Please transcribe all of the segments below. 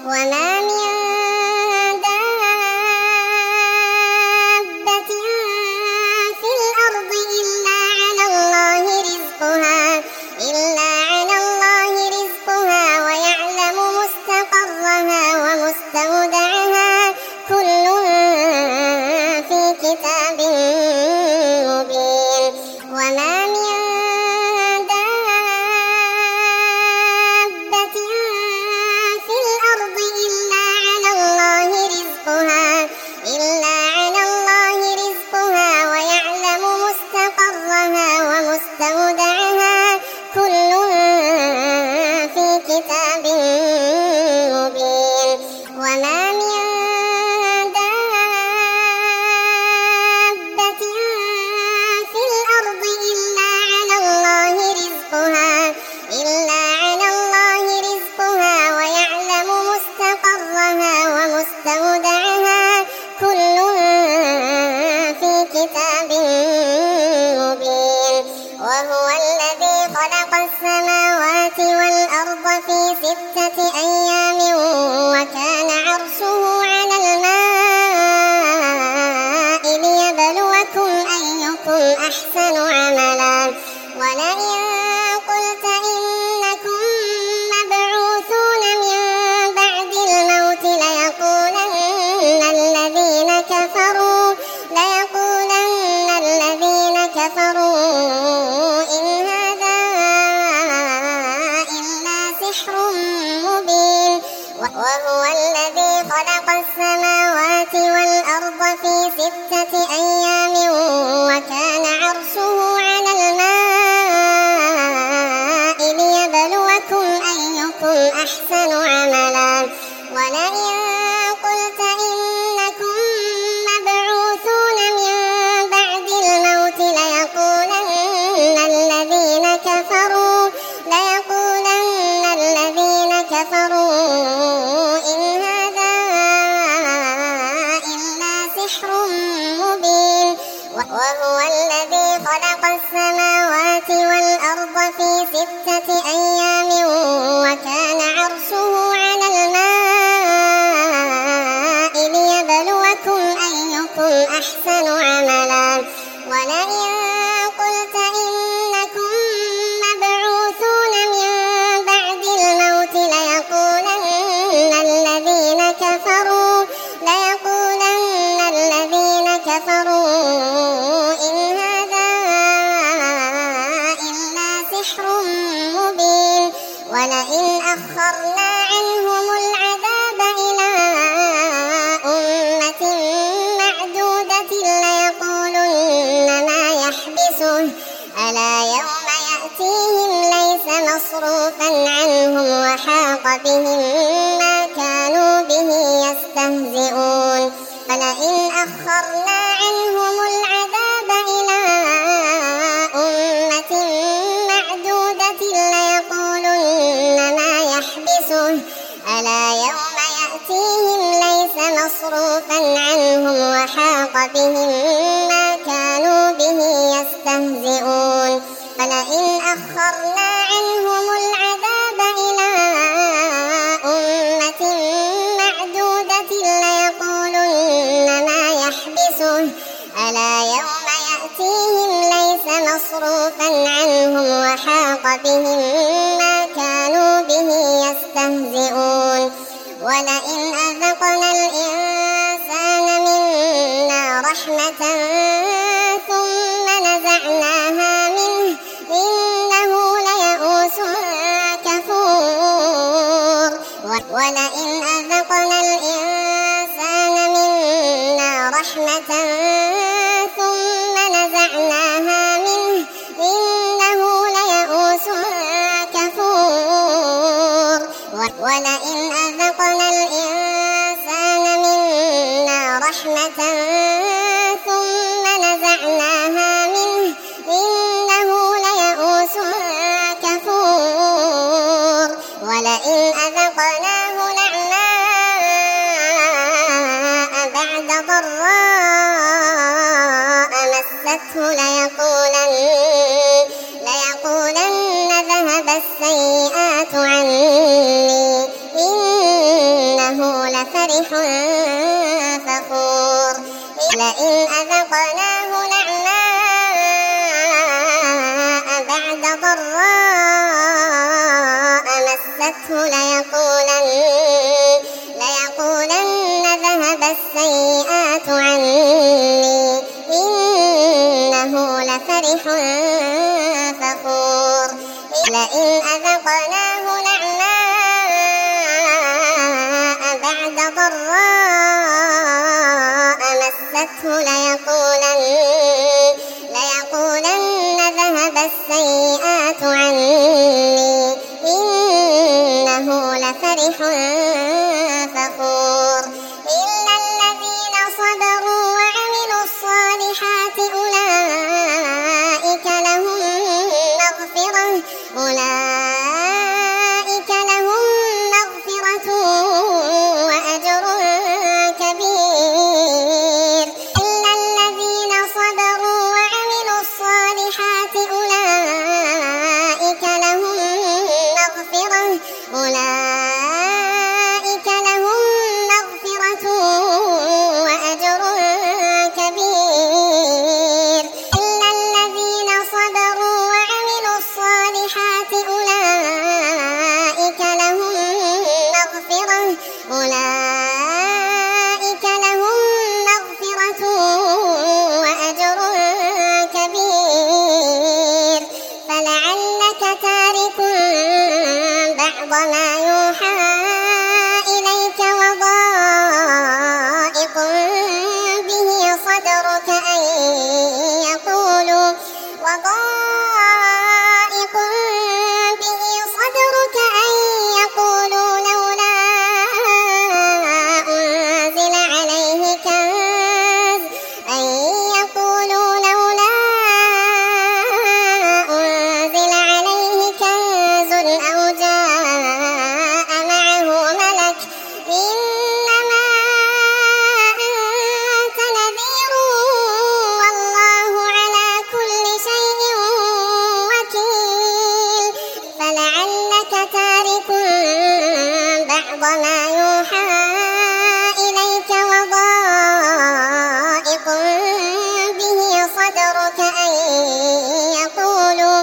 وما من دابة في الأرض إلا على الله رزقها ويعلم مستقرها ومستودعها كل في كتاب مبين. وما من دابة في الأرض إلا على الله رزقها ويعلم مستقرها ومستودعها كل في كتاب مبين. وما من دابة في الأرض إلا على الله رزقها ويعلم مستقرها ومستودعها كل في كتاب مبين. وهو الذي خلق السماوات والأرض في 6 أيام وكان عرشه على الماء ليبلوكم أيكم أحسن عملا. ولئن قلت إنكم مبعوثون من بعد الموت ليقولن الذين كفروا إن هذا إلا سحر مبين. وهو الذي خلق السماوات والأرض في 6 أيام وكان عرشه على الماء ليبلوكم أيكم أحسن عملا. ولئن قلت إنكم مبعوثون من بعد الموت ليقولن الذين كفروا إن هذا إلا سحر مبين. وهو الذي خلق السماوات والأرض في 6 أيام وكان عرشه على الماء ليبلوكم أيكم أحسن عملا. ولئن قلت إنكم مبعوثون من بعد الموت ليقولن الذين كفروا إن هذا إلا سحر مبين. ولئن أخرنا عنهم العذاب إلى أمة معدودة ليقولن ما يحبسه ألا يوم يأتيهم ليس مصروفا عنهم وحاق بهم ما كانوا به يستهزئون. فلئن أخرنا عنهم العذاب إلى أمة معدودة ليقولن ما يحبسه ألا يوم يأتيهم ليس مصروفا عنهم وحاق بهم ما كانوا به يستهزئون. فلئن أخرنا عنهم العذاب إلى أمة معدودة ليقولن ما يحبسه ألا يوم يأتيهم ليس مصروفا عنهم وحاق بهم ما كانوا به يستهزئون. ولئن أذقنا الإنسان منا رحمة ثم نزعناها منه إنه ليئوس كفور. ولئن أذقنا الإنسان منا رحمة ثم نزعناها منه إنه ليئوس كفور. ولئن أذقنا الإنسان منا رحمة ثم نزعناها منه إنه ليئوس كفور. ولئن أذقناه نعماء بعد ضراء مسته ليقولن ذهب السيئات عني إنه لفرح فخور لئن أذقناه نعماء بعد ضراء مسته ليقولن ذهب السيئات عني إنه لفرح فخور لئن أذقناه نعماء بعد ضراء مسته ليقولن ذهب السيئات عني إنه لفرح فخور إلا الذين صبروا وعملوا الصالحات أولئك لهم مغفرة وأجر كبير إلا الذين صبروا وعملوا الصالحات أولئك لهم مغفرة وأجر كبير إلا الذين صبروا وعملوا الصالحات أولئك لهم مغفرة وأجر كبير فلعلك تارك بعض ما يوحى إليك وضائق به صدرك أن يقولوا لولا أنزل عليه كنز أو جاء معه ملك إنما أنت نذير والله على كل شيء وكيل فلعلك تارك بعض ما يوحى إليك وضائق به صدرك أن يقولوا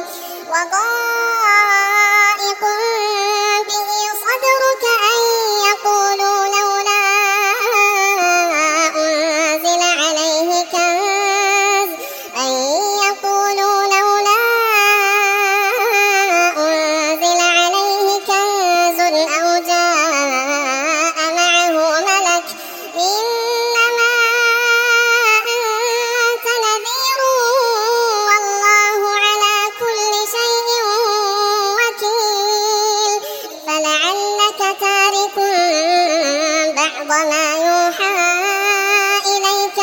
لولا أنزل عليه كنز أو جاء معه ملك إنما أنت نذير والله على كل شيء وكيل فلعلك تارك بعض ما يوحى إليك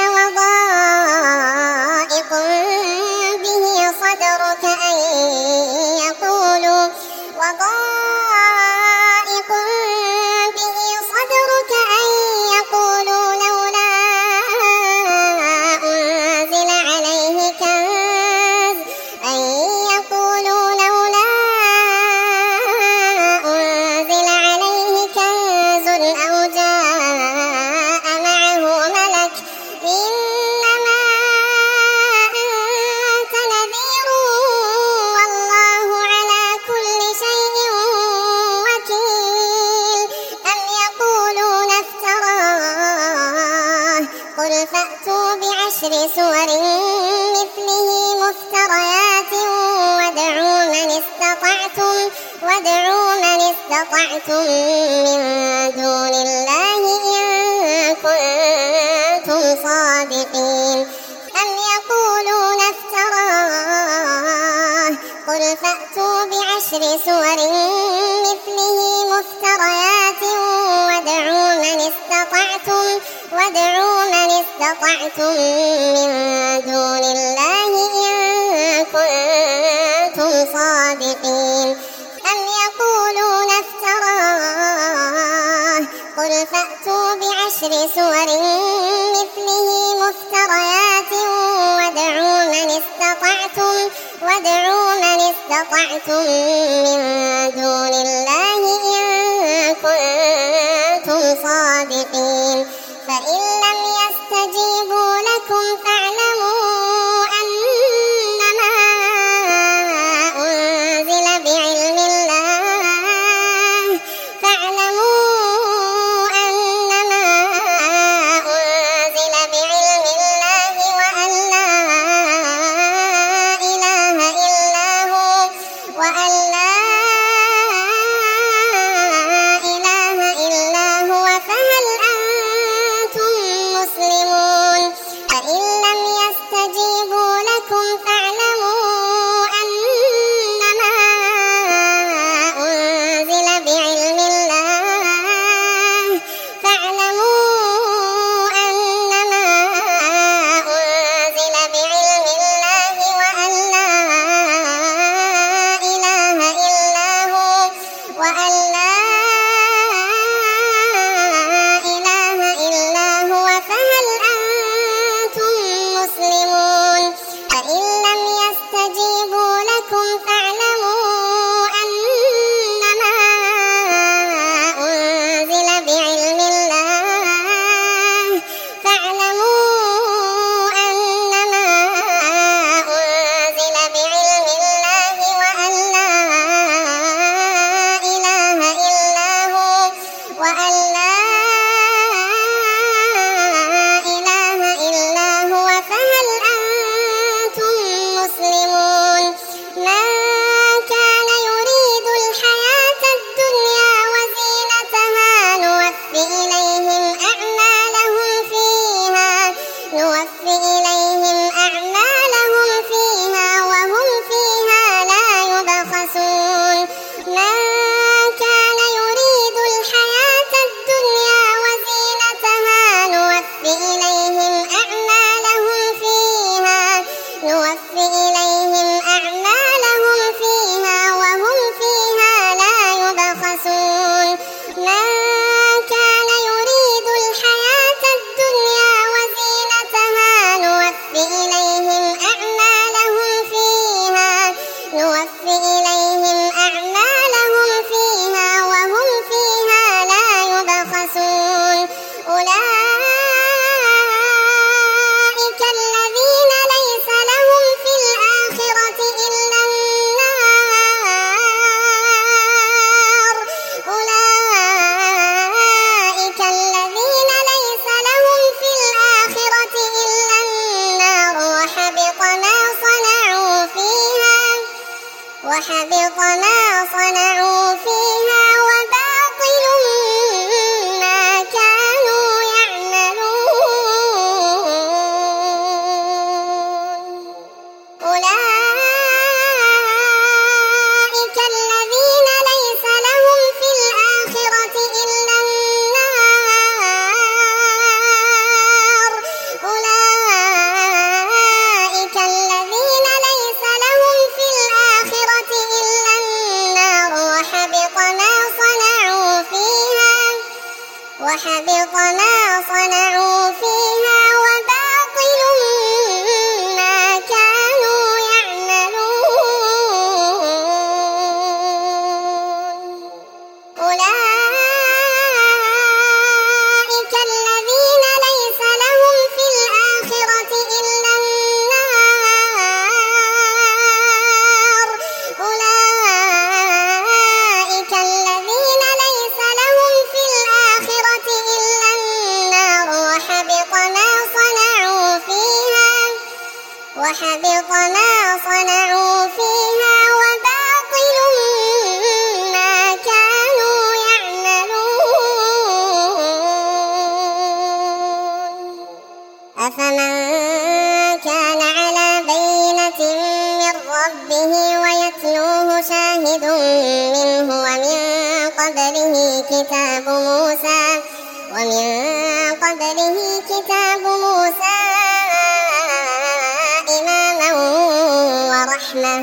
وضائق به صدرك أن يقولوا لولا أنزل عليه كنز أو جاء معه ملك إنما أنت نذير والله على كل شيء وكيل أم يقولون افتراه قل فأتوا بعشر سور مثله مفتريات وادعوا من استطعتم من دون الله إن كنتم صادقين أم يقولون افتراه قل فأتوا بعشر سور مثله مفتريات وادعوا من استطعتم من دون الله إن كنتم صادقين أم يقولون افتراه قل قل فأتوا بعشر سور مثله مفتريات وادعوا من استطعتم من دون الله إن كنتم صادقين فإن لم يستجيبوا لكم فاعلموا أنما أنزل بعلم الله وأن لا إله إلا هو فهل أنتم مسلمون فإن لم يستجيبوا لكم فاعلموا أنما أنزل بعلم الله وأن لا إله إلا هو فهل أنتم مسلمون فإن لم يستجيبوا لكم فاعلموا أنما أنزل بعلم الله وأن لا إله إلا هو فهل أنتم مسلمون من كان يريد الحياة الدنيا وزينتها نوفي إليهم أعمالهم فيها وهم فيها لا يبخسون من كان يريد الحياة الدنيا وزينتها نوفي إليهم أعمالهم فيها وهم فيها لا يبخسون من كان يريد الحياة الدنيا وزينتها نوفي إليهم أعمالهم فيها وهم فيها لا يبخسون أولئك الذين ليس لهم في الآخرة إلا النار وحبط ما صنعوا فيها وباطل ما كانوا يعملون أولئك الذين ليس لهم في الآخرة إلا النار أولئك الذين ليس لهم في الآخرة إلا النار وحبط ما صنعوا فيها وباطل ما كانوا يعملون أولئك الذين ليس لهم في الآخرة إلا النار أولئك الذين ليس لهم في الآخرة إلا النار وحبط ما صنعوا فيها وباطل ما كانوا يعملون أفمن كان على بينة من ربه ويتلوه شاهد منه ومن قبله كتاب موسى إماما ورحمة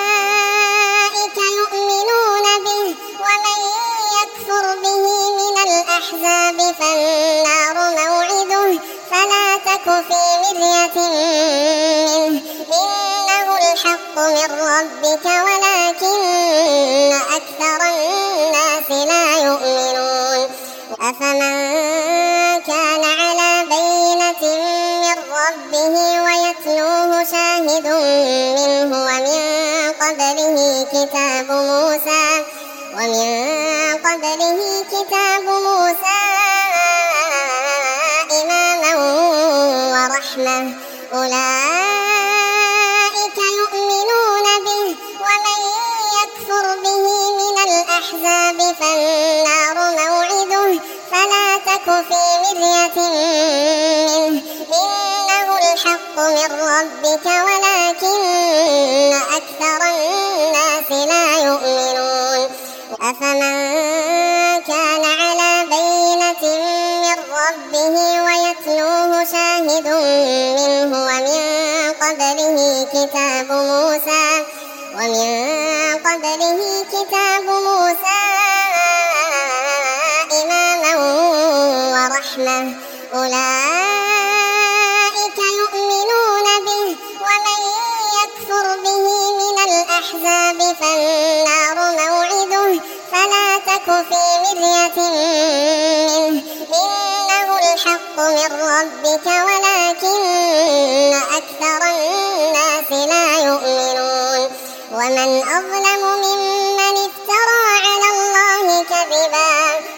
أولئك يؤمنون به ومن يكفر به من الأحزاب فالنار موعده فلا تك في مرية منه إنه الحق من ربك ولكن أكثر الناس لا يؤمنون أفمن كان على بينة من ربه ويتلوه شاهد منه ومن قبله كتاب موسى إماما ورحمة أولئك يؤمنون به ومن يكفر به من الأحزاب فالنار موعده فلا تك في مرية منه إنه الحق من ربك ولكن أكثر الناس لا يؤمنون أفمن كان على بينة من ربه ويتلوه شاهد منه ومن قبله كتاب موسى إماما ورحمة أولئك يؤمنون به ومن يكفر به من الأحزاب فالنار موعده فلا تك في مرية منه إنه الحق من ربك ولكن أكثر الناس لا يؤمنون ومن أظلم ممن افترى على الله كذبا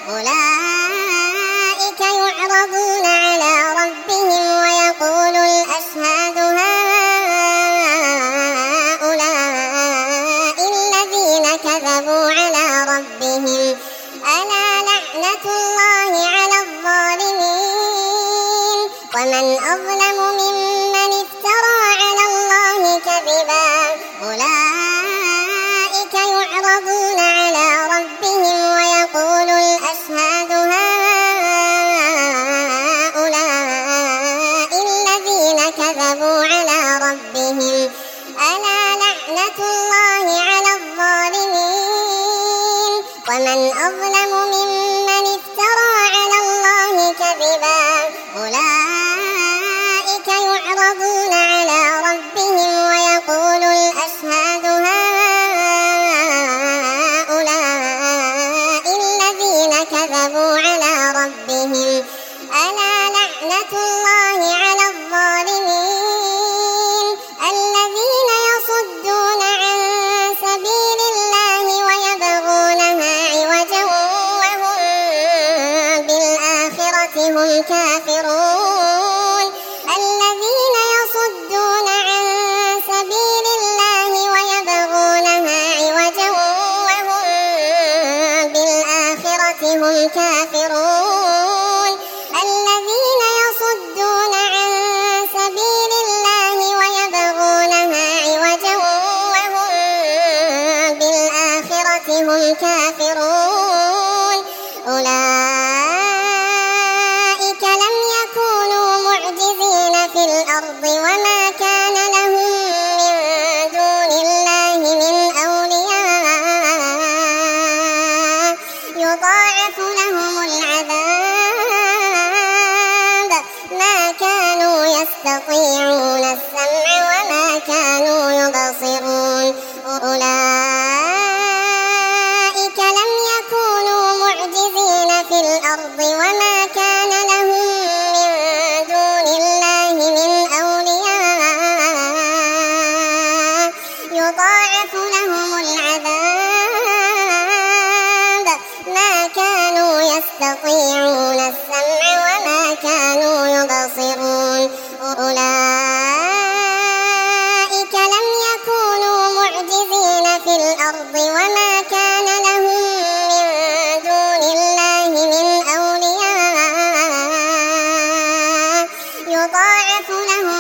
أولئك يعرضون على ربهم ويقول الأشهاد هؤلاء الذين كذبوا على ربهم ألا لعنة الله على الظالمين ومن أظلم ممن افترى على الله كذبا أولئك يعرضون على ربهم ويقول الأشهاد هؤلاء الذين كذبوا على ربهم ألا لعنة الله على الظالمين ومن أظلم ممن افترى على الله كذبا أولئك يعرضون على ربهم ويقول الأشهاد هؤلاء الذين كذبوا على ربهم ألا لعنة الله على الظالمين الذين يصدون عن سبيل الله ويبغونها عوجا وهم بالآخرة هم كافرون الذين يصدون عن سبيل الله ويبغونها عوجا وهم بالآخرة هم كافرون الذين يصدون عن سبيل الله ويبغونها عوجا وهم بالآخرة هم كافرون أولئك لم يكونوا معجزين في الأرض وما كان لهم من دون الله من أولياء يضاعف لهم العذاب ما كانوا يستطيعون السمع وما كانوا يبصرون أولئك لم يكونوا معجزين في الأرض وما كان لهم من دون الله من أولياء يضاعف لهم العذاب ما كانوا يستطيعون السمع وما كانوا يبصرون أولئك لم يكونوا معجزين في الأرض وما كان لهم من دون الله من أولياء يضاعف لهم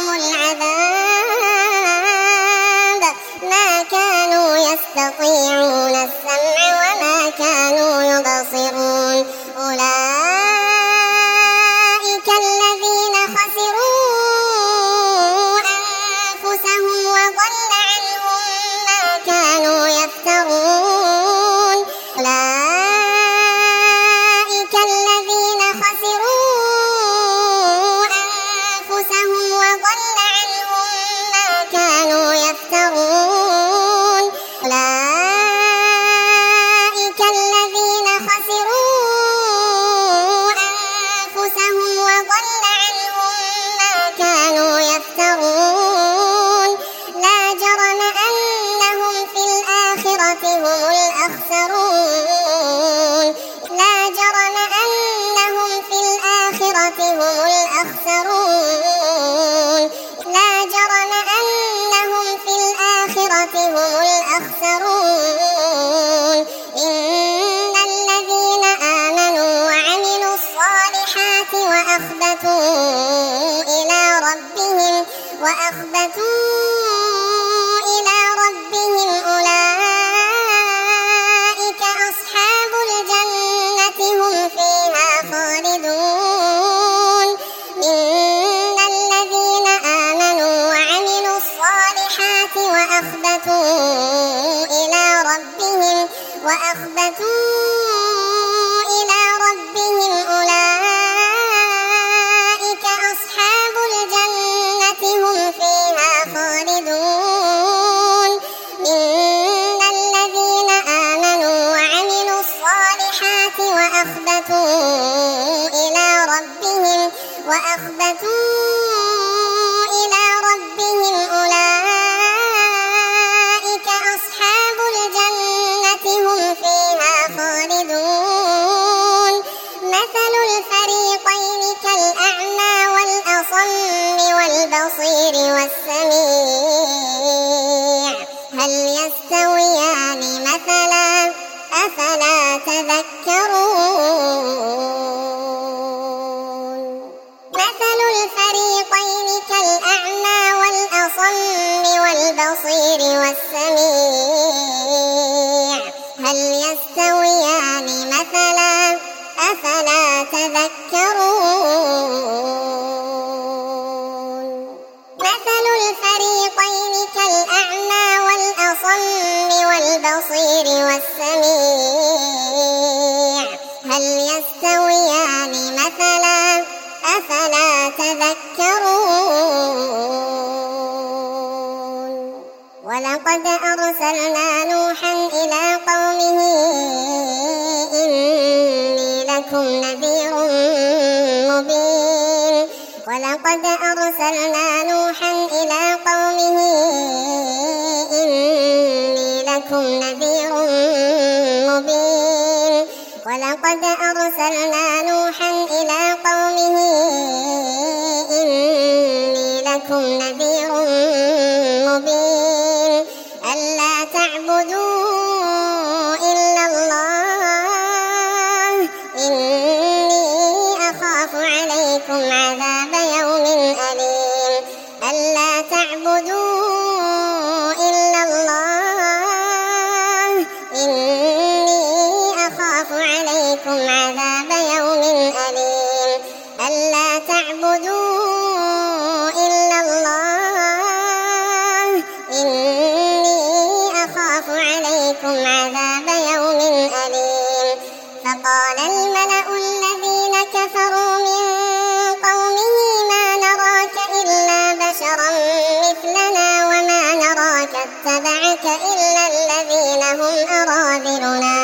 العذاب ما كانوا يستطيعون السمع وما كانوا يبصرون أولئك الذين خسروا أنفسهم وضل عنهم ما كانوا يفترون أولئك الذين خسروا أنفسهم وضل عنهم ما كانوا يفترون أولئك الذين خسروا أنفسهم وضل عنهم ما كانوا يفترون لا جرم أنهم في الآخرة هم الأخسرون لا جرم أنهم في الآخرة هم الأخسرون لا جرم أنهم في الآخرة هم الأخسرون إن الذين آمنوا وعملوا الصالحات وأخبتوا إلى ربهم أولئك أصحاب الجنة هم فيها خالدون إن الذين آمنوا وعملوا الصالحات وأخبتوا إلى ربهم أولئك أصحاب الجنة هم فيها خالدون إن الذين آمنوا وعملوا الصالحات وأخبتوا إلى ربهم أولئك أصحاب الجنة هم فيها خالدون مثل الفريقين كالأعمى والأصم والبصير والسميع هل يستويان مثلا أفلا تذكرون مثل الفريقين كالأعمى والأصم والبصير والسميع هل يستويان مثلا أفلا تذكرون مثل الفريقين كالأعمى والأصم والبصير والسميع هل يستويان مثلا أفلا تذكرون ولقد أرسلنا نوحا إلى قومه إني لكم نذير مبين ولقد أرسلنا نوحا إلى قومه إني لكم نذير مبين ولقد أرسلنا نوحا إلى قومه إني لكم نذير مبين ألا تعبدوا إلا الله إني أخاف عليكم عذاب يوم أليم ألا تعبدوا إلا الله إني أخاف عليكم عذاب يوم أليم ألا تعبدوا إلا الله إني أخاف عليكم عذاب يوم أليم فقال الملأ الذين كفروا من قومه ما نراك إلا بشرا مثلنا وما نراك اتبعك إلا الذين هم أراذلنا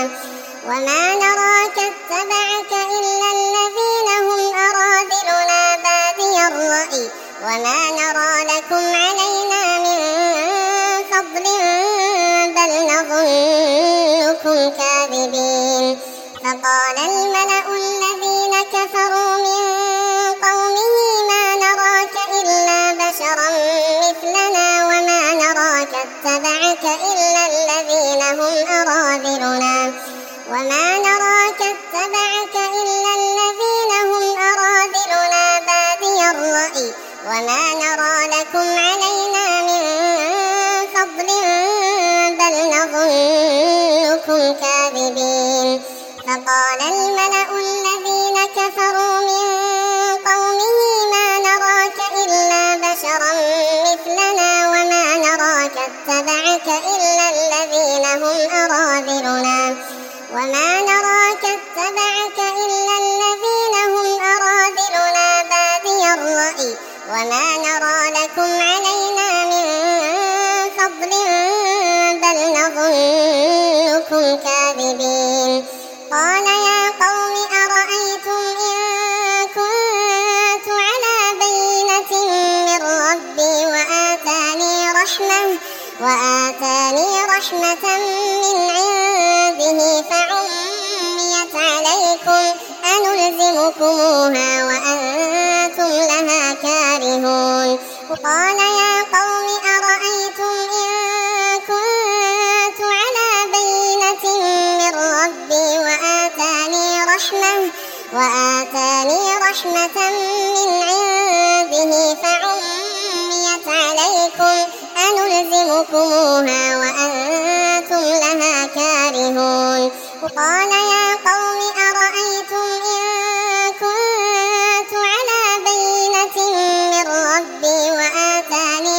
بادي الرأي وما نرى لكم علينا من فضل بل نظنكم كاذبين فقال الملأ الذين كفروا من قومه ما نراك إلا بشرا مثلنا وما نراك اتبعك إلا الذين هم أراذلنا بادي الرأي وما نرى لكم علينا من فضل بل نظنكم كاذبين فقال الملأ وما نرى لكم علينا من فضل بل نظنكم كاذبين. قال يا قوم أرأيتم إن كنت على بينة من ربي وآتاني رحمة من عنده فعميت عليكم أنلزمكموها وأنتم لها كارهون. قال يا قوم أرأيتم إن كنت على بينة من ربي وآتاني رحمة من عنده فعميت عليكم أنلزمكموها وأنتم لها كارهون. قال يا قوم أرأيتم إن كنت على بينة من ربي وآتاني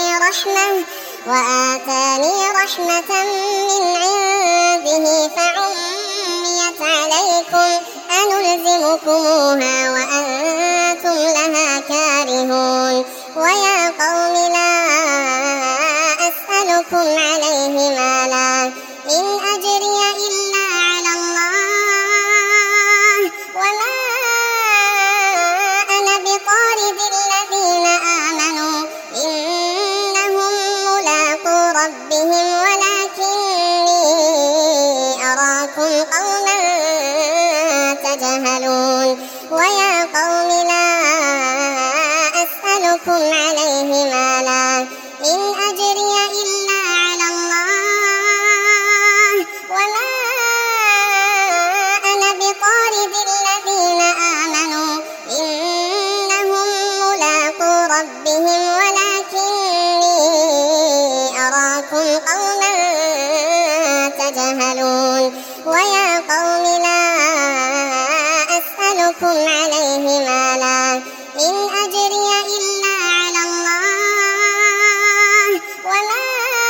رحمة من عنده فعميت عليكم أنلزمكموها وأنتم لها كارهون. ويا قوم لا أسألكم عليه مالا إن أجري إلا على الله وما أنا بطارد الذين آمنوا إنهم ملاقو ربهم ولكني أراكم قوما تجهلون. ويا قوم لا أسألكم عليه مالا إن أجري إلا على الله وما أنا بطارد الذين آمنوا إنهم ملاقو ربهم ولكني أراكم قوما تجهلون. ويا قوم لا أسألكم عليه مالا إن أجري إلا على الله وما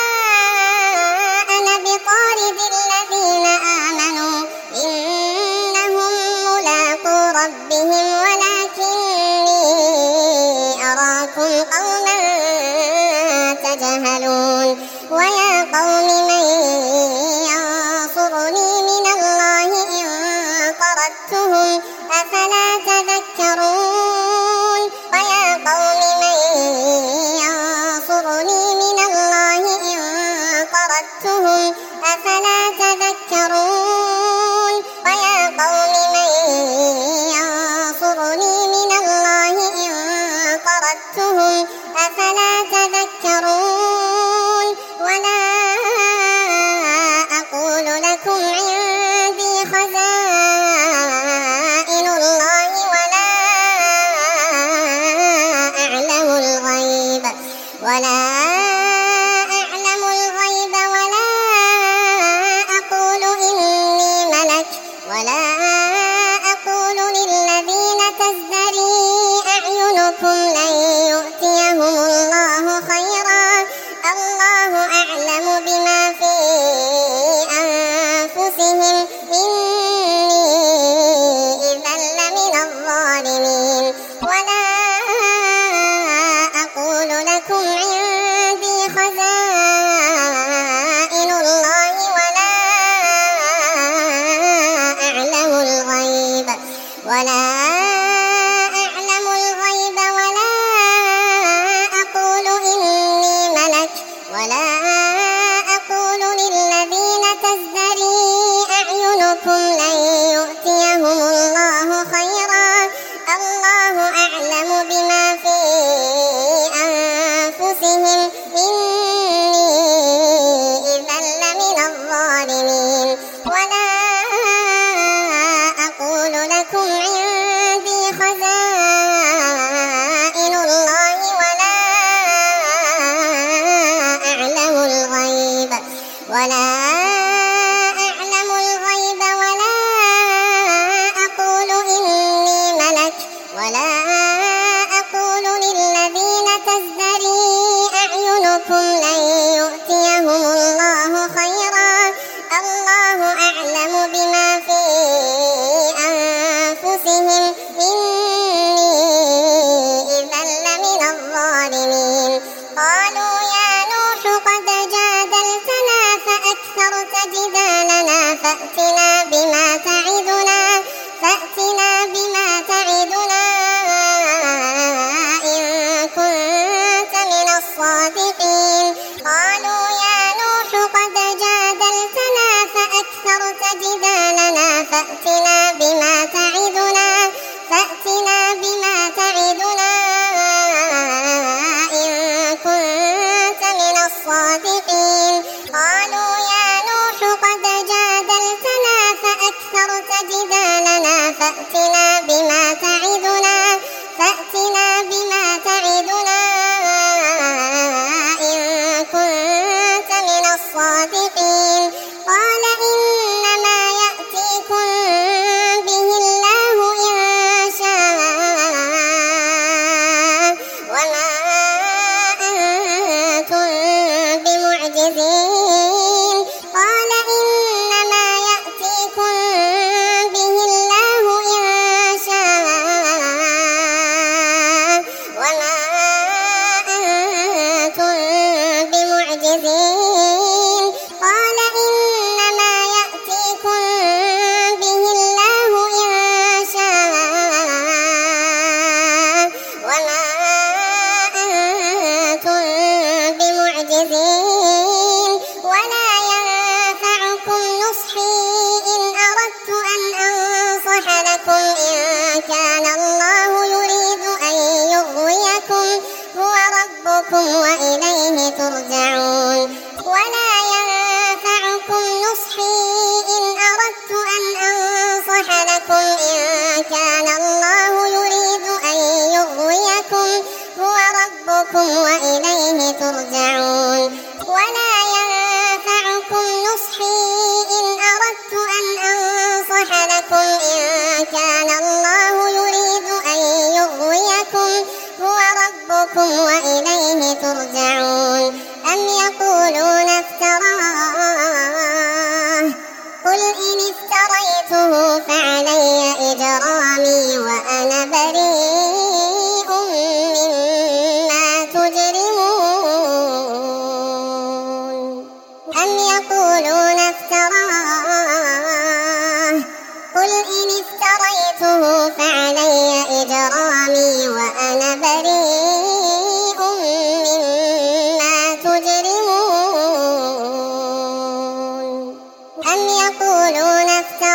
أنا بطارد الذين آمنوا إنهم ملاقو ربهم ولكني أراكم قوما تجهلون. ويا قوم من ينصرني من الله إن طردتهم أفلا تذكرون. ويا قوم من ينصرني من الله إن طردتهم أفلا تذكرون. ويا قوم من ينصرني من الله إن طردتهم أفلا تذكرون. ولا أقول لكم عندي خزائن الله ولا أعلم الغيب ولا أقول إني ملك ولا أقول للذين تزدري أعينكم لن يؤتيهم الله خيرا الله أعلم بما في أنفسهم إني إذا لمن الظالمين. ولا أقول لكم عندي خزائن الله ولا أعلم الغيب ولا أقول إني ملك ولا أقول للذين تزدري أعينكم لن يؤتيهم الله خيرا الله أعلم بما في أنفسهم إني إذا لمن الظالمين. ولا أقول لكم عندي خزائن الله ولا أعلم الغيب ولا أقول إني ملك ولا أقول للذين تزدري أعينكم لن يؤتيهم الله خيرا الله أعلم بما في أنفسهم إني إذا لمن الظالمين. فأتنا بما تعدنا إن كنت من الصادقين. قال إنما يأتيكم به الله إن شاء وما أنتم بمعجزين. قال إنما يأتيكم به الله إن شاء وما أنتم بمعجزين. قال إنما يأتيكم به الله إن شاء وما أنتم بمعجزين. ولا ينفعكم نصحي إن أردت أن أنصح لكم إن كان الله يريد أن يغويكم هو ربكم وإليه ترجعون. ولا ينفعكم نصحي إن أردت أن أنصح لكم إن كان الله يريد أن يغويكم هو ربكم وإليه ترجعون. ولا ينفعكم نصحي إن أردت أن أنصح لكم إن كان الله يريد أن يغويكم هو ربكم وإليه ترجعون. أم يقولون افتراه قل إن افتريته فعلي إجرامي وأنا بريء مما تجرمون. أم يقولون افتراه قل إن افتريته فعلي إجرامي وأنا بريء مما تجرمون. أم يقولون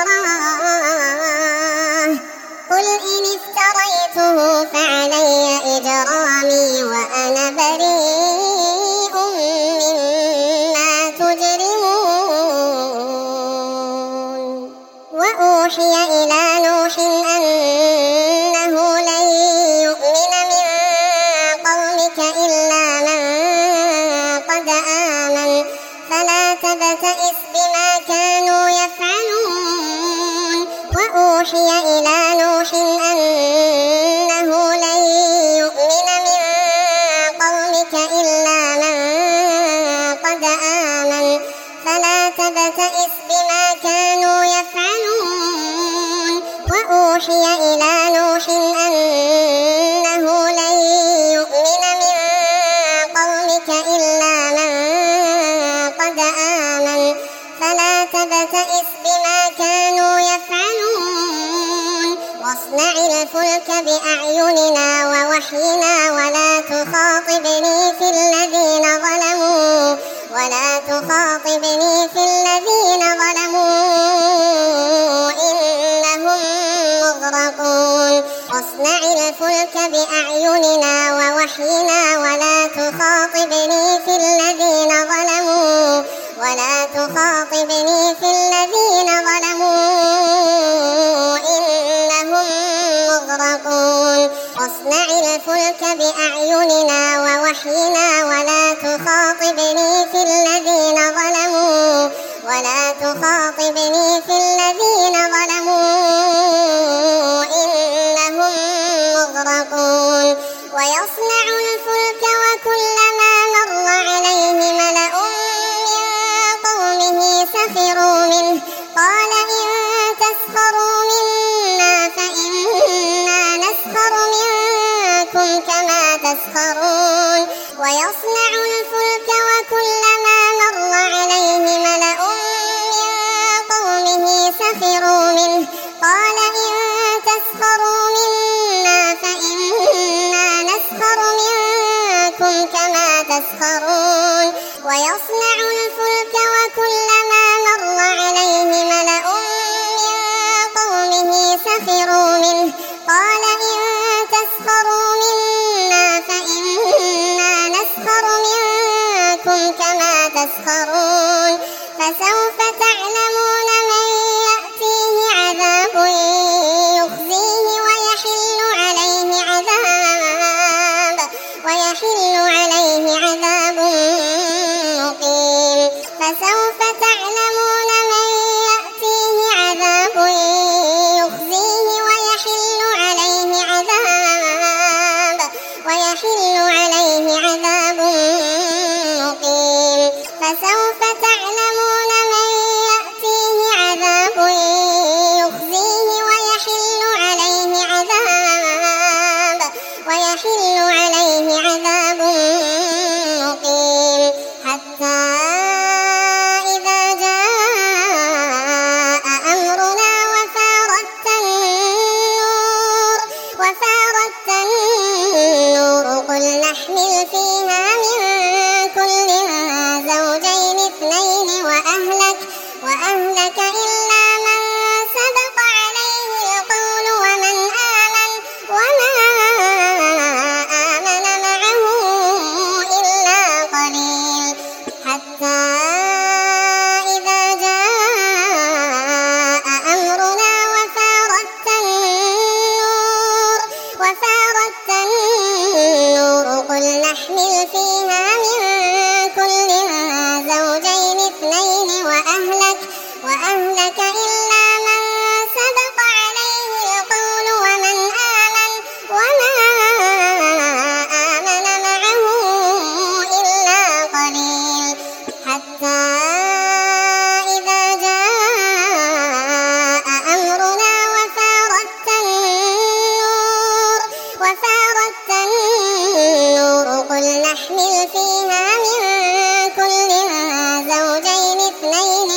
افتراه قل إن افتريته فعلي إجرامي وأنا بريء مما تجرمون. وأوحي إلى نوح أنه لن يؤمن من قومك إلا من قد آمن فلا تبتئس بما كانوا يفعلون. وأوحي إلى نوح أنه لن يؤمن من قومك إلا من قد آمن فلا تبتئس بما كانوا يفعلون. وأوحي إلى نوح أنه لن يؤمن من قومك إلا من قد آمن فلا تبتئس بما كانوا يفعلون. واصنع الفلك بأعيننا ووحينا ولا تخاطبني في الذين ظلموا إنهم مغرقون. واصنع الفلك بأعيننا ووحينا ولا تخاطبني في الذين ظلموا إنهم مغرقون. واصنع الفلك بأعيننا ووحينا ولا تخاطبني في الذين ظلموا إنهم مغرقون. ويصنع الفلك وكلما مر عليه ملأ من قومه سخروا منه قال إن تسخروا منا فإنا نسخر منكم كما تسخرون. ويصنع الفلك وكلما مر عليه ملأ من قومه سخروا منه قال إن تسخروا منا فإنا نسخر منكم كما تسخرون. ويصنع الفلك وكلما مر عليه ملأ من قومه سخروا منه قال إن تسخروا منا فإنا نسخر منكم كما تسخرون. فسوف تعلمون من يأتيه عذاب يخزيه ويحل عليه عذاب يحل عليه عذاب مقيم حتى إذا جاء أمرنا وفارت النور قل نحمل فيها من كل زوجين اثنين وأهلك إلا من سبق عليه القول وما آمن معه إلا قليل حتى إذا جاء أمرنا وفارت النور قل نحمل فيها من كل زوجين اثنين وأهلك إلا من سبق عليه القول وما آمن معه إلا قليل حتى إذا جاء أمرنا وفارت النور قل نحمل فيها من كل زوجين اثنين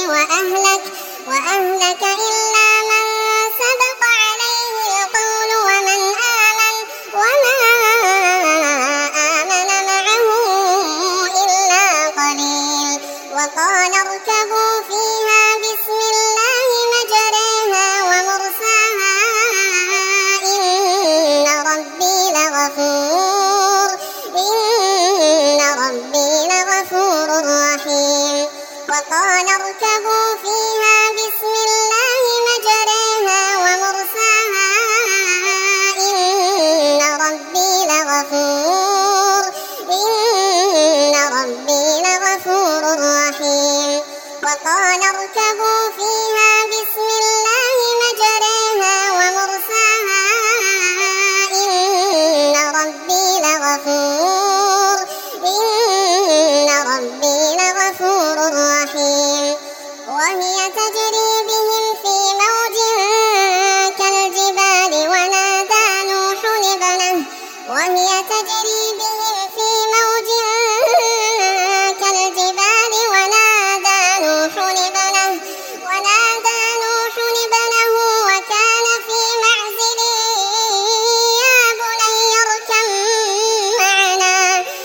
وأهلك إلا من سبق عليه القول وما آمن معه إلا قليل وقال اركبوا فيها بسم الله مجريها ومرساها إن ربي لغفور رحيم وقال اركبوا فيها بسم الله مجريها ومرساها إن ربي لغفور رحيم وقال اركبوا فيها بسم الله مجريها ومرساها إن ربي لغفور رحيم وهي تجري بهم في موج كالجبال ونادى نوح ابنه وكان في معزل يا بني اركب معنا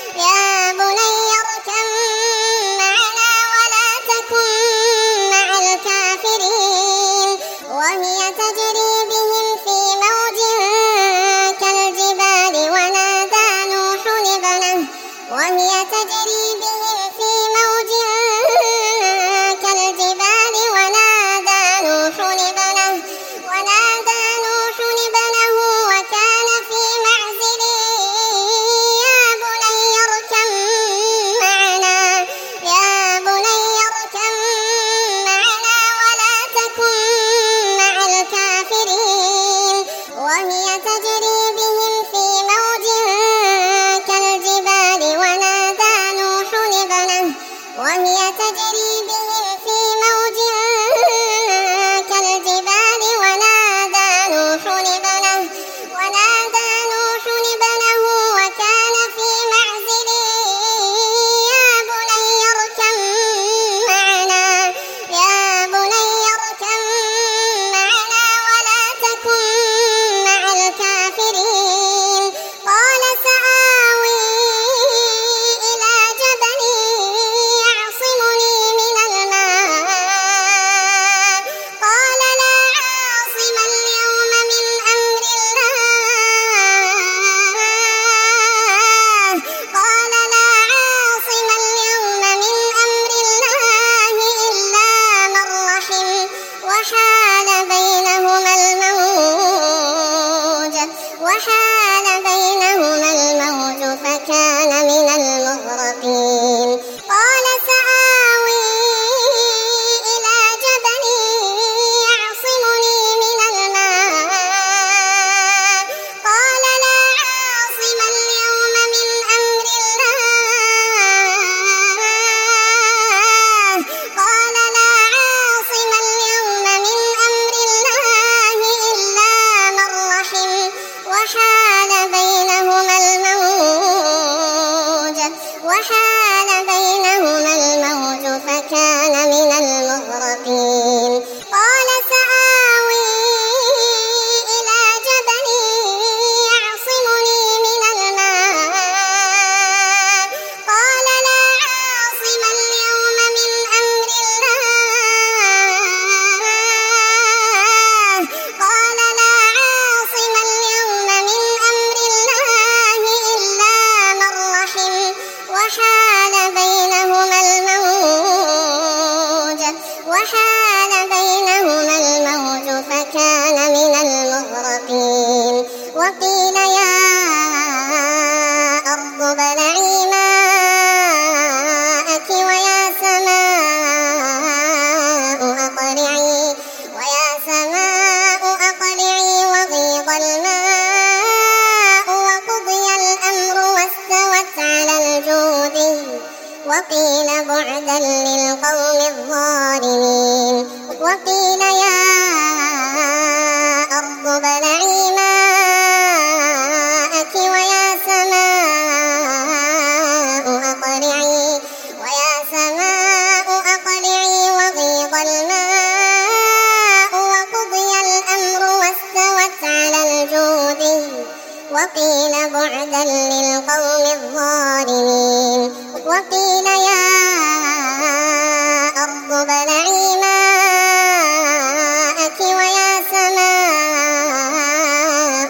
ولا تكن مع الكافرين وهي تجري بهم في موج كالجبال ونادى نوح ابنه وكان في معزل يا بني اركب معنا ولا تكن مع الكافرين وهي تجري بهم في موج كالجبال ونادى نوح ابنه وكان في معزل يا بني اركب معنا ولا تكن مع الكافرين قال سآوي إلى جبل يعصمني من الماء قال لا عاصم اليوم من أمر الله إلا من رحم وحال بينهما الموج فكان من المغرقين قال سآوي إلى جبل يعصمني من الماء قال لا عاصم اليوم من أمر الله إلا من رحم وحال وقيل يا أرض ابلعي ماءك ويا سماء أقلعي وغيض الماء وقضي الأمر واستوت على الجود وقيل بعدا للقوم الظالمين وقيل يا أرض ابلعي ماءك ويا سماء أقلعي وغيض الماء وقضي الأمر واستوت على الجود وقيل بعدا للقوم الظالمين وقيل يا أرض ابلعي ماءك ويا سماء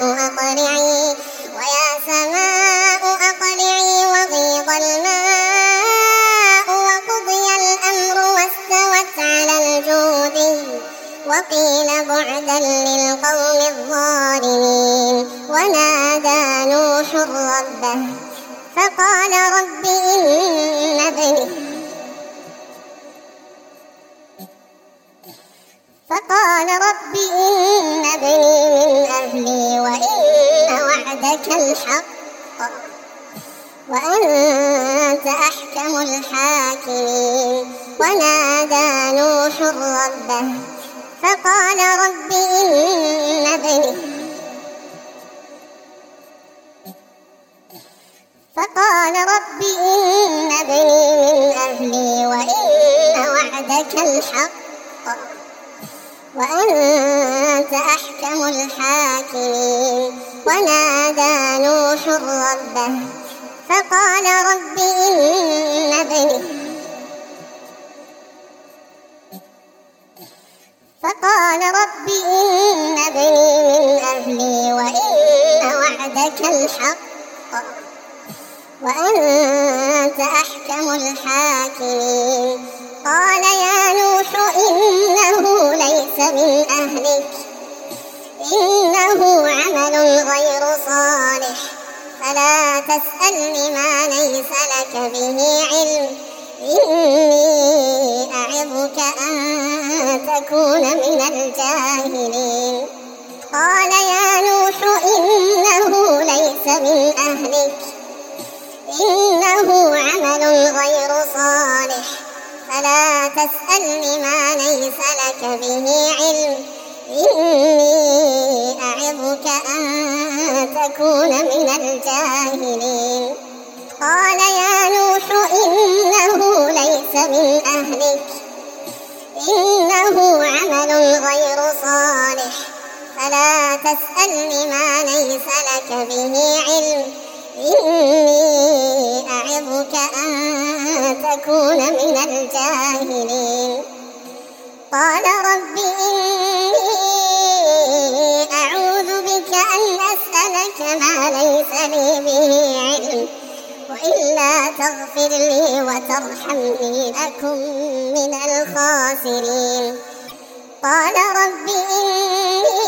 أقلعي وغيض الماء وقضي الأمر واستوت على الجود وقيل بعدا للقوم الظالمين ونادى نوح ربه فقال رب إن ابني من أهلي وإن وعدك الحق وأنت أحكم الحاكمين ونادى نوح ربه فقال رب إن ابني من أهلي وإن وعدك الحق وأنت أحكم الحاكمين ونادى نوح ربه فقال رب إن ابني من أهلي وإن وعدك الحق وأنت أحكم الحاكمين قال يا نوح إنه ليس من أهلك إنه عمل غير صالح فلا تسألني ما ليس لك به علم إني أعظك أن تكون من الجاهلين قال يا نوح إنه ليس من أهلك إنه عمل غير صالح فلا تسألني ما ليس لك به علم إني أعظك أن تكون من الجاهلين قال يا نوح إنه ليس من أهلك إنه عمل غير صالح فلا تسألني ما ليس لك به علم إني أعظك أن تكون من الجاهلين قال رب إني أعوذ بك أن أسألك ما ليس لي به علم وإلا تغفر لي وترحمني أكن من الخاسرين قال رب إني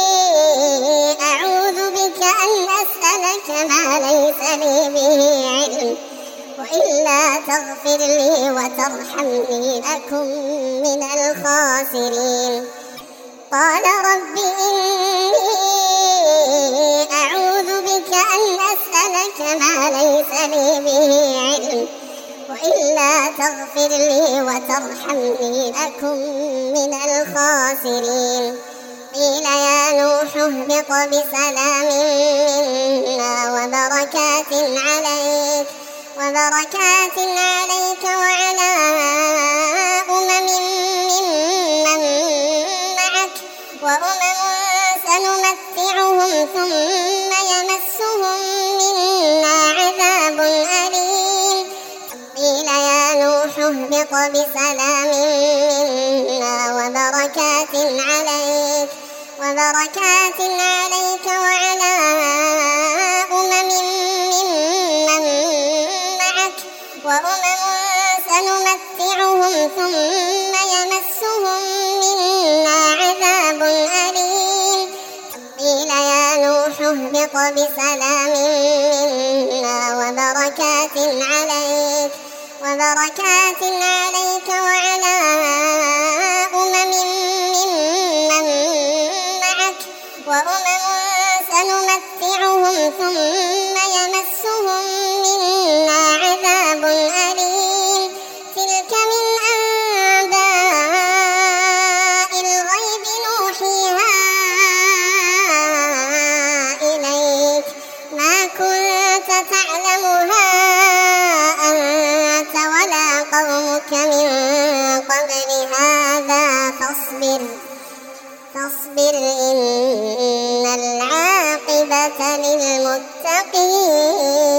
أعوذ بك أن أسألك ما ليس لي به علم وإلا تغفر لي وترحمني أكن من الخاسرين قال رب إني أعوذ بك أن أسألك ما ليس لي به علم وإلا تغفر لي وترحمني أكن من الخاسرين قيل يا نوح اهبط بسلام منا وبركات عليك وعلى أمم ممن معك وأمم سنمتعهم ثم يمسهم منا عذاب أليم قيل يا نوح اهبط بسلام منا وبركات عليك وعلى أمم ممن معك وأمم سنمتعهم ثم يمسهم منا عذاب أليم قيل يا نوح اهبط ليلتك بسلام منا وبركات عليك وعلى ممن معك سنمتعهم ثم يمسهم منا عذاب أليم تلك من أنباء الغيب نوحيها إليك ما كنت تعلمها أنت ولا قومك من قبل هذا فاصبر إن العاقبة للمتقين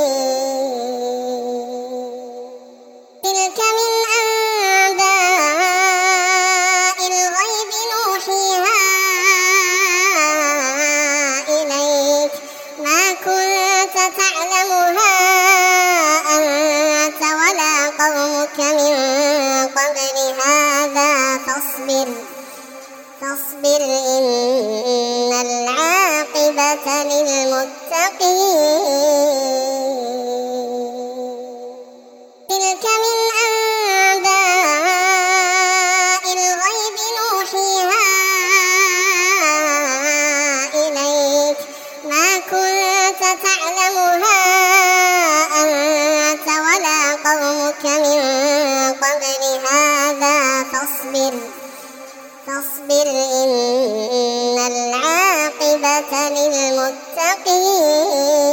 تلك من أنباء الغيب نوحيها إليك ما كنت تعلمها أنت ولا قومك من قبل هذا فاصبر إن العاقبة للمتقين تلك من أنباء الغيب نوحيها إليك ما كنت تعلمها أنت ولا قومك من قبل هذا فاصبر إن العاقبة للمتقين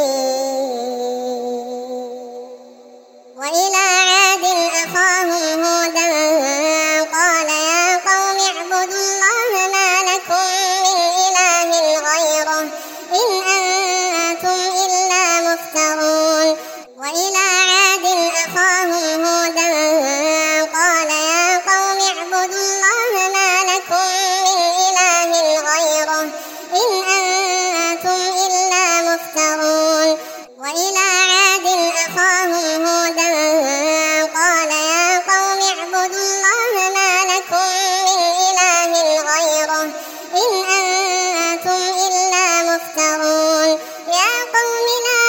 وإلى عاد أخاهم هودا قال يا قوم اعبدوا الله ما لكم من إله غيره إن أنتم إلا مفترون وإلى عاد أخاهم هودا قال يا قوم اعبدوا الله ما لكم من إله غيره إن أنتم إلا مفترون وإلى عاد أخاهم هودا قال يا قوم اعبدوا الله ما لكم من إله غيره إن أنتم إلا مفترون يا قوم لا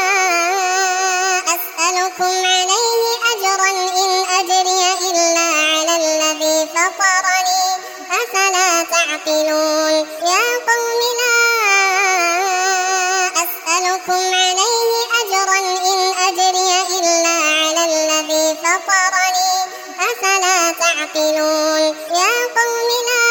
أسألكم عليه أجرا إن أجري إلا على الذي فطرني أفلا تعقلون يا قوم لا أسألكم عليه أجرا إن أجري إلا على الذي فطرني أفلا تعقلون يا قوم لا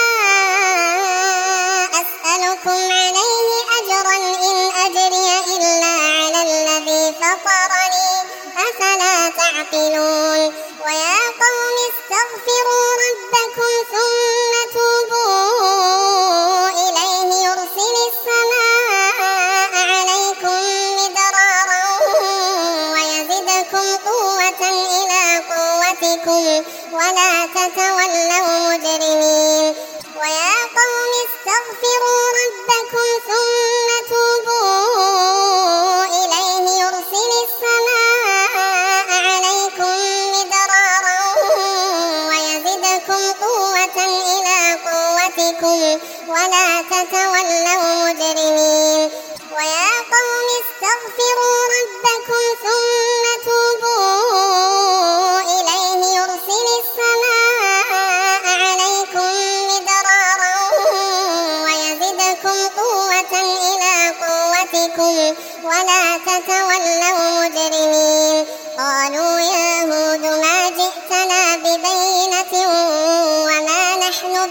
أسألكم عليه أجرا إن أجري إلا على الذي فطرني أفلا تعقلون ويا قوم استغفروا ربكم ثم توبوا إليه يرسل السماء عليكم مدرارا ويزدكم قوة إلى قوتكم ولا تتولوا مجرمين ويا قوم استغفروا ربكم ثم توبوا إليه يرسل السماء عليكم مدرارا ويزدكم قوة إلى قوتكم ولا تتولوا مجرمين ويا قوم استغفروا ربكم ثم توبوا إليه يرسل السماء عليكم مدرارا ويزدكم قوة إلى قوتكم ولا تتولوا مجرمين قالوا يا هود ما جئتنا ببينة وما نحن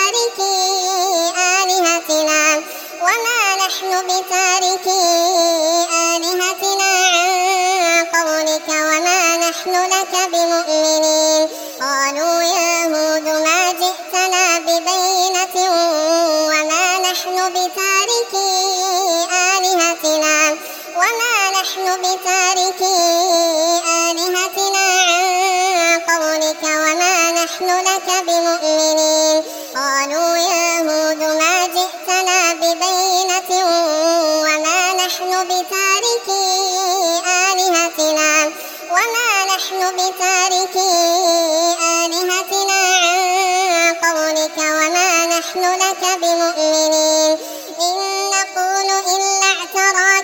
بتاركي آلهتنا عن قولك وما نحن لك بمؤمنين قالوا يا هود ما جئتنا ببينة وما نحن بتاركي آلهتنا عن قولك وما نحن لك بمؤمنين قالوا يا هود ما جئتنا ببينة وما نحن بتاركي آلهتنا عن قولك وما نحن لك بمؤمنين إن نقول إلا اعتراك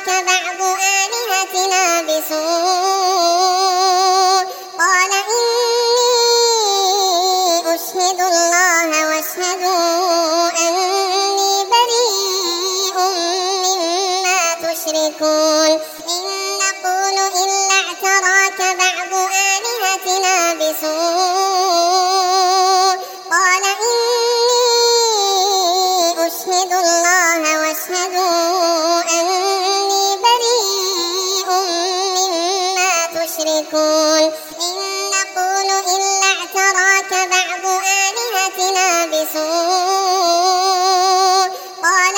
تشركون إن نقول إلا اعتراك بعض آلهتنا بسوء قال إني أشهد الله واشهدوا أني بريء مما تشركون إن نقول إلا اعتراك بعض آلهتنا بسوء قال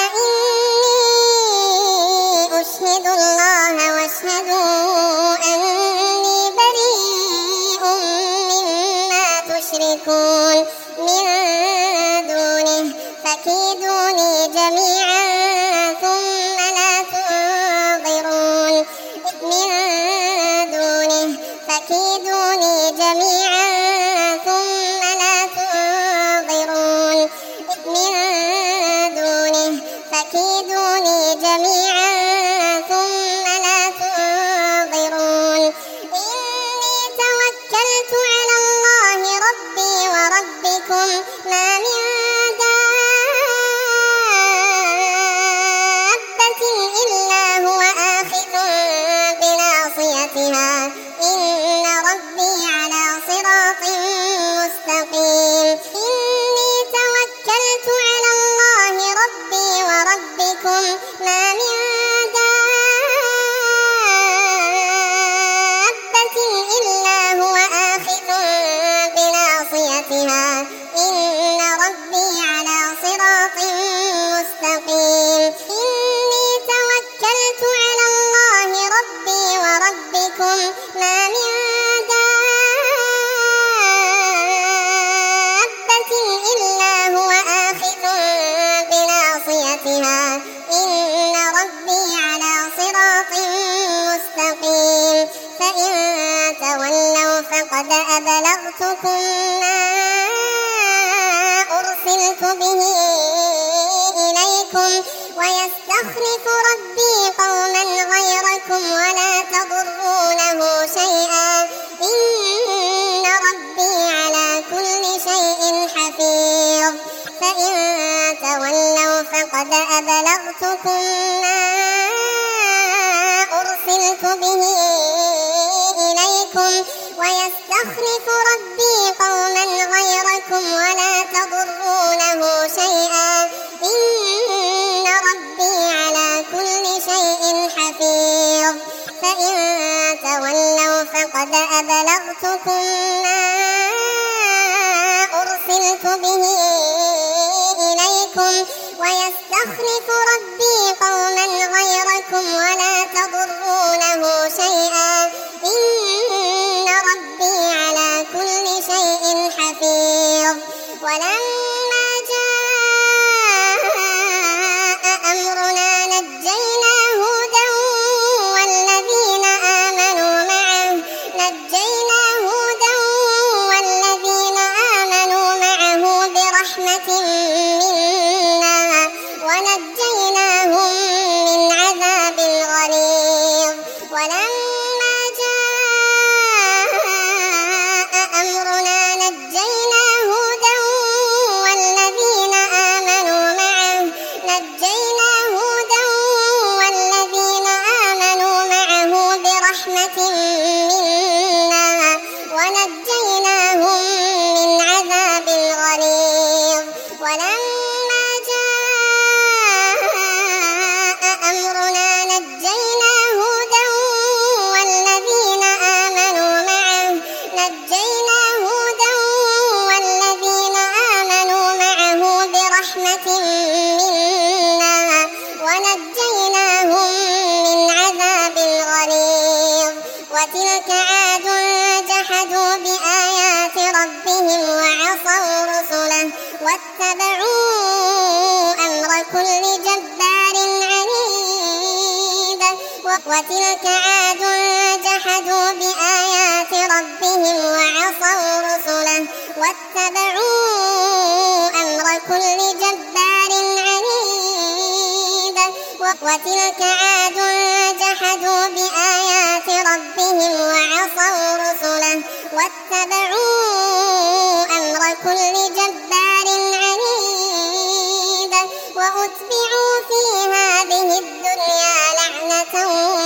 إني أشهد الله واشهدوا أني بريء مما تشركون من دونه فكيدوني جميعا ثم لا تنظرون من دونه فكيدوني جميعا ثم لا تنظرون من دونه فكيدوني جميعا ثم لا تنظرون إني توكلت على الله ربي وربكم ما من دابة إلا هو آخذ بناصيتها إن ربي على صراط مستقيم إني توكلت على الله ربي وربكم ما من دابة إلا هو آخذ بناصيتها إن ربي على صراط مستقيم إني توكلت على الله ربي وربكم ما من دابة إلا هو آخذ بناصيتها إن ربي على صراط مستقيم فإن تولوا فقد أبلغتكم ما أرسلت به إليكم ويستخلف ربي قوما غيركم ولا تضرونه شيئا إن ربي على كل شيء حفيظ فإن تولوا فقد أبلغتكم ما أرسلت به إليكم ويستخلف ربي قوما غيركم ولا تضرونه شيئا إن ربي على كل شيء حفيظ فإن تولوا فقد أبلغتكم ما أرسلت به إليكم ويستخلف ربي قوما غيركم ولا تضرونه شيئا إن ربي على كل شيء حفيظ ولما جاء أمرنا نجينا هودا والذين آمنوا معه برحمة منا ونجيناهم من عذاب غليظ ولما جاء أمرنا نجينا هودا والذين آمنوا معه برحمة منا ونجيناهم من عذاب غليظ ولما جاء أمرنا نجينا هودا والذين آمنوا معه برحمة منا ونجيناهم من عذاب غليظ وتلك عاد جحدوا بآيات ربهم وعصوا رسله واتبعوا أمر كل جبار عنيد وتلك عاد جحدوا بآيات ربهم وعصوا رسله واتبعوا أمر كل جبار عنيد وتلك عاد جحدوا بآيات ربهم وعصوا رسله واتبعوا أمر كل جبار عنيد وأتبعوا في هذه الدنيا لعنة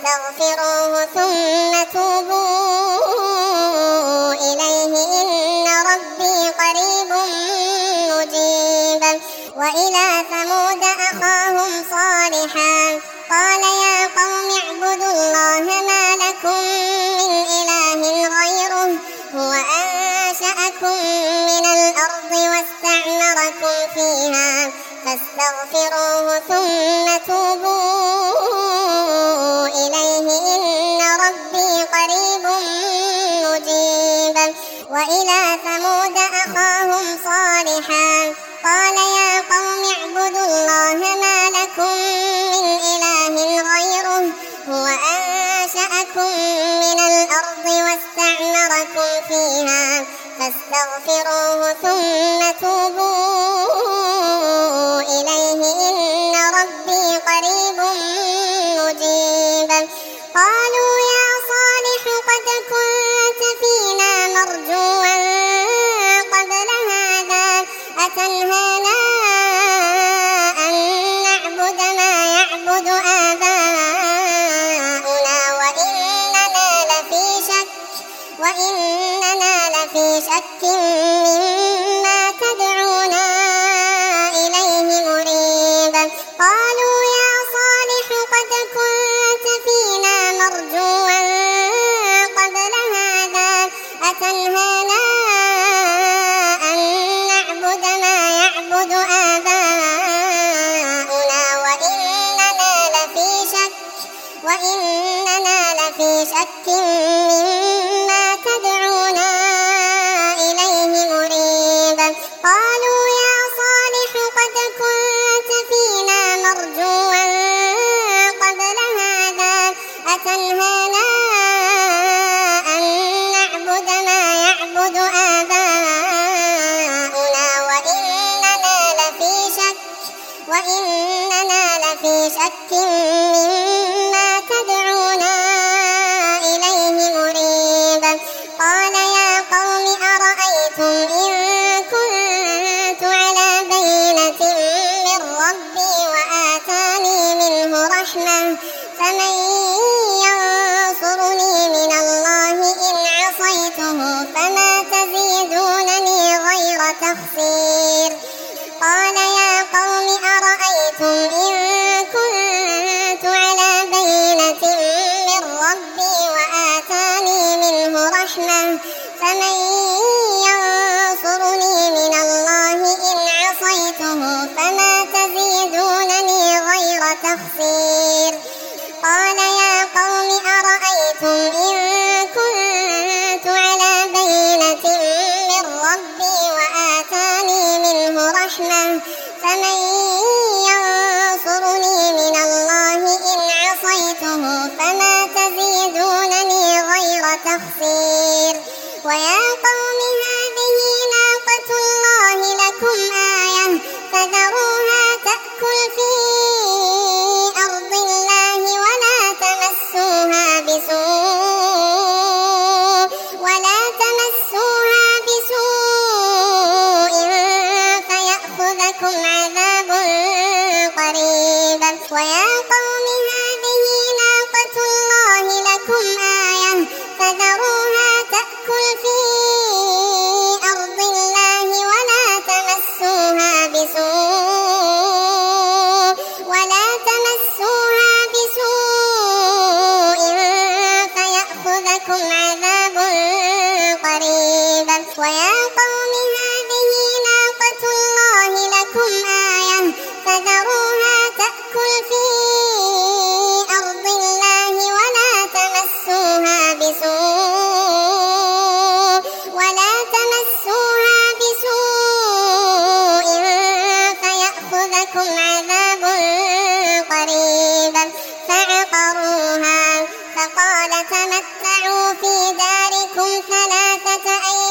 فاستغفروه ثم توبوا إليه إن ربي قريب مجيب. وإلى ثمود أخاهم صالحا قال يا قوم اعبدوا الله ما لكم من إله غيره هو أنشأكم من الأرض واستعمركم فيها فاستغفروه ثم توبوا إليه إن ربي قريب مجيب. وإلى ثمود أخاهم صالحا قال يا قوم اعبدوا الله ما لكم من إله غيره هو أنشأكم من الأرض واستعمركم فيها فاستغفروه ثم توبوا إليه إن ربي قريب مجيب. قالوا يا صالح قد كنت فينا مرجوا قبل هذا أتنهانا أن نعبد ما يعبد آباؤنا وإننا لفي شك مما تدعونا إليه مريب. قالوا يا صالح قد كنت فينا مرجوا قبل هذا أتنهانا أن نعبد ما يعبد آباؤنا وإننا لفي شك مما تدعونا إليه مريب. قالوا يا صالح قد كنت فينا مرجوا قبل هذا أتنهانا أن نعبد ما يعبد آباؤنا وإننا لفي شك مما تدعونا إليه مريب. قال يا قوم أرأيتم إن كنت على بينة من ربي وآتاني منه رحمة فمن ينصرني من الله إن عصيته فما تزيدونني غير تخسير. قال يا قوم أرأيتم إن كنت على بينة من ربي وآتاني منه رحمة فمن ينصرني من الله إن عصيته فما تزيدونني غير تخسير. قال يا قوم أرأيتم إن كنت على بينة من ربي وآتاني منه رحمة فمن ينصرني من الله إن عصيته فما تزيدونني غير تخسير. ويا قوم هذه ناقة الله لكم آية فذروها تأكل في أرض الله ولا تمسوها بسوء فيأخذكم عذاب قريب. ويا قوم هذه ناقة الله لكم آية فذروها تأكل في أرض الله ولا تمسوها بسوء فيأخذكم عذاب قريب. ويا قوم هذه ناقة الله لكم آية فذروها تأكل في أرض الله ولا تمسوها بسوء فيأخذكم عذاب قريب. فعقروها فقال تمتعوا في داركم 3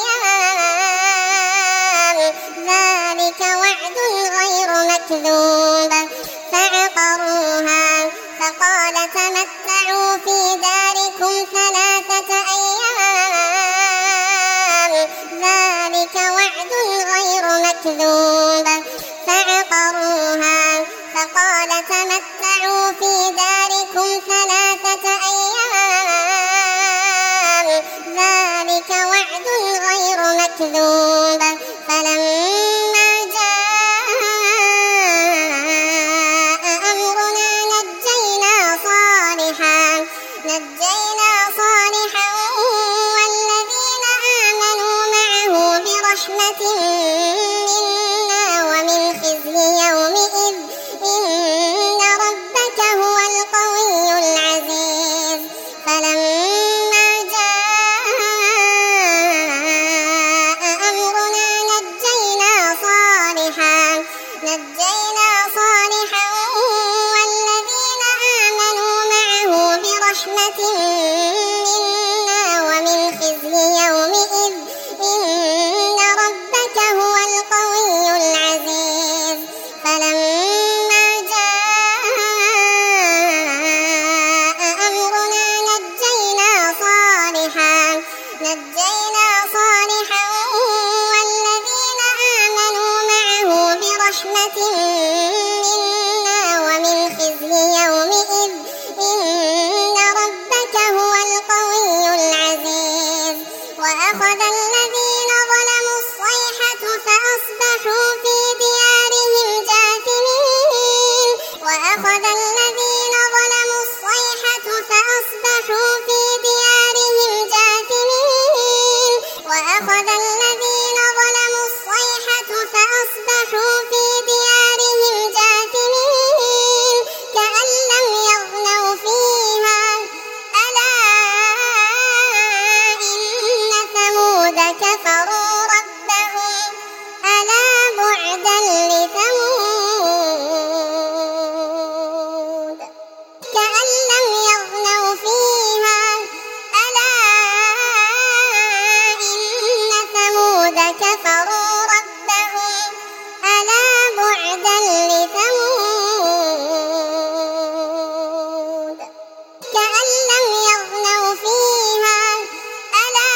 أيام ذلك وعد غير مكذوب. فعقروها فقال تمتعوا في داركم 3 أيام ذلك وعد غير مكذوب. فعقروها فقال تمتعوا في داركم 3 أيام نجينا صالحا والذين آمنوا معه برحمة منا ومن خزي يومئذ إن ربك هو القوي العزيز فلما جاء أمرنا نجينا صالحا والذين آمنوا معه برحمة منا ومن خزي يومئذ إن ربك هو القوي العزيز فلما جاء أمرنا نجينا صالحا والذين آمنوا معه برحمة منا ومن خزي يومئذ إن ربك هو القوي العزيز وأخذ الذين ظلموا الصيحة فأصبحوا في ديارهم جاثمين كأن لم يغنوا فيها ألا إن ثمود كفروا ربهم ألا بعدا لثمود كأن لم يغنوا فيها ألا إن ثمود كفروا ربهم ألا بعدا لثمود كأن لم يغنوا فيها ألا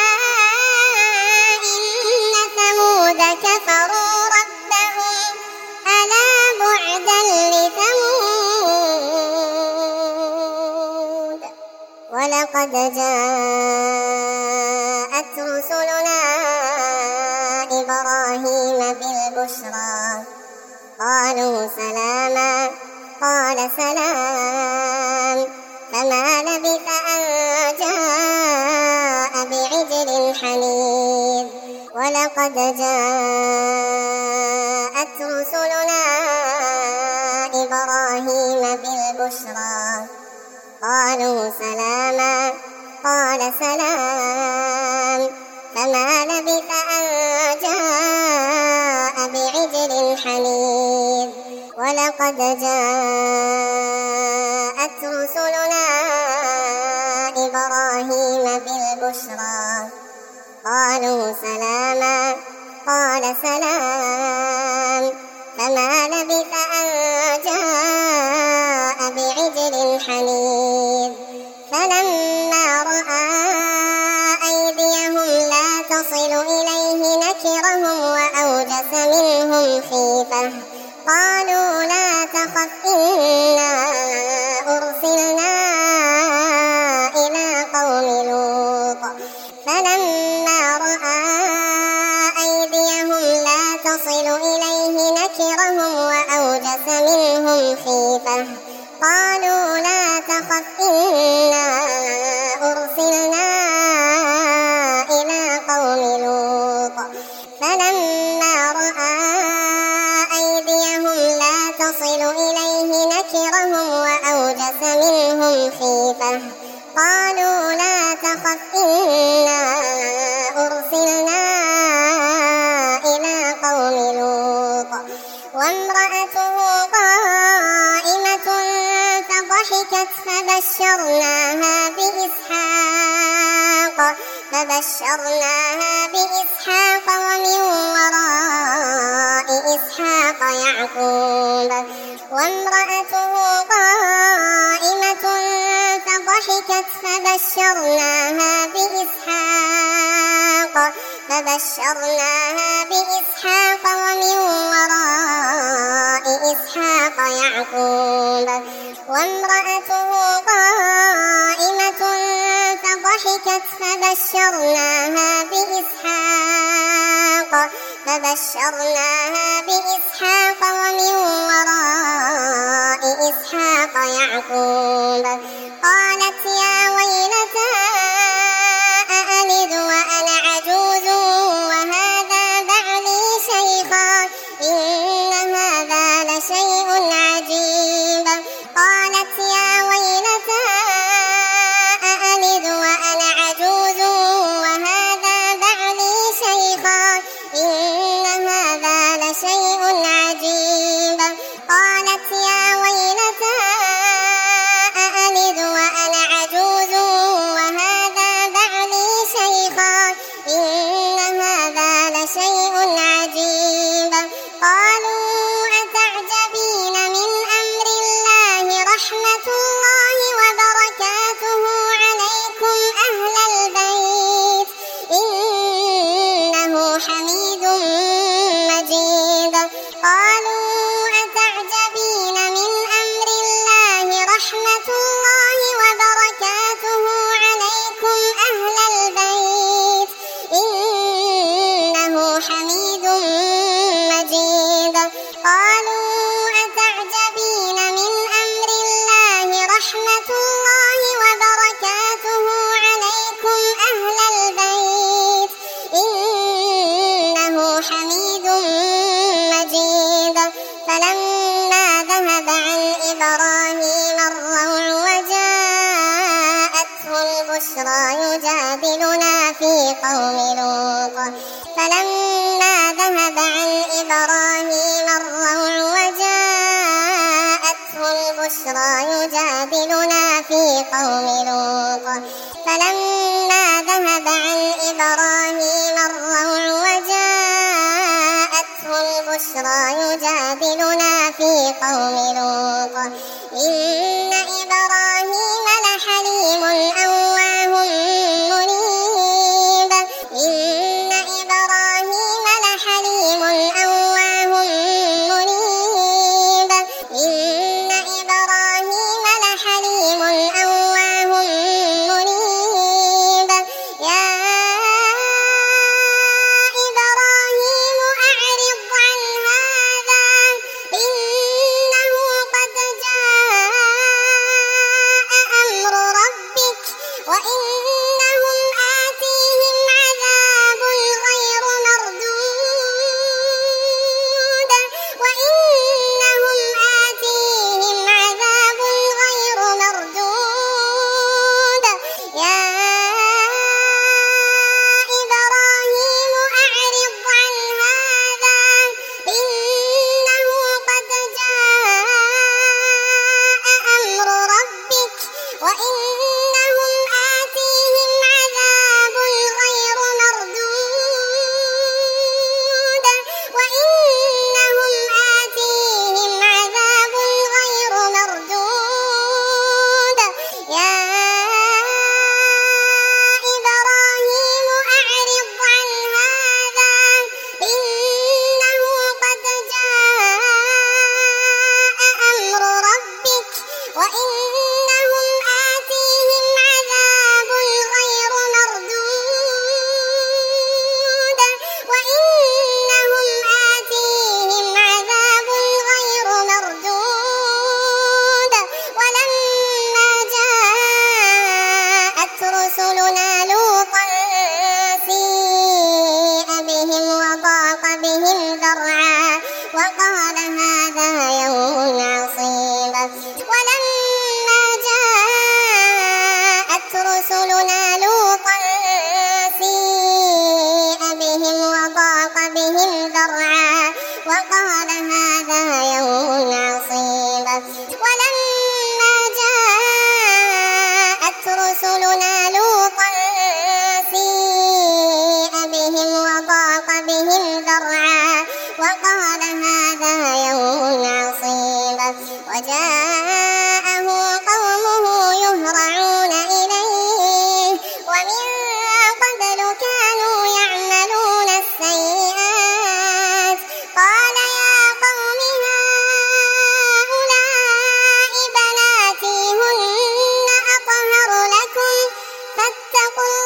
إن ثمود كفروا ربهم ألا بعدا لثمود ولقد جاءت رسلنا إبراهيم بالبشرى قالوا سلاما قال سلام فما لبث أن جاء بعجل حنيذ ولقد جاءت رسلنا إبراهيم بالبشرى قالوا سلاما قال سلام فما لبث أن جاء بعجل حنيذ ولقد جاءت رسلنا إبراهيم بالبشرى قالوا سلاما قال سلام فما لبث أن جاء بعجل حنيذ فلما رأى أيديهم لا تصل إليه نكرهم وأوجس منهم خيفة قالوا لا تخف إنا أرسلنا إلى قوم لوط فلما رأى أيديهم لا تصل إليه نكرهم وأوجس منهم خيفة قالوا لا تخف إنا أرسلنا إلى قوم لوط فلما رأى أيديهم لا تصل إليه نكرهم وأوجس منهم خيفة قالوا لا تخف إنا أرسلنا إلى قوم لوط وامرأته قائمة فضحكت فبشرناها بإسحاق ومن وراء إسحاق يعقوب وامرأته قائمة فضحكت فبشرناها بإسحاق ومن وراء إسحاق يعقوب وامرأته قائمة فضحكت فبشرناها بإسحاق ومن وراء إسحاق يعقوب قالت قالت يا ويلتى أألد وأنا عجوز وهذا بعلي شيخا إن هذا لشيء عجيب. قالت يا ويلتى أألد وأنا عجوز وهذا بعلي شيخا إن هذا لشيء عجيب. قالت يا ويلتى أألد وأنا عجوز وهذا بعلي شيخا إن هذا لشيء عجيب. قالوا أتعجبين من أمر الله رحمة الله وبركاته عليكم أهل البيت إنه حميد مجيد. قالوا أتعجبين من أمر الله رحمة الله وبركاته عليكم أهل البيت إنه حميد مجيد. قالوا أتعجبين من أمر الله رحمة الله وبركاته عليكم أهل البيت إنه حميد مجيد. فلما ذهب عن إبراهيم الروع وجاءته البشرى يجادلنا في قوم لوط. فلما ذهب عن إبراهيم الروع وجاءته البشرى يجادلنا في قوم لوط. فلما ذهب عن إبراهيم الروع وجاءته البشرى يجادلنا في قوم لوط. إن إبراهيم لحليم أواه منيب. إن إبراهيم لحليم أواه منيب. إن إبراهيم لحليم أواه منيب. يا إبراهيم أعرض عن هذا إنه قد جاء أمر ربك وإنهم آتيهم عذاب غير مردود. وإنهم آتيهم عذاب غير مردود. يا إبراهيم أعرض عن هذا إنه قد جاء أمر ربك وإنهم آتيهم عذاب غير مردود. وإنهم آتيهم عذاب غير مردود. يا إبراهيم أعرض عن هذا إنه قد جاء أمر ربك وإنهم آتيهم عذاب غير مردود. وإنهم آتيهم عذاب غير مردود. ولما جاءت رسلنا لوطا سيء بهم وضاق بهم ذرعا وقال هذا يوم عصيب. ولما جاءت رسلنا لوطا سيء بهم وضاق بهم ذرعا وقال هذا يوم عصيب. ولما جاءت رسلنا لوطا سيء بهم وضاق بهم ذرعا وقال هذا يوم عصيب. وجاءه قومه يهرعون إليه ومن قبل كانوا يعملون السيئات. قال يا قوم هؤلاء بناتي هن أطهر لكم فاتقوا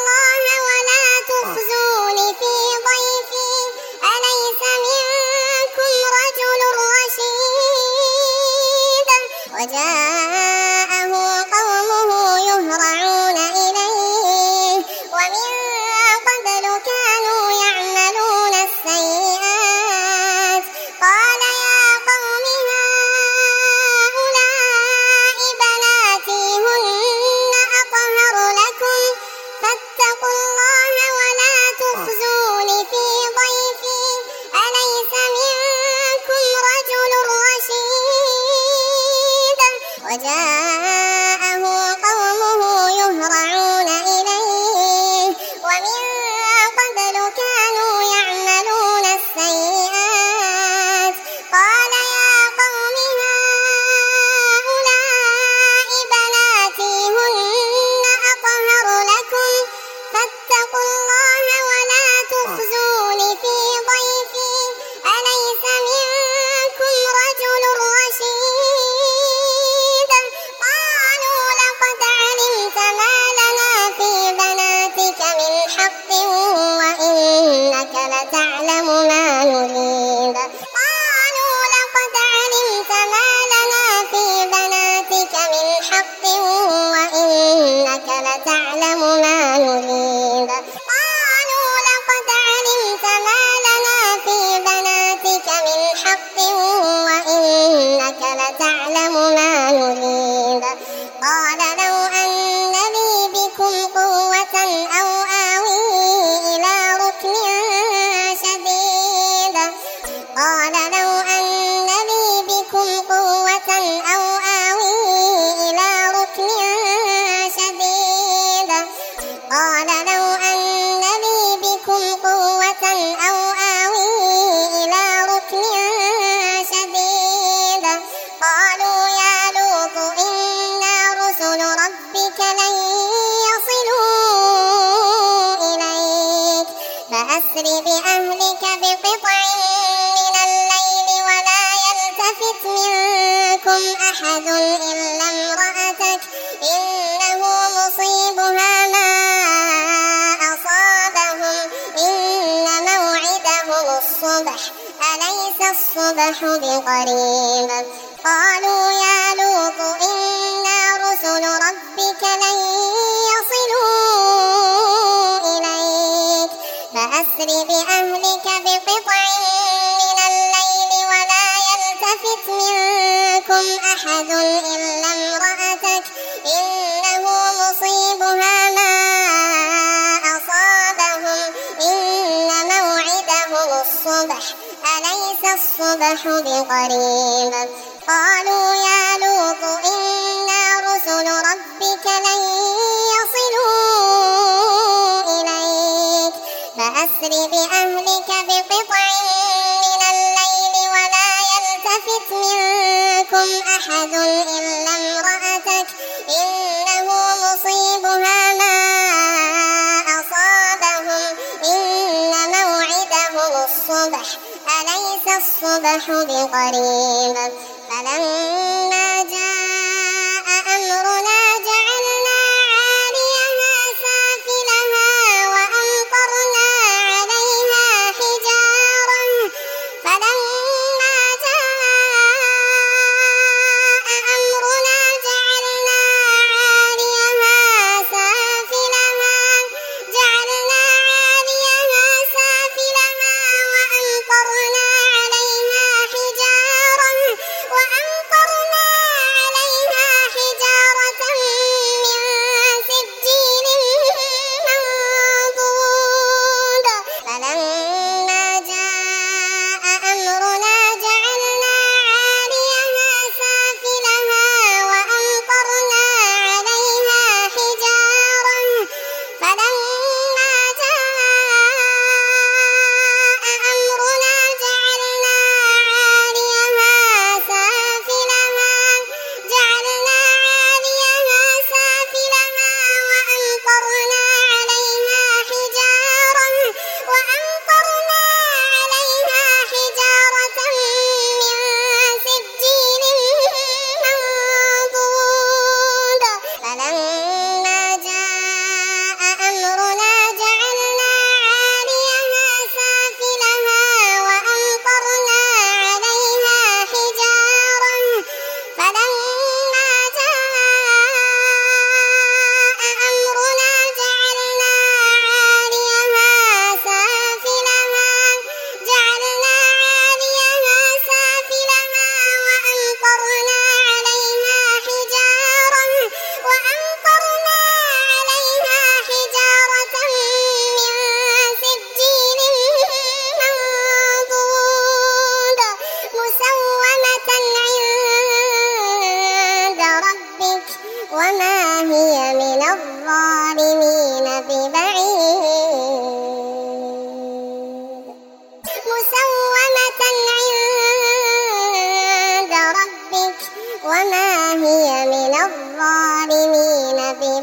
تعلم ما نريد. قالوا لقد علمت ما لنا في بناتك من حق وإنك لتعلم ما نريد. قال لو أن لي بكم قوة أو آوي إلى ركن شديد. قال لو أن لي بكم قوة أو آوي إلى ركن شديد. قال لو أن لي بكم قوة أو آوي إلى ركن شديد. قالوا يا لوط إنا رسل ربك لن يصلوا إليك فأسر بأهلك بقطع من الليل ولا يلتفت منكم أحد إلا امرأتك إنه مصيبها ما أصابهم إن موعدهم الصبح أليس الصبح بقريب. قالوا يا لوط إنا رسل ربك لن يصلوا إليك فأسر بأهلك بقطع من الليل ولا يلتفت منكم أحد إلا امرأتك إنه مصيبها ما أصابهم إن موعدهم الصبح أليس الصبح بقريب. قالوا يا لوط إنا رسل ربك لن يصلوا إليك فأسر بأهلك بقطع من الليل ولا يلتفت منكم أحد إلا امرأتك إنه مصيبها ما أصابهم إن موعدهم الصبح أليس الصبح بقريب. فلما جاء أمرنا جعلنا عاليها سافلها وأمطرنا عليها حجارة. فلما جاء أمرنا جعلنا عاليها سافلها وأمطرنا عليها حجارة من سجيل منضود. فلما جاء أمرنا جعلنا عاليها سافلها وأمطرنا عليها حجارة. فلما جاء أمرنا جعلنا عاليها سافلها وأمطرنا عليها حجارة من سجيل منضود. فلما جاء أمرنا جعلنا عاليها سافلها وأمطرنا عليها حجارة. فلما جاء أمرنا جعلنا عاليها سافلها وأمطرنا عليها حجارة من سجيل منضود مسومة عند ربك وما هي من الظالمين ببعيد. مسومة عند ربك وما هي من الظالمين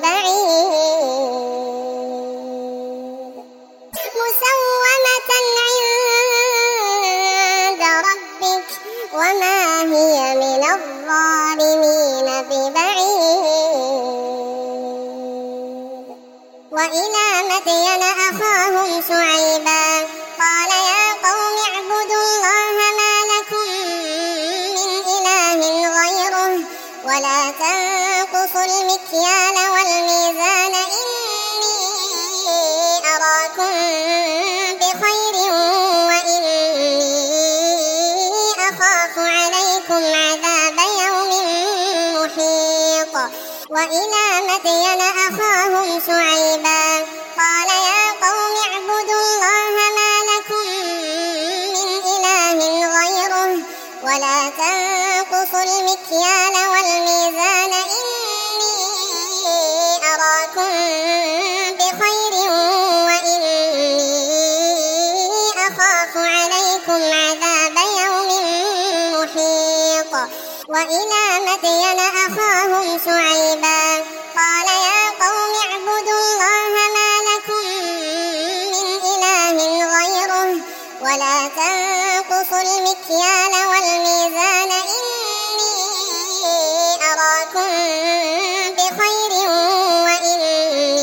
ببعيد. مسومة عند ربك وما هي من الظالمين ببعيد. وإلى مدين أخاهم شعيبا قال يا قوم اعبدوا الله ما لكم من إله غيره ولا تنقصوا المكيال والميزان شعيبا قال يا قوم اعبدوا الله ما لكم من إله غيره ولا تنقصوا المكيال والميزان إني أراكم بخير وإني أخاف عليكم عذاب يوم محيط. وإلى مدين أخاهم شعيبا قال يا قوم اعبدوا الله ما لكم من إله غيره ولا تنقصوا المكيال والميزان إني أراكم بخير وإني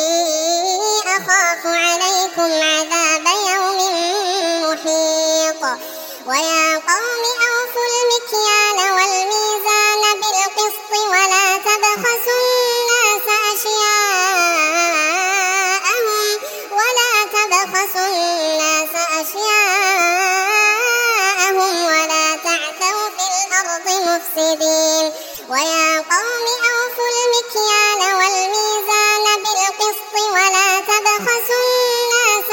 أخاف عليكم عذاب يوم محيط. ويا قوم أوفوا المكيال والميزان بالقسط ولا تبخسوا الناس أشياءهم ولا تعثوا في الأرض مفسدين. ويا قوم أوفوا المكيال والميزان بالقسط ولا تبخسوا الناس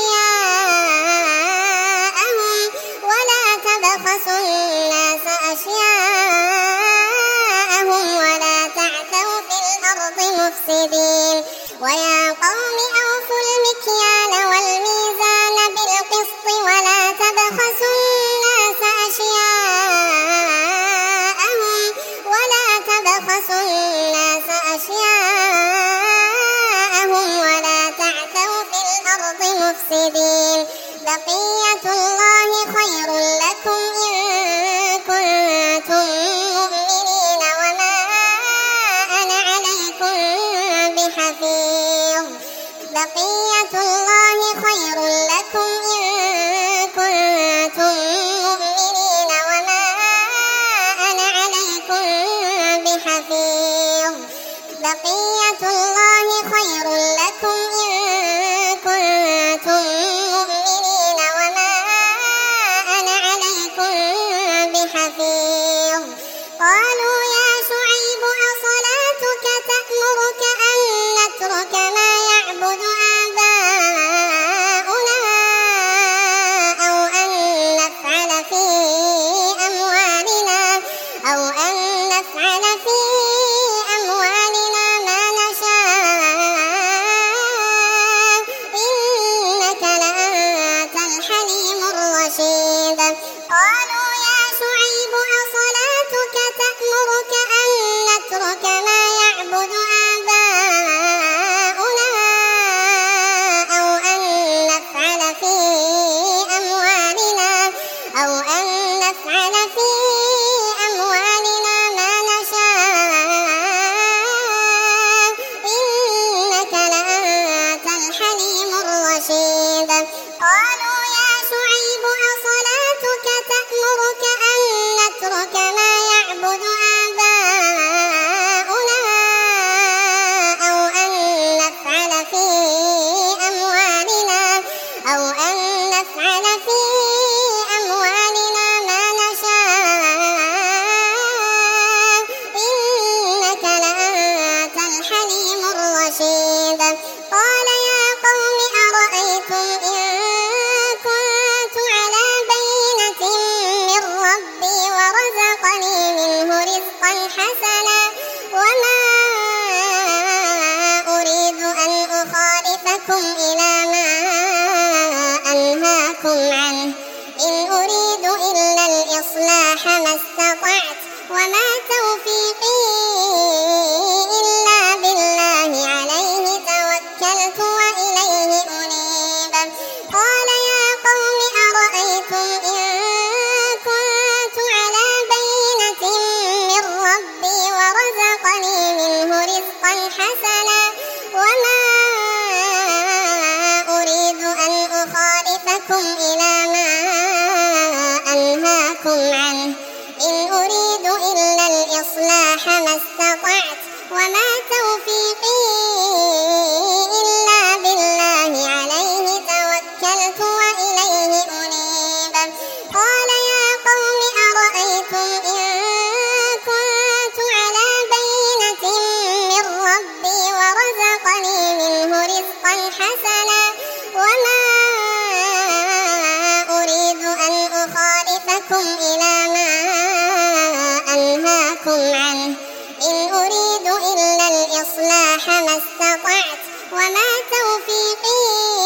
أشياءهم ولا تعثوا في الأرض مفسدين. ويا قوم أوفوا المكيال والميزان بالقسط ولا تبخسوا الناس أشياءهم ولا تعثوا في الأرض مفسدين. بقية الله خير لكم إن كنتم مؤمنين وما أنا عليكم بحفيظ. بقية الله خير لكم إن كنتم مؤمنين وما أنا عليكم بحفيظ. بقية الله خير لكم إن كنتم مؤمنين وما أنا عليكم بحفيظ. قالوا يا شعيب أصلاتك تأمرك أن نترك ما يعبد آباؤنا أو أن نفعل في أموالنا ما نشاء إنك لأنت الحليم الرشيد. قالوا يا شعيب أصلاتك تأمرك أن نترك ما يعبد آباؤنا أو أن نفعل في أموالنا ما نشاء إنك لأنت الحليم الرشيد. قالوا يا شعيب أصلاتك تأمرك أن نترك ما يعبد آباؤنا أو أن نفعل في أموالنا ما نشاء إنك لأنت الحليم الرشيد. قال يا قوم أرأيتم إن كنت على بينة من ربي ورزقني منه رزقا حسنا وما أريد أن أخالفكم إلى ما أنهاكم عنه إن أريد إلا الإصلاح ما استطعت وما توفيقي إلا بالله عليه توكلت وإليه أنيب. قال يا قوم أرأيتم إن كنت على بينة من ربي ورزقني منه رزقا حسنا وما أريد أن أخالفكم إلى ما أنهاكم عنه إن أريد إلا الإصلاح ما استطعت وما توفيقي إلا بالله عليه توكلت وإليه أنيب. قال يا قوم أرأيتم إن كنت على بينة من ربي حسنا وما أريد أن أخالفكم إلى ما أنهاكم عنه إن أريد إلا الإصلاح ما استطعت وما توفيقي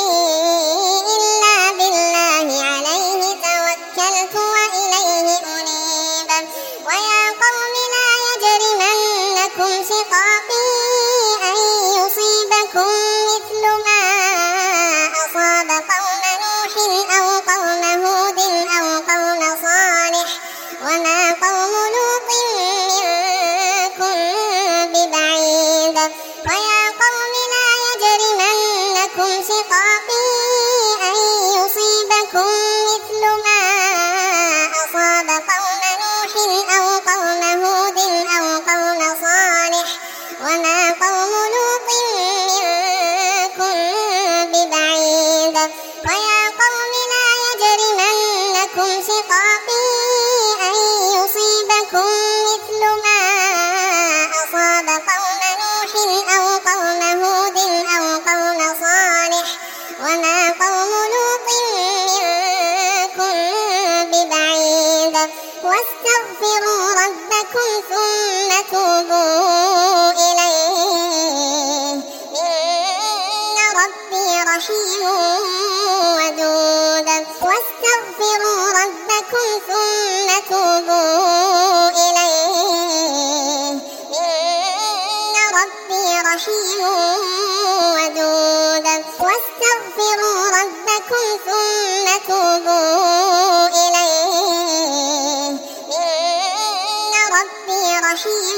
إلا بالله عليه توكلت وإليه أنيب ويا قوم لا يجرمنكم شقاقي أن يصيبكم مثل ما أصاب قوم نوح أو قوم هود أو قوم صالح وما قوم لوط منكم ببعيد ويا قوم لا يجرمنكم شقاقي أن يصيبكم مثل ما أصاب قوم نوح أو قوم هود أو قوم صالح وما قوم لوط منكم ببعيد ويا قوم لا يجرمنكم شقاقي أن يصيبكم مثل ما أصاب قوم نوح أو قوم هود أو قوم صالح وما قوم لوط منكم ببعيد واستغفروا ربكم ثم توبوا إليه إن ربي رحيم ودود واستغفروا ربكم ثم توبوا إليه إن ربي رحيم ودود واستغفروا ربكم ثم توبوا إليه إن ربي رحيم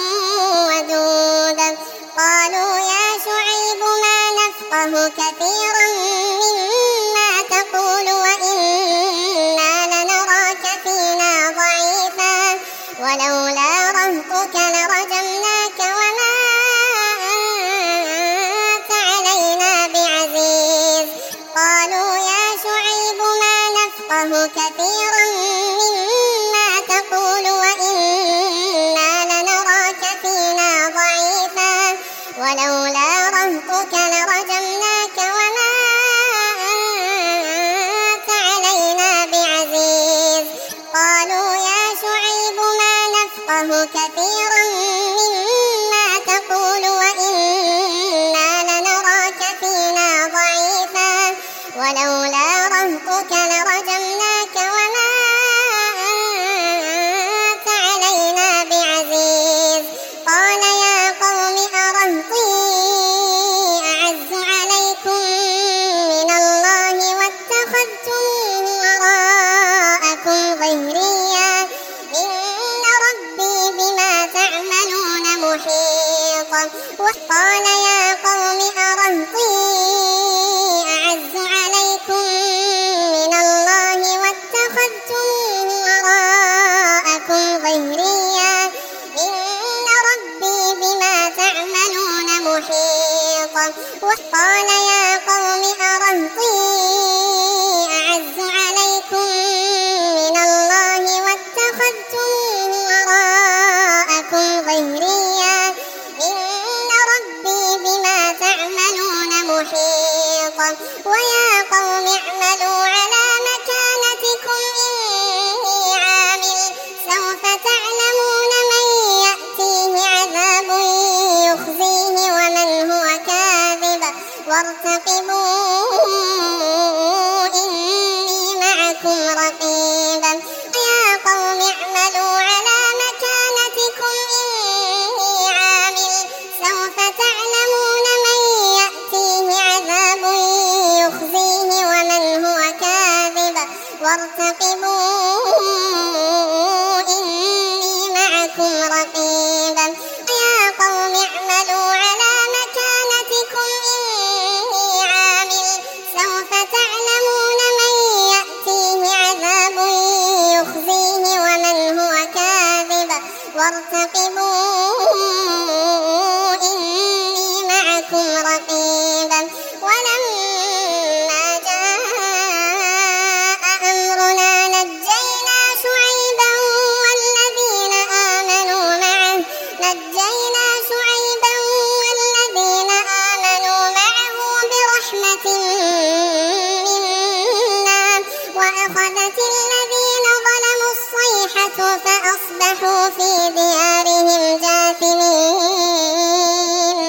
ودود قالوا يا شعيب ما نفقه كثيرا مما تقول وإنا لنراك فينا ضعيفا ولولا رهطك لرجمناك وما أنت علينا بعزيز قالوا يا شعيب ما نفقه كثيرا مما تقول وإنا لنراك فينا ضعيفا ولولا رهطك لرجمناك وما أنت علينا بعزيز قالوا يا شعيب ما نفقه كثيرا مما تقول وإنا لنراك فينا ضعيفا ولولا رهطك لرجمناك وما أنت علينا بعزيز قال يا قوم أرهطي أعز عليكم من الله واتخذتموه وراءكم ظهريا إن ربي بما تعملون محيط وقال يا قوم أرهطي أعز عليكم من الله واتخذتموه وراءكم ظهريا إن ربي بما تعملون محيط وقال يا قوم أرهطي أعز عليكم من الله واتخذتموه وراءكم ظهريا إن ربي بما تعملون محيط ويا قوم اعملوا على مكانتكم إني عامل سوف تعلمون من يأتيه عذاب يخزيه ومن هو كاذب وارتقبوا إني معكم رقيب يا قوم اعملوا على مكانتكم إني عامل سوف تعلمون من يأتيه عذاب يخزيه ومن هو كاذب وارتقبوا إني معكم رقيب يا قوم اعملوا على مكانتكم إني عامل سوف تعلمون من يأتيه عذاب يخزيه ومن هو كاذب وارتقبوا إني معكم رقيب ولما جاء أمرنا نجينا شعيبا والذين آمنوا معه برحمة منا وأخذت الذين ظلموا الصيحة فأصبحوا في ديارهم جاثمين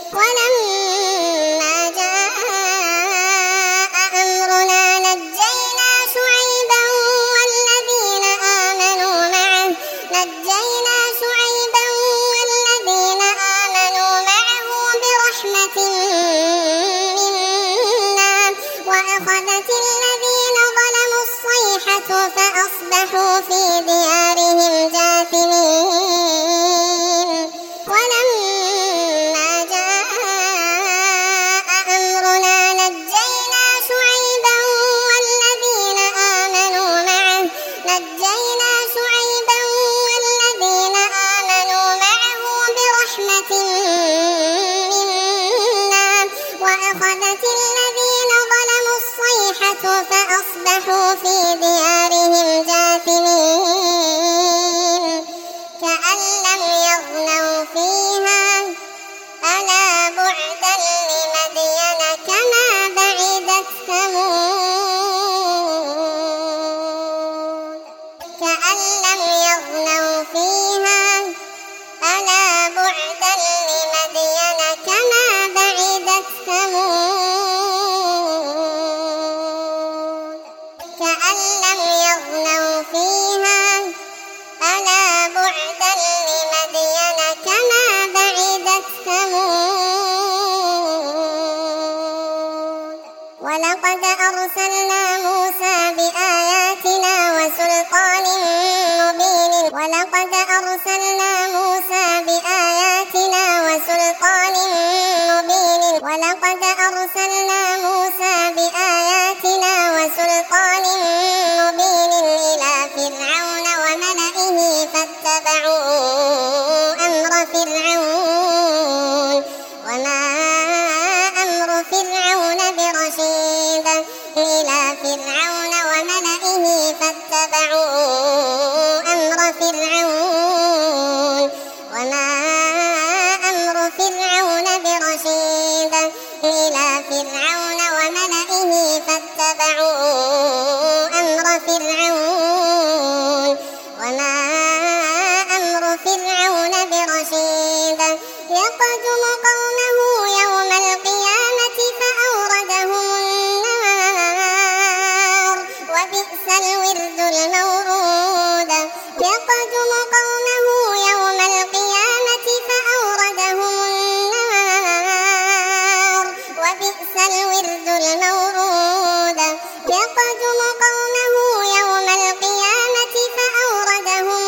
ولما جاء أمرنا نجينا شعيبا والذين آمنوا معه برحمة منا وأخذت الذين ظلموا الصيحة فأصبحوا في ديارهم جاثمين ولما جاء أمرنا نجينا شعيبا والذين آمنوا معه برحمة منا وأخذت الذين ظلموا الصيحة فأصبحوا في ديارهم جاثمين كأن لم يغنوا فيها ألا بعدا لمدين كما بعدت ثمود كأن لم يغنوا فيها ألا بعدا لمدين كما بعدت ثمود كأن لم يغنوا فيها ألا بعدا لمدين كما بعدت ثمود ولقد أرسلنا موسى بآياتنا وسلطان مبين إلى فرعون وملئه فاتبعوا أمر فرعون وما أمر فرعون برشيد إلى فرعون وملئه فاتبعوا أمر فرعون وما أمر فرعون برشيد إلى فرعون وملئه فاتبعوا أمر فرعون وما أمر فرعون برشيد يقدم قومه يوم القيامة فأوردهم النار وبئس الورد المورود يقدم قومه يوم القيامة فأوردهم النار وبئس الورد المورود يقدم قومه يوم القيامة فأوردهم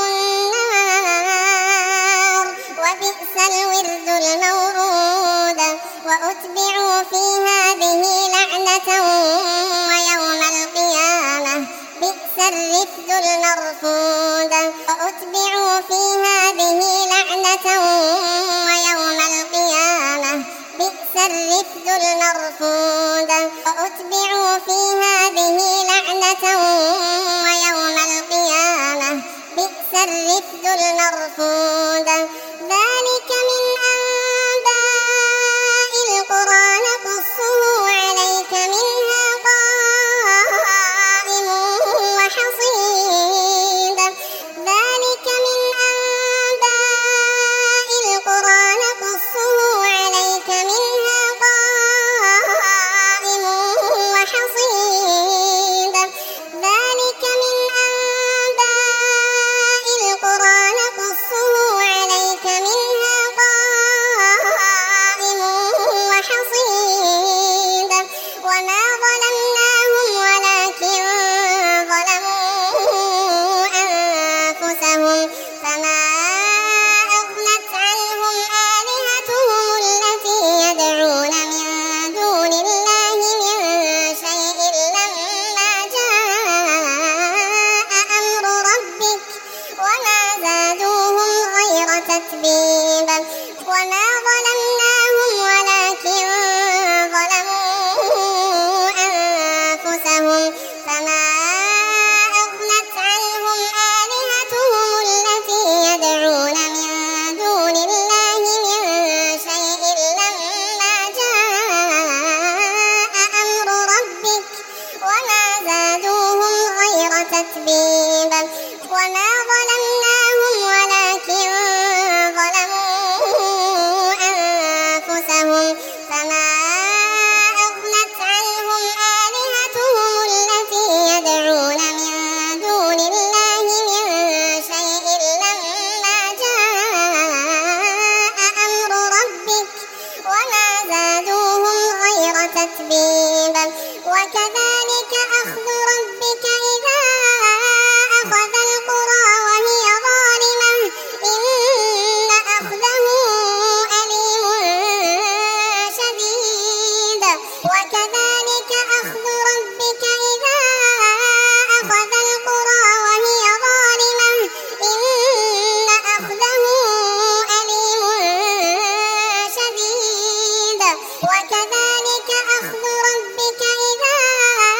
النار وبئس الورد المورود وأتبعوا في هذه لعنة ويوم القيامة بئس الرفد المرفود وأتبعوا في هذه لعنة ويوم القيامة بئس الرفد المرفود وأتبعوا في هذه لعنة ويوم القيامة بئس الرفد المرفود ذلك من أنباء القرى نقصه عليك منها قائم وحصيد ذلك من أنباء القرى نقصه عليك منها قائم وحصيد ذلك من أنباء القرى نقصه عليك منها تبيبا وما ظلمناهم ولكن ظلموا أنفسهم فما أغنت عنهم آلهتهم التي يدعون من دون الله من شيء لما جاء أمر ربك وما زادوهم غير تتبيبا وكذلك أخذ ربك إذا أخذ القرى وهي ظالمة إن أخذه أليم شديد وكذلك أخذ ربك إذا أخذ القرى وهي ظالمة إن أخذه أليم شديد وكذلك أخذ ربك إذا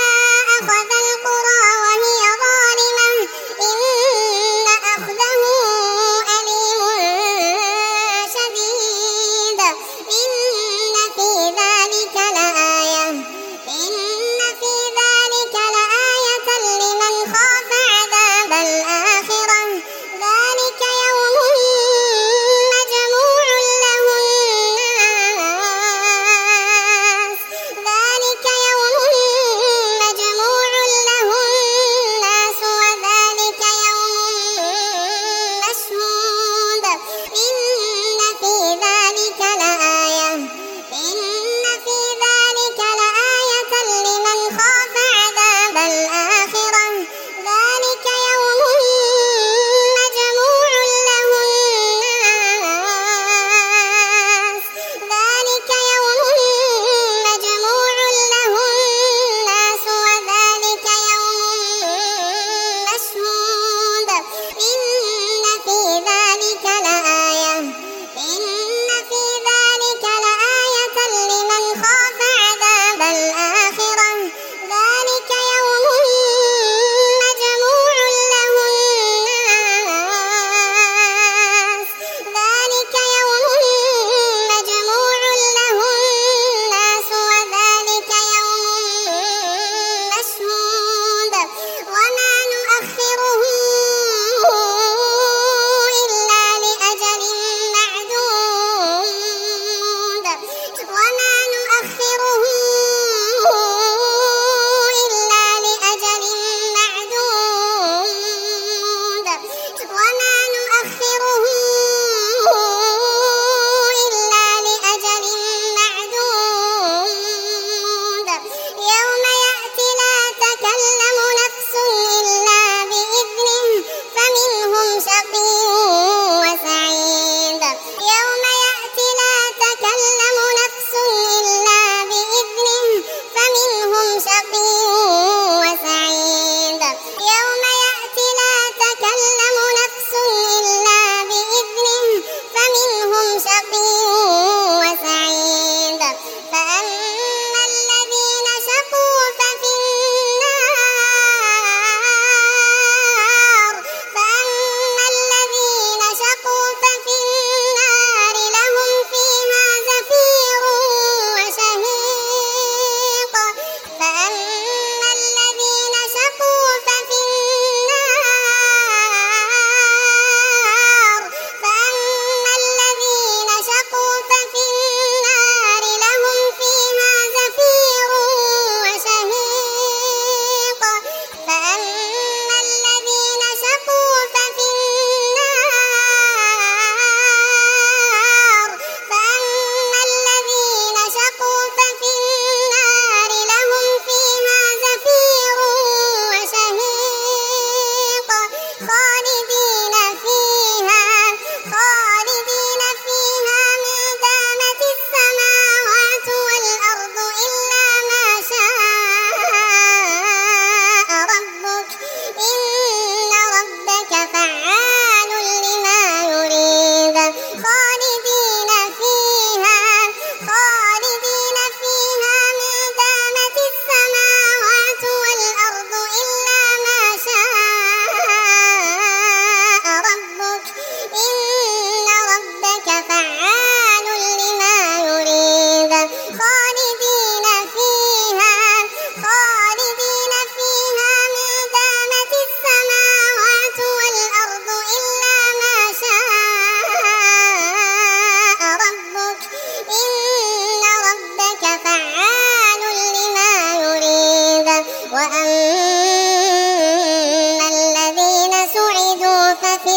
وأما الذين سعدوا ففي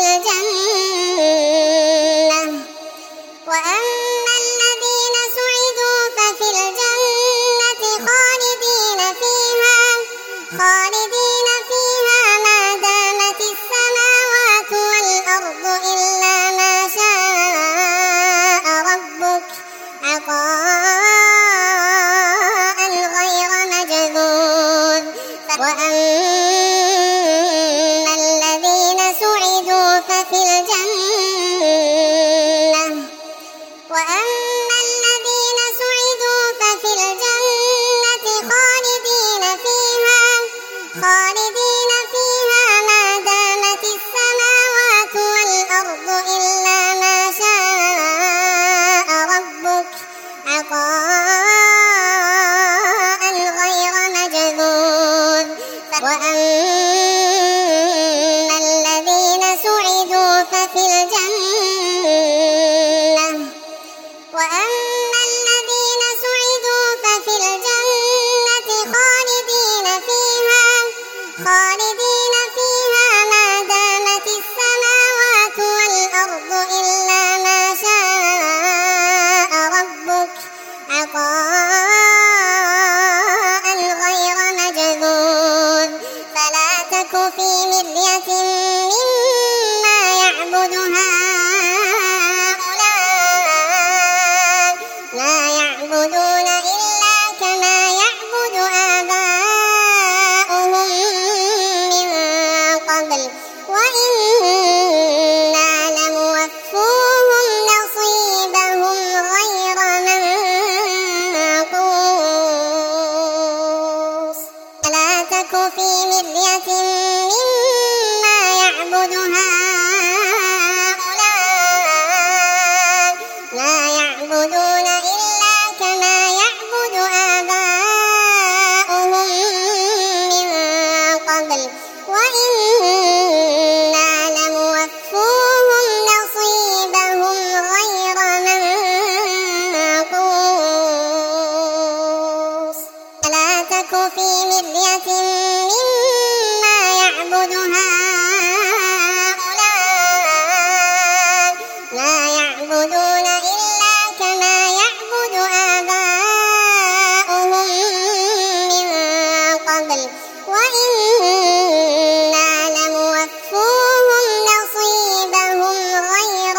الجنة خالدين فيها ما دامت السماوات والأرض إلا ما شاء ربك عطاء غير مجذوذ. وأما الذين سعدوا ففي الجنة خالدين فيها ما دامت السماوات والأرض إلا ما شاء ربك عطاء غير مجذوذ. وأما الذين سعدوا ففي الجنة خالدين فيها ما دامت السماوات والأرض إلا ما شاء ربك عطاء غير مجذوذ. فلا تك في مرية مما يعبد هؤلاء لا يعبدون إلا كما يعبد آباؤهم وإنا لموفوهم نصيبهم غير منقوص. فلا تك في مرية مما يعبد هؤلاء لا يعبدون إلا كما يعبد آباؤهم من قبل وإنا لموفوهم نصيبهم غير منقوص. فلا تك في مرية مما يعبد هؤلاء لا يعبدون إلا كما يعبد آباؤهم من قبل وإنا لموفوهم نصيبهم غير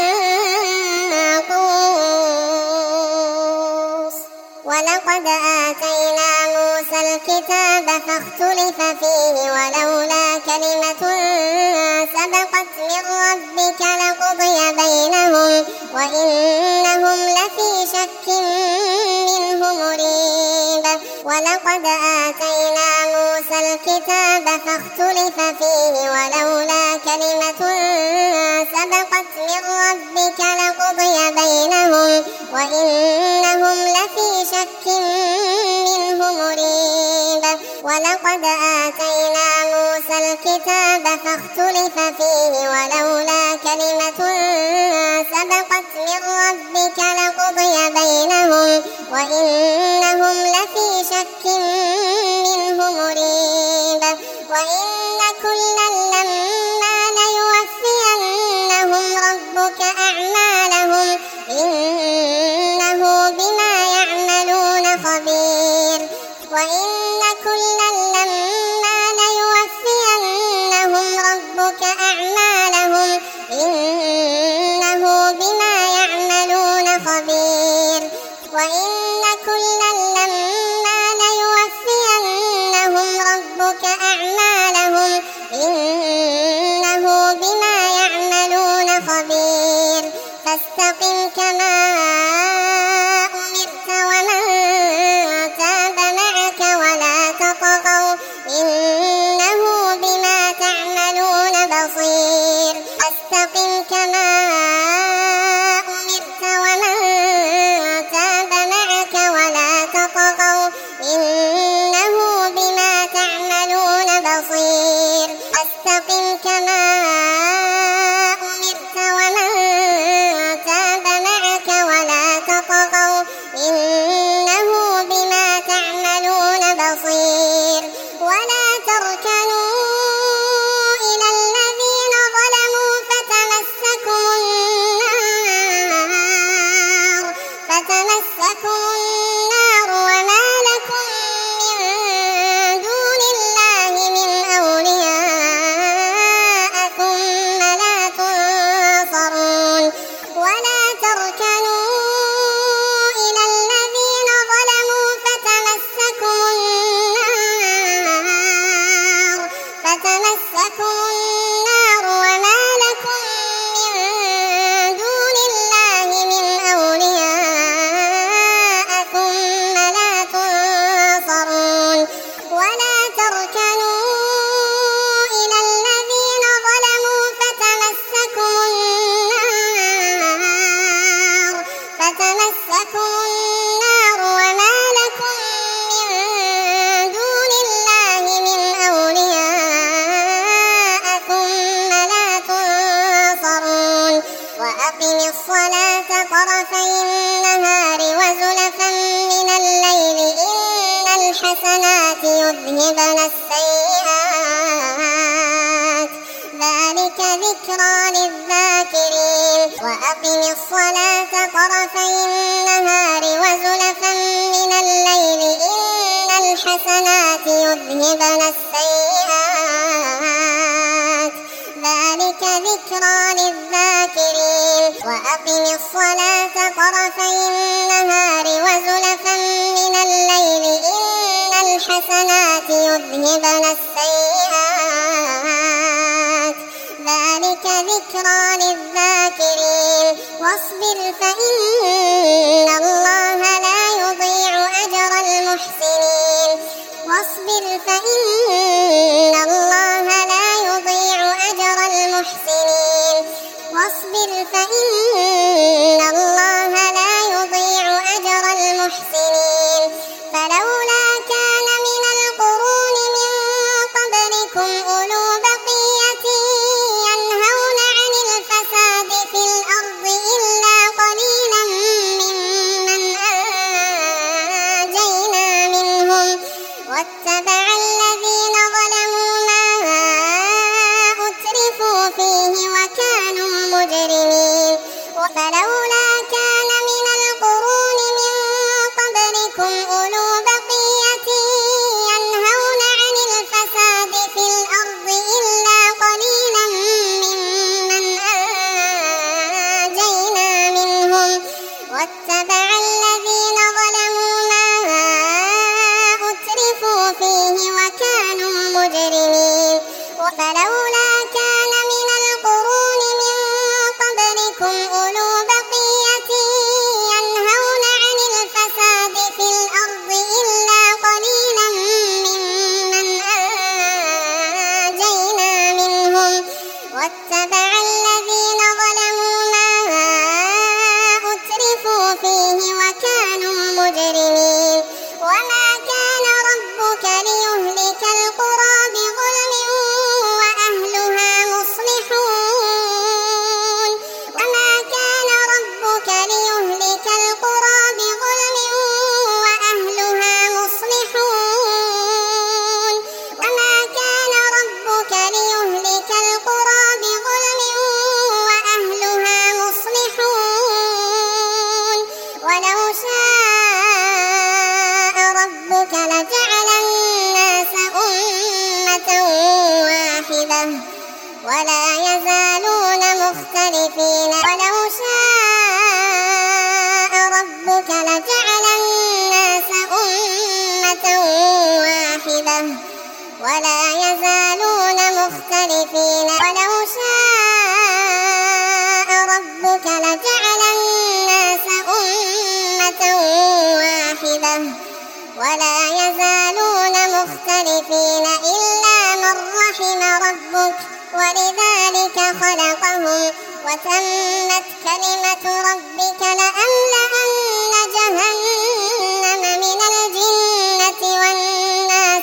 منقوص. ولقد آتينا موسى الكتاب فاختلف فيه ولولا كلمة سبقت من ربك لقضي بينهم وإنهم لفي شك منه مريب. ولقد آتينا موسى الكتاب فاختلف فيه ولولا كلمة سبقت من ربك لقضي بينهم وإنهم لفي شك منه مريب. ولقد آتينا موسى الكتاب فاختلف فيه ولولا كلمة سبقت من ربك لقضي بينهم وإنهم لفي شك منه مريب. وإن كلا لما ليوفينهم ربك أعمالهم إنه بما يعملون خبير. وإن كلا لما ليوفينهم ربك أعمالهم إنه بما يعملون خبير. وإن كلا لما ليوفينهم ربك أعمالهم إنه بما يعملون خبير. فاستقم كما أمرت ومن تاب معك ولا تطغوا إنه بما تعملون بصير. فاستقم كما أمرت ومن تاب معك ولا تطغوا إنه بما تعملون بصير. الحسنات يذهبن السيئات ذلك ذكرى للذاكرين وأقم الصلاة طرفي النهار وزلفا من الليل إن الحسنات يذهبن السيئات ذلك ذكرى للذاكرين وأقم الصلاة طرفي النهار وزلفا من الليل إن الحسنات يذهبن السيئات ذلك ذكرى للذاكرين واصبر فإن الله لا يضيع أجر المحسنين واصبر فإن الله لا يضيع أجر المحسنين واصبر فإن الله لا يضيع أجر المحسنين فلولا كان من القرون من قبلكم أولو بقية ينهون عن الفساد في الأرض إلا قليلا ممن أنجينا منهم واتبع الذين ظلموا ما أترفوا فيه وكانوا مجرمين فلولا كان من القرون من قبلكم أولو بقية ينهون عن الفساد في الأرض إلا قليلا ممن أنجينا منهم واتبع الذين ظلموا ما أترفوا فيه وكانوا مجرمين فلولا كان من القرون من قبلكم أولو بقية ينهون عن الفساد في الأرض إلا قليلا ممن أنجينا منهم واتبع الذين ظلموا ما أترفوا فيه وكانوا مجرمين وما كان ربك ليهلك القرى بظلم وأهلها مصلحون وما كان ربك ليهلك القرى بظلم وأهلها مصلحون وما كان ربك ليهلك القرى بظلم وأهلها مصلحون ولو شاء ربك لجعل الناس أمة واحدة ولا يزالون مختلفين ولو شاء ربك لجعل الناس أمة واحدة ولا يزالون مختلفين ولو شاء ربك لجعل الناس أمة واحدة ولا يزالون مختلفين إلا من رحم ربك ولذلك خلقهم وتمت كلمة ربك لأملأن جهنم من الجنة والناس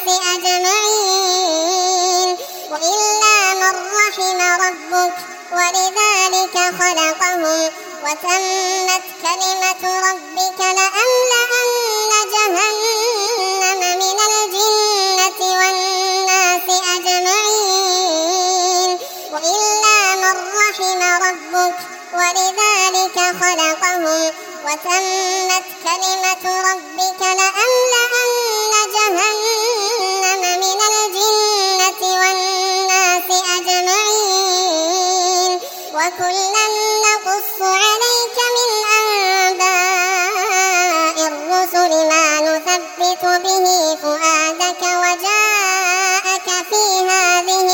أجمعين وإلا من رحم ربك ولذلك خلقهم وتمت كلمة ربك لأملأن جهنم من الجنة والناس أجمعين وإلا من رحم ربك ولذلك خلقهم وتمت كلمة ربك لأملأن جهنم من الجنة والناس أجمعين وكلا نقص عليك من أنباء الرسل ما نثبت به فؤادك وجاءك في هذه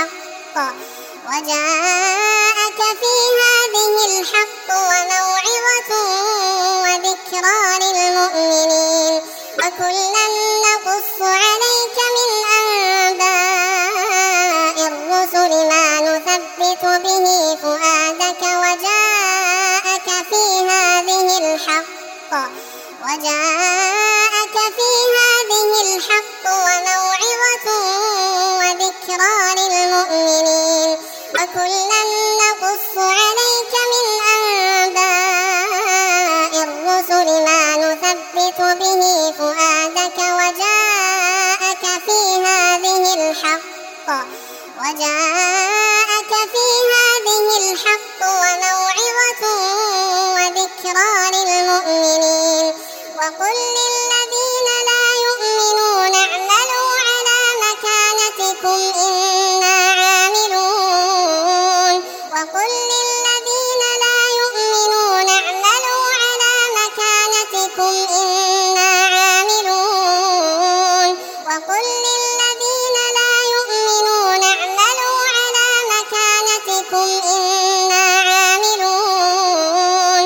الحق وموعظة وذكرى للمؤمنين وكلا نقص عليك من أنباء الرسل ما نثبت به فؤادك وجاءك في هذه الحق وموعظة وذكرى للمؤمنين وكلا نقص عليك من أنباء الرسل ما نثبت به فؤادك وجاءك مؤمنين وقل للذين لا يؤمنون اعملوا على مكانتكم إنا عاملون وقل للذين لا يؤمنون اعملوا على مكانتكم إنا عاملون وقل للذين لا يؤمنون اعملوا على مكانتكم إنا عاملون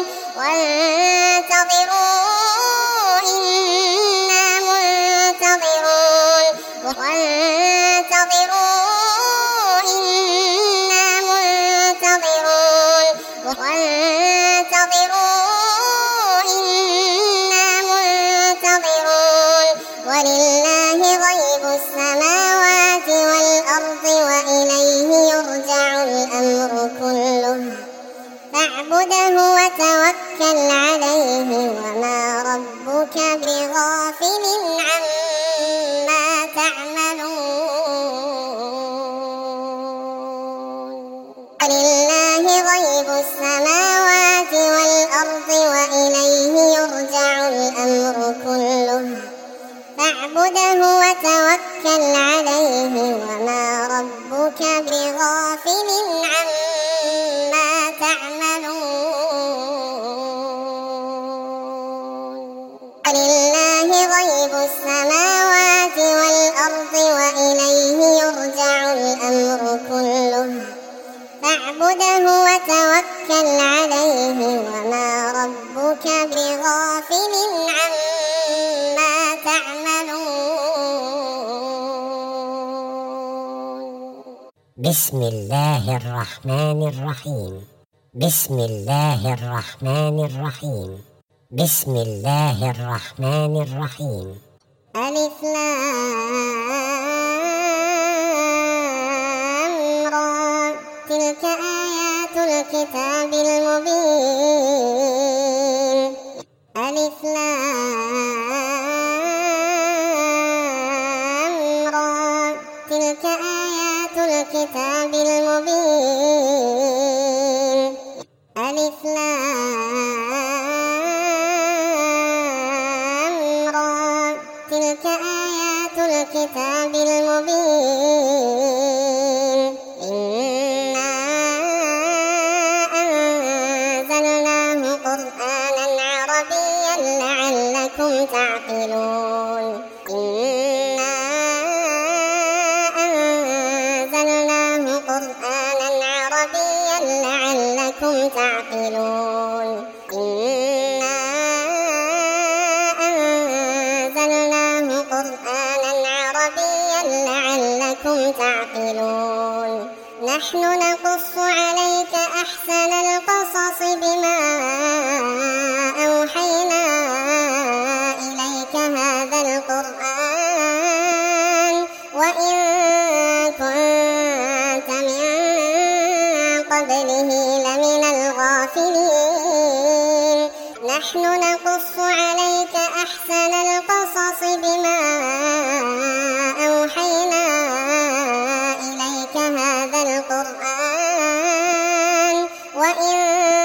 وانتظروا إنا منتظرون وانتظروا إنا منتظرون وانتظروا إنا منتظرون ولله غيب السماوات والأرض وإليه يرجع الأمر كله فاعبده وتوكل عليه وما ربك بغافل عما تعملون ولله غيب السماوات والأرض وإليه يرجع الأمر كله فاعبده وتوكل عليه وما ربك بغافل عما تعملون ولله غيب السماوات والأرض وإليه يرجع الأمر كله فاعبده وتوكل عليه وما ربك بغافل عما تعملون بسم الله الرحمن الرحيم بسم الله الرحمن الرحيم بسم الله الرحمن الرحيم ألف لام را تلك آيات الكتاب المبين ألف لام را تلك آيات الكتاب المبين ألف لام را تلك آيات الكتاب المبين إنا أنزلناه قرآنا عربيا لعلكم تعقلون إنا أنزلناه قرآنا عربيا لعلكم تعقلون إنا أنزلناه قرآنا عربيا لعلكم تعقلون نحن نقص عليك أحسن القصص بما أوحينا إليك هذا القرآن وإن كنت من قبله لمن الغافلين نحن نقص عليك أحسن القصص بما أوحينا إليك هذا القرآن وإن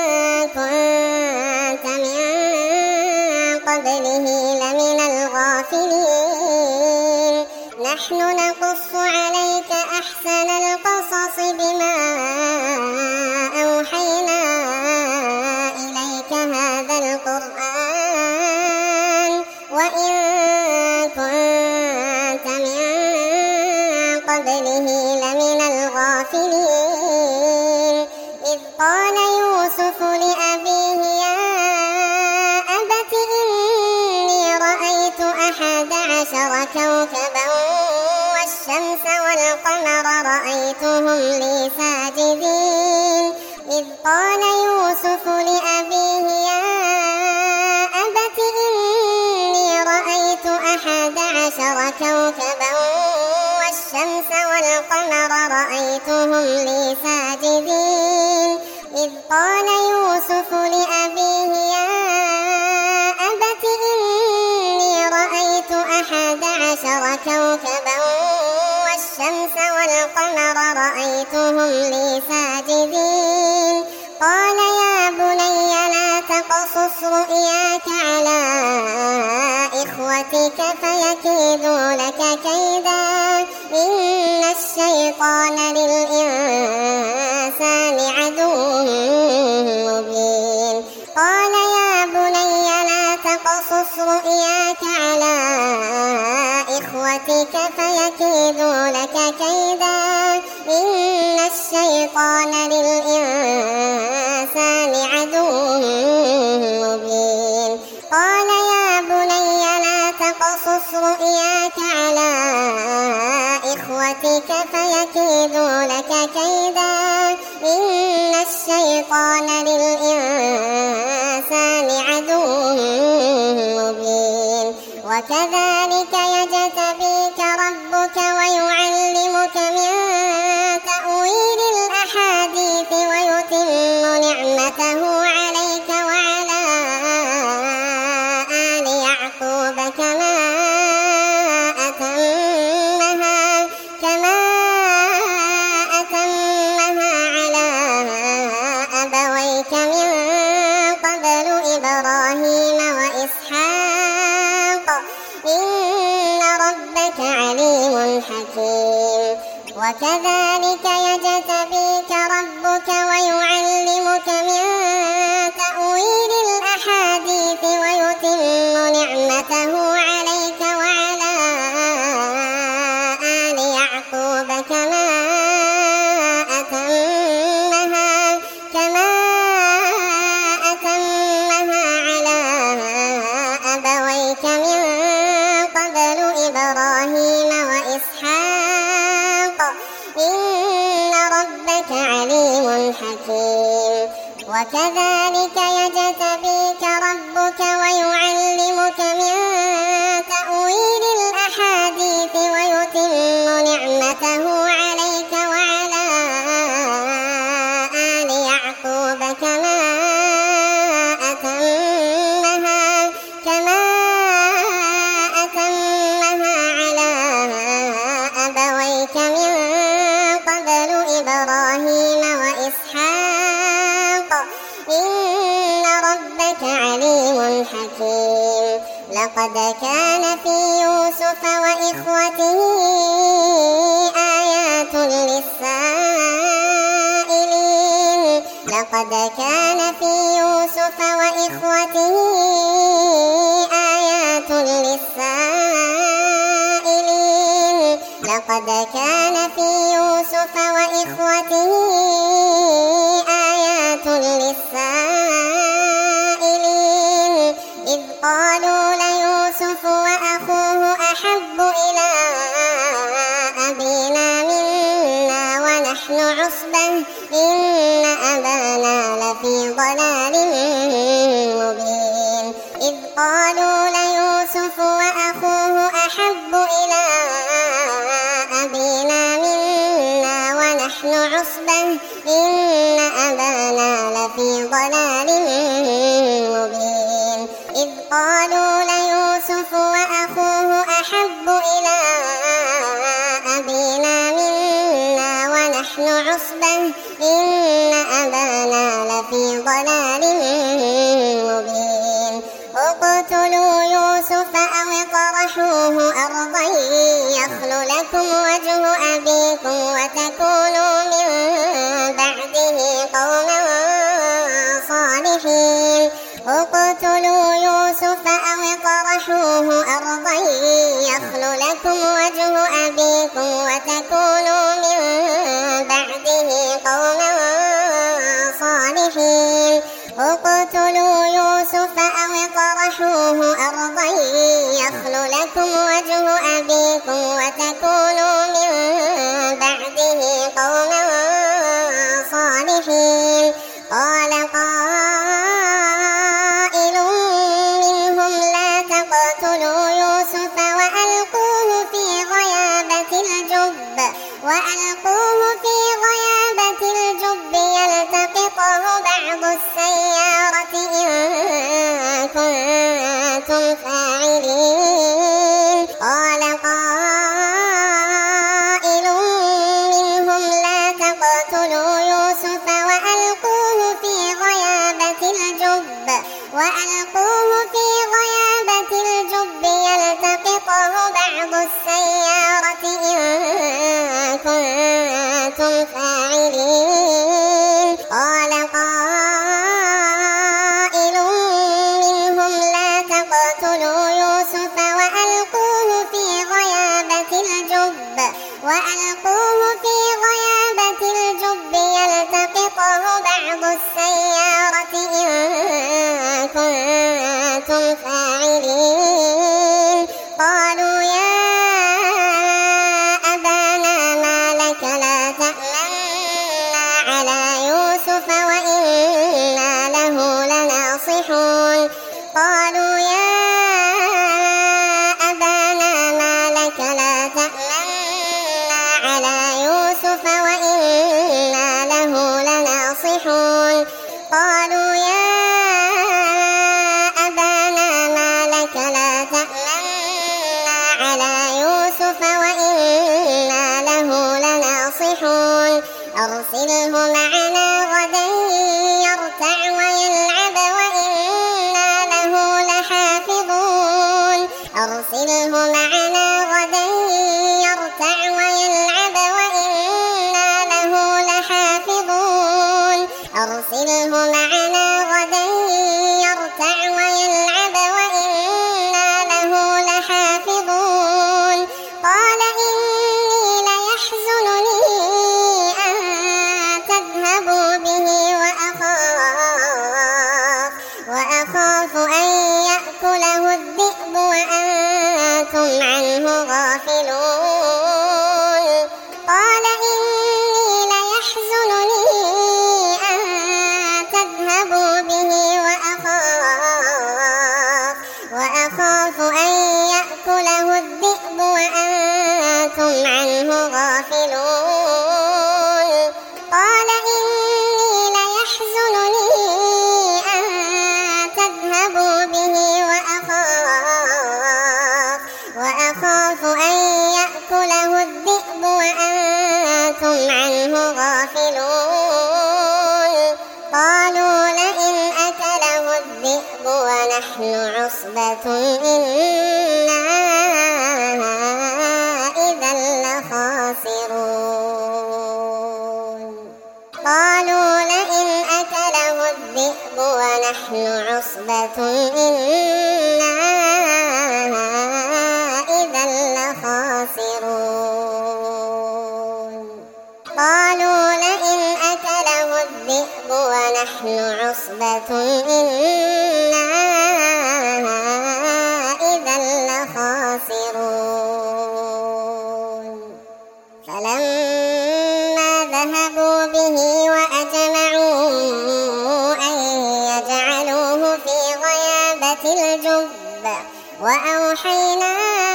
كنت من قبله لمن الغافلين نحن نقص عليك أحسن القصص بما أوحينا إليك هذا القرآن وإن كنت من قبله لمن الغافلين إذ قال يوسف لأبيه يا أبت إني رأيت 11 كوكبا والشمس والقمر رأيتهم لي ساجدين إذ قال يوسف لأبيه يا أبت إني رأيت 11 كوكبا والشمس والقمر رأيتهم لي ساجدين إذ قال يوسف لأبيه يا أبت إني رأيت 11 كوكبا والشمس والقمر رأيتهم لي ساجدين قال يا بني لا تقصص تقصص رؤياك على إخوتك فيكيدوا لك كيدا إن الشيطان للإنسان عدو مبين قال يا بني لا تقصص رؤياك على إخوتك فيكيدوا لك كيدا إن الشيطان للإنسان عدو مبين قال يا بني لا تقصص رؤياك على إخوتك فيكيدوا لك كيدا إن الشيطان للإنسان عدو مبين وكذلك يجتبيك ربك ويعلمك من تأويل الأحاديث ويتم نعمته عليك وعلى آل يعقوب كما أتمها على أبويك من قبل إبراهيم وإسحاق إن ربك عليم حكيم وكذلك يجتبيك ربك ويعلمك من تأويل الأحاديث ويتم نعمته عليك وعلى آل يعقوب كما أتمها على أبويك من قبل إبراهيم وإسحاق إن ربك عليم حكيم وكذلك يجتبيك ربك ويعلمك من تأويل الأحاديث ويتم نعمته عليك وعلى آل يعقوب كما أتمها على أبويك من قبل إبراهيم وإسحاق إن ربك عليم حكيم لقد كان في يوسف وإخوته آيات للسائلين لقد كان في يوسف وإخوته آيات للسائلين لقد كان في يوسف وإخوته آيات للسائلين إذ قالوا ليوسف وأخوه أحب إلى أبينا منا ونحن عصبة إن أبانا لفي ضلال مبين إذ قالوا ليوسف وأخوه أحب إلى أبينا منا ونحن عصبة إن أبانا لفي ضلال مبين إذ قالوا ليوسف وأخوه أحب إلى أبينا منا ونحن عصبة إن أبانا لفي ضلال مبين اقتلوا يوسف أو اطرحوه أرضا يخل لكم وجه أبيكم وتكونوا من بعده قوما صالحين اقتلوا يوسف أو اطرحوه أرضا يخل لكم وجه أبيكم وتكونوا من بعده قوما صالحين اقتلوا يوسف أو اطرحوه أرضا يخل لكم وجه أبيكم وتكونوا من بعده قوما صالحين قال قائل منهم لا تقتلوا يوسف وألقوه في غيابة الجب يلتقطه بعض السيارة إن كنتم فاعلين قال قائل منهم لا تقتلوا يوسف وألقوه في غيابة الجب الجب وألقوه في غيابة الجب يلتقطه بعض السيارة إن كنتم فاعلين قالوا يا أبانا ما لك لا تأمنا على يوسف وإنا له لناصحون قالوا يا أبانا ما لك لا تأمنا على يوسف وإنا له لناصحون قالوا يا أبانا ما لك لا تأمنا على يوسف وإنا له لناصحون أرسله معنا غدا يرتع ويلعب وإنا له لحافظون أرسله معنا غدا يرتع ويلعب وإنا له لحافظون أرسله معنا غدا يرتع ويلعب وإنا له لحافظون قال إني ليحزنني أن تذهبوا به وأخاف أن يأكله الذئب وأنتم عنه غافلون قال إني ليحزنني أن تذهبوا به وأخاف أن يأكله الذئب وأنتم عنه غافلون قال إني ليحزنني أن تذهبوا به وأخاف أن يأكله الذئب وأنتم عنه غافلون قالوا لئن أكله الذئب ونحن عصبة إنا إذا لخاسرون قالوا لئن أكله الذئب ونحن عصبة إنا إذا لخاسرون قالوا لئن أكله الذئب ونحن عصبة إنا إذا لخاسرون فلما ذهبوا به وأجمعوا أن يجعلوه في غيابة الجب وأوحينا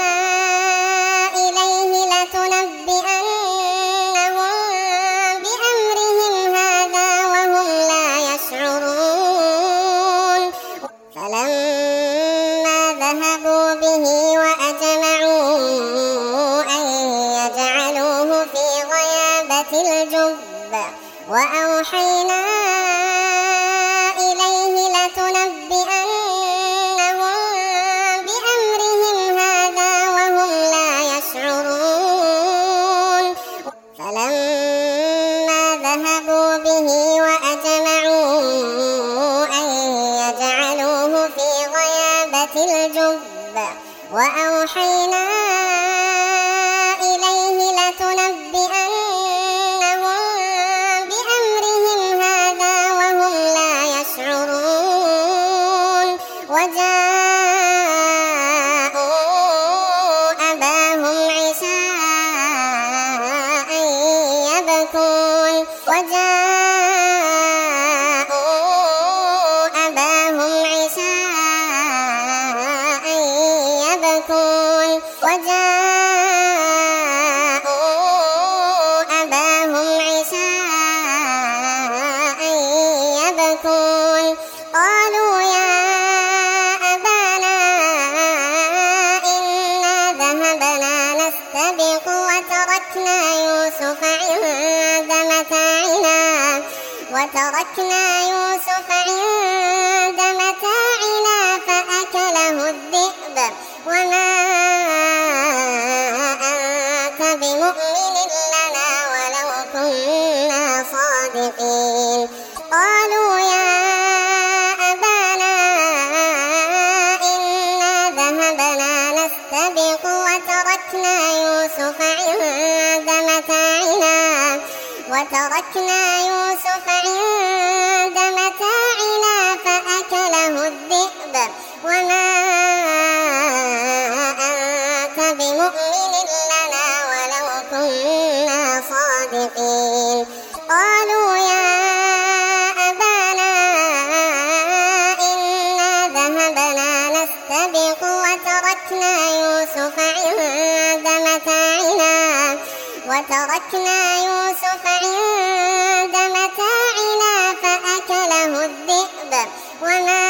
إليه لتنبئنهم بأمرهم هذا وهم لا يشعرون فلما ذهبوا به وأجمعوا أن يجعلوه في غيابة الجب وأوحينا إليه لتنبئنهم بأمرهم هذا وهم لا يشعرون فلما ذهبوا به وأجمعوا أن يجعلوه في غيابة الجب وأوحينا إليه لتنبئنهم بأمرهم هذا وهم لا يشعرون وجاءوا أباهم عشاء يبكون قالوا يا أبانا إنا ذهبنا نستبق وتركنا يوسف عند متاعنا فأكله الذئب وما أنت بمؤمن لنا ولو كنا صادقين قالوا يا أبانا إنا ذهبنا نستبق عند متاعنا فأكله الذئب وما أنت بمؤمن لنا ولو كنا صادقين قالوا يا أبانا إنا ذهبنا نستبق وتركنا يوسف عند متاعنا فأكله الذئب وما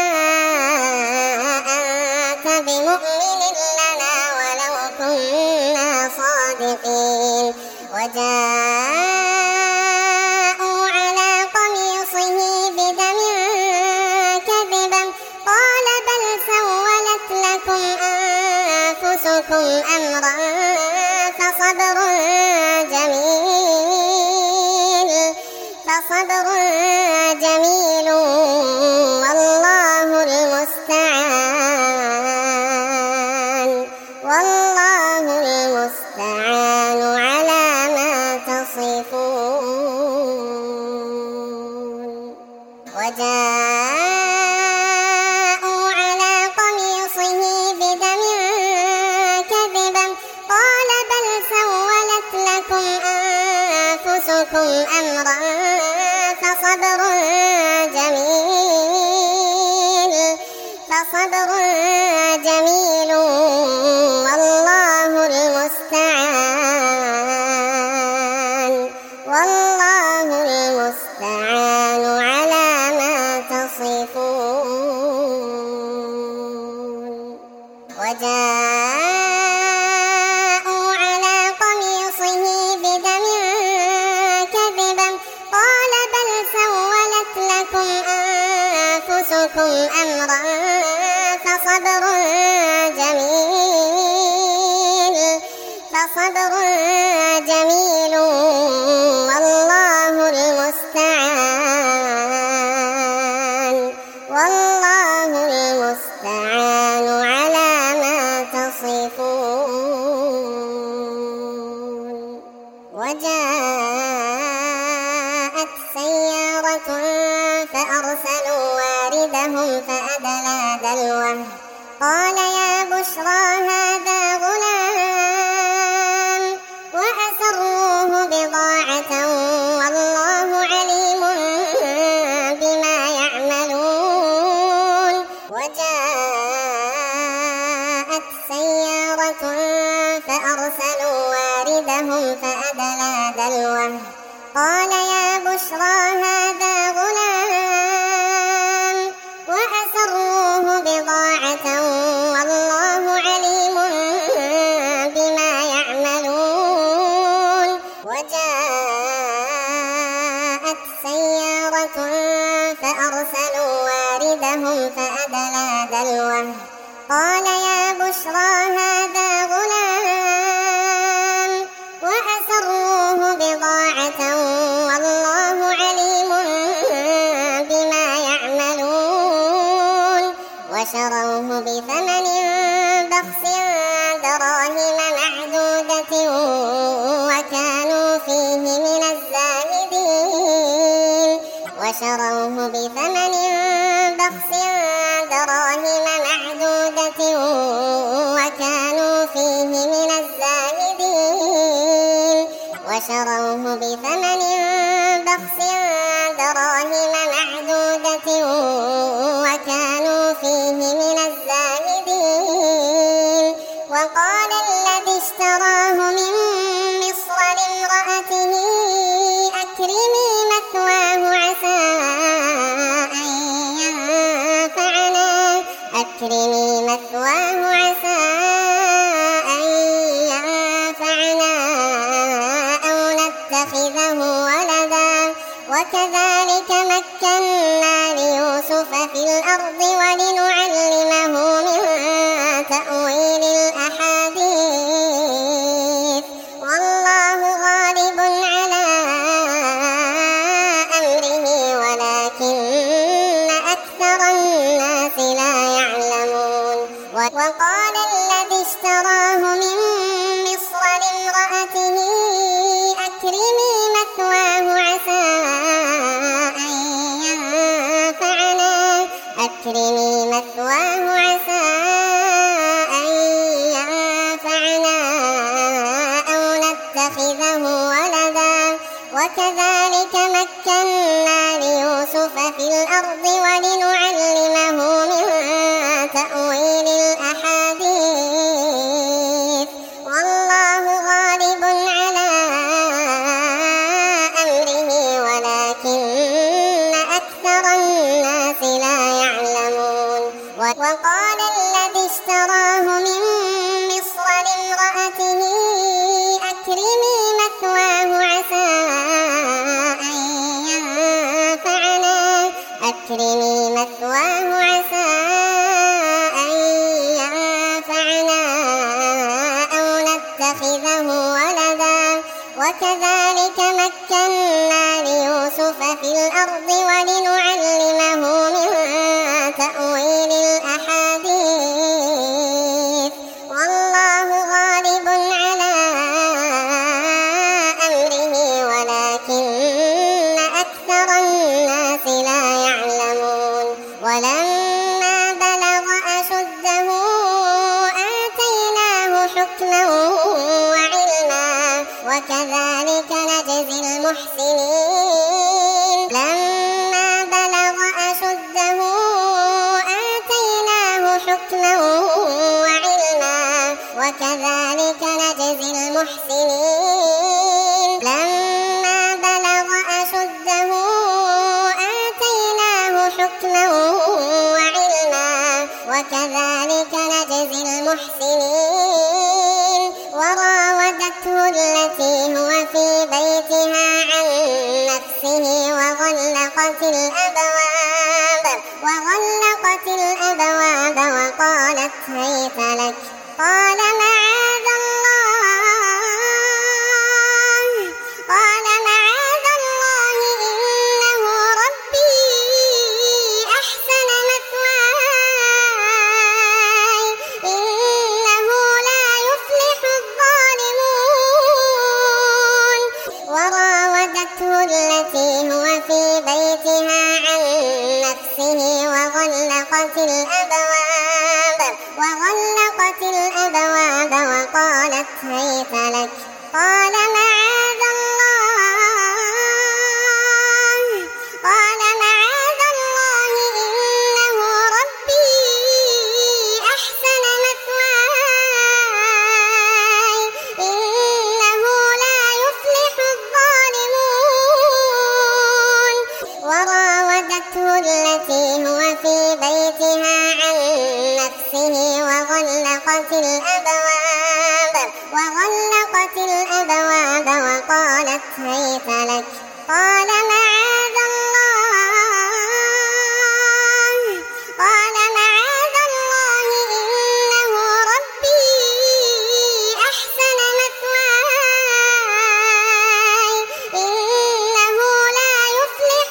أنت بمؤمن لنا ولو كنا صادقين وجاءوا على قميصه بدم كذبا قال بل سولت لكم أنفسكم أمرا فصبر جميل والله المستعان على ما تصفون وجاءوا على قميصه بدم كذبا قال بل سولت لكم أنفسكم أمرا فصبر جميل والله المستعان على ما تصفون وجاءوا على قميصه بدم كذبا قال بل سولت لكم أنفسكم أمرا فصبر جميل والله المستعان على ما تصفون وجاءت سيارة فأرسلوا واردهم فأدلى دلوه قال يا بشرى هذا غلام وأسروه بضاعة والله عليم بما يعملون وجاءت سيارة فأرسلوا واردهم فأدلى دلوه قال يا بشرى هذا غلام وأسروه بضاعة والله عليم بما يعملون وجاءت سيارة فأرسلوا واردهم فأدلى دلوه قال يا بشرى هذا غلام وأسروه بضاعة والله عليم بما يعملون وشروه بثمن بخس دراهم معدودة وكانوا فيه من الزاهدين وشروه بثمن بخس دراهم معدودة وكانوا فيه من الزاهدين وقال الذي اشتراه من مصر لامرأته أكرمي مثواه عسى أن ينفعنا أو نتخذه ولدا وكذلك مكنا ليوسف في الأرض ولنعلمه من تأويل الأحاديث والله غالب على أمره ولكن أكثر الناس لا يعلمون وقال الذي اشتراه من نتخذه ولدا وكذلك مكنا ليوسف في الأرض ولنعلمه من تأويل الأحاديث والله غالب على أمره ولكن أكثر الناس لا يعلمون. وقال الذي اشتراه من مصر لامرأته أكرمي مثواه عسى أن ينفعنا أو نتخذه ولدا وكذلك مكنا ليوسف في الأرض ولنعلمه من تأويل الأحاديث والله غالب على أمره ولكن أكثر الناس لا يعلمون. ولما بلغ أشده آتيناه حكما وعلما وكذلك نجزي المحسنين. لما بلغ أشده آتيناه حكما وعلما وكذلك نجزي المحسنين. لما بلغ أشده آتيناه حكما وعلما وكذلك نجزي المحسنين. وراودته التي هو في بيتها عن نفسه وغلقت الأبواب وقالت هيت لك قال معاذ الله إنه ربي أحسن مثواي إنه لا يفلح الظالمون. وراودته التي هو في بيتها عن نفسه وغلقت الأبواب وقالت هيت لك قال معاذ الله إنه ربي أحسن مثواي إنه لا يفلح الظالمون. وراودته التي هو في بيتها عن نفسه وغلقت الأبواب وقالت هيت لك قال معاذ الله إنه ربي أحسن مثواي إنه لا يفلح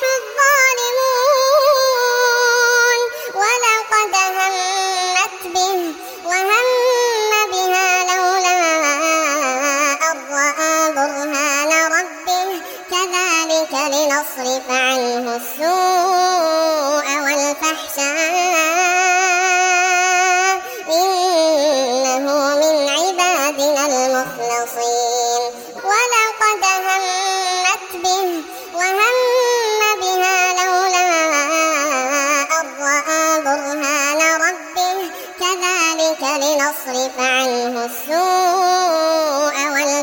الظالمون. ولقد همت به وهم بها لولا أن رأى برهان ربه كذلك لنصرف عنه السوء والفحشاء إنه من عبادنا المخلصين. ولقد همت به وهم بها لولا أن رأى برهان ربه كذلك لنصرف عنه السوء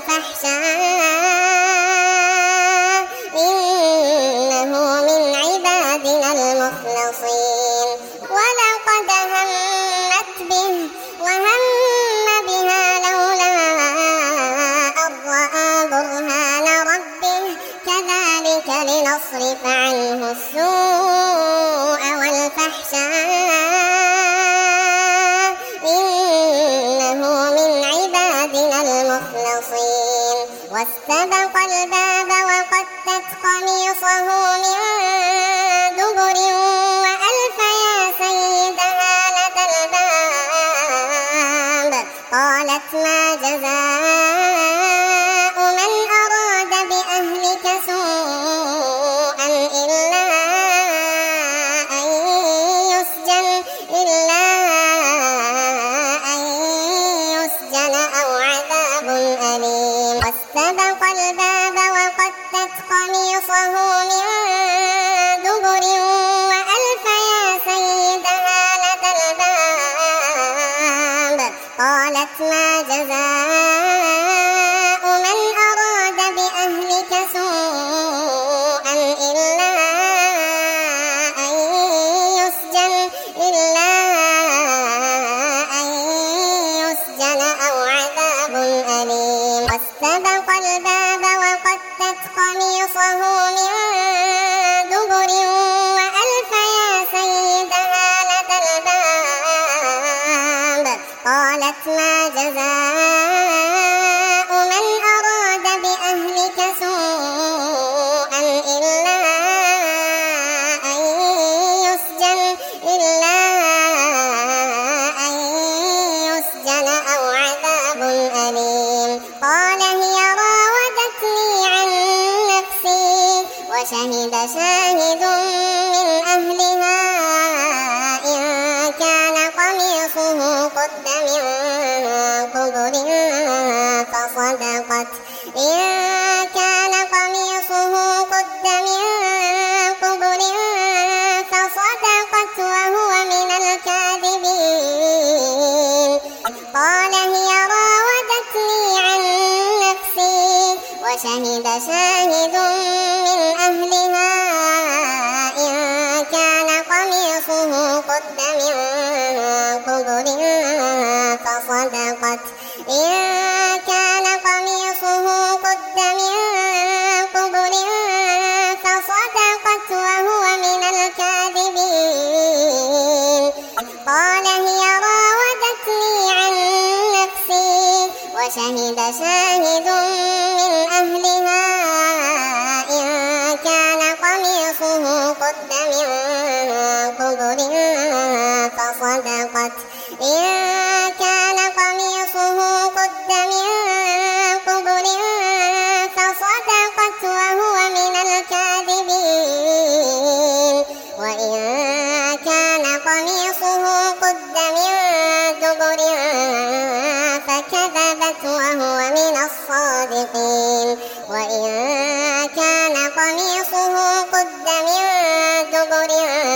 والفحشاء إنه من عبادنا المخلصين. ولقد همت به وهم بها لولا أن رأى برهان ربه كذلك لنصرف عنه السوء والفحشاء إنه من عبادنا المخلصين. واستبق الباب وقدت قميصه من دبر وألف يا سيدها لدى الباب قالت ما جزاء من أراد بأهلك سوءا إلا أن يسجن أو عذاب أليم. واستبق جزاء من أراد بأهلك سوءا إلا أن يسجن أو عذاب أليم. واستبق الباب وقدت قميصه من دبر وألف يا سيدها لدى الباب. قالت ما جزاء من أراد بأهلك سوءا إلا أن يسجن أو عذاب أليم. قال هي راودتني عن نفسي وشهد شاهد من أهلها إن كان قميصه قد من قبل فصدقت وهو من الكاذبين. قال هي راودتني عن نفسي وشهد شاهد من أهلها إن كان قميصه قد من قبل فصدقت وهو من الكاذبين. قال هي راودتني عن نفسي وشهد شاهد من أهلها إن كان قميصه قد من قبل فصدقت وهو من الكاذبين. وإن كان قميصه قد من دبر فكذبت وهو من الصادقين. وإن كان قميصه قد من دبر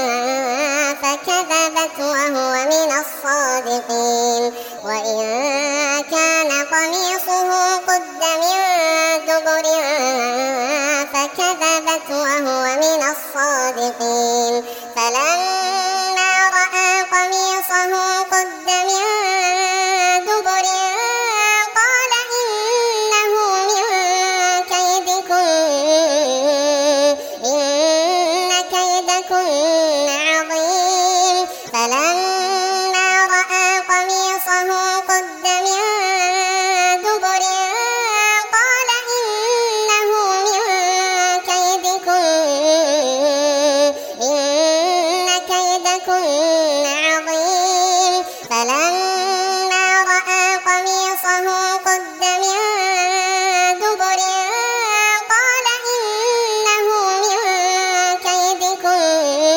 فكذبت وهو من الصادقين. وإن كان قميصه قد من دبر فكذبت وهو من الصادقين. فلما رأى قميصه قد من دبر قال إنه من كيدكن إن كيدكن عظيم. فلما رأى قميصه قد من دبر قال إنه من كيدكن إن كيدكن عظيم. فلما رأى قميصه قد من دبر قال إنه من كيدكن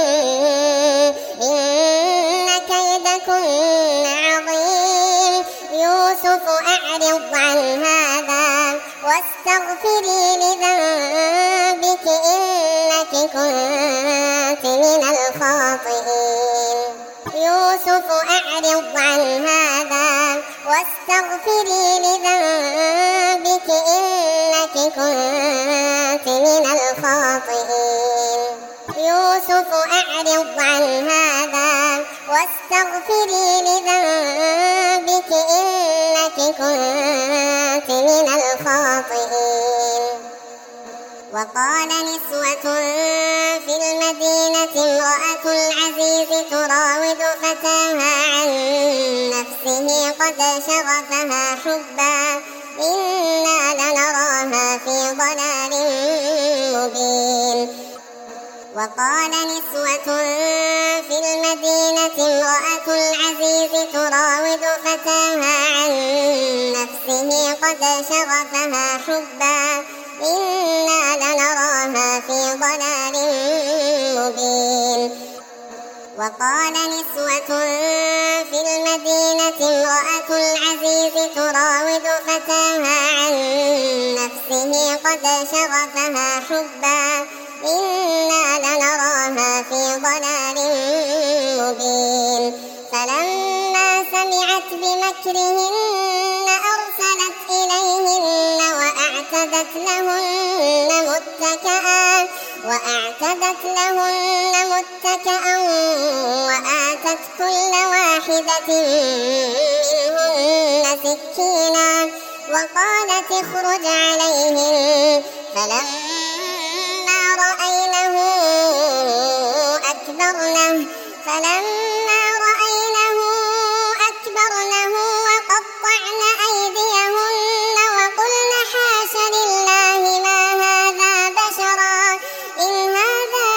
إن كيدكن عظيم. يوسف أعرض عن هذا واستغفري لذنبك إنك كنت من الخاطئين. يوسف أعرض عن هذا واستغفري لذنبك إنك كنت من الخاطئين. يوسف أعرض عن هذا واستغفري لذنبك إنك كنت من الخاطئين. وقال نسوة في المدينة امرأة العزيز تراود فتاها عن نفسه قد شغفها حبا إنا لنراها في ضلال مبين. وقال نسوة في المدينة امرأة العزيز تراود فتاها عن نفسه قد شغفها حبا إنا لنراها في ضلال مبين. وقال نسوة في المدينة امرأة العزيز تراود فتاها عن نفسه قد شغفها حبا إنا لنراها في ضلال مبين. فلما سمعت بمكرهن وأعتدت لهن متكئا وآتت كل واحدة منهن سكينا وقالت اخرج عليهن فلما رأينه أكبرنه وقطعن أيديهن وقلن حاش لله ما هذا بشرا إن هذا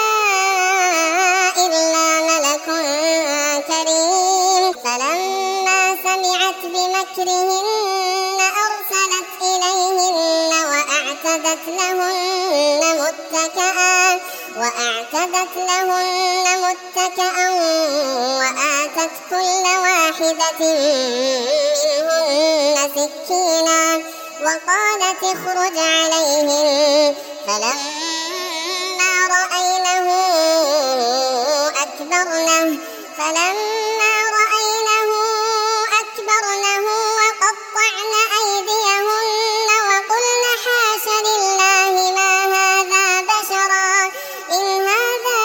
إلا ملك كريم فلما سمعت بمكرهن أرسلت إليهن وأعتدت لهن متكئا وآتت كل واحدة منهن سكينا وقالت اخرج عليهن فلما رأينه أكبرنه وقطعن أيديهن وقلن حاش لله ما هذا بشرا إن هذا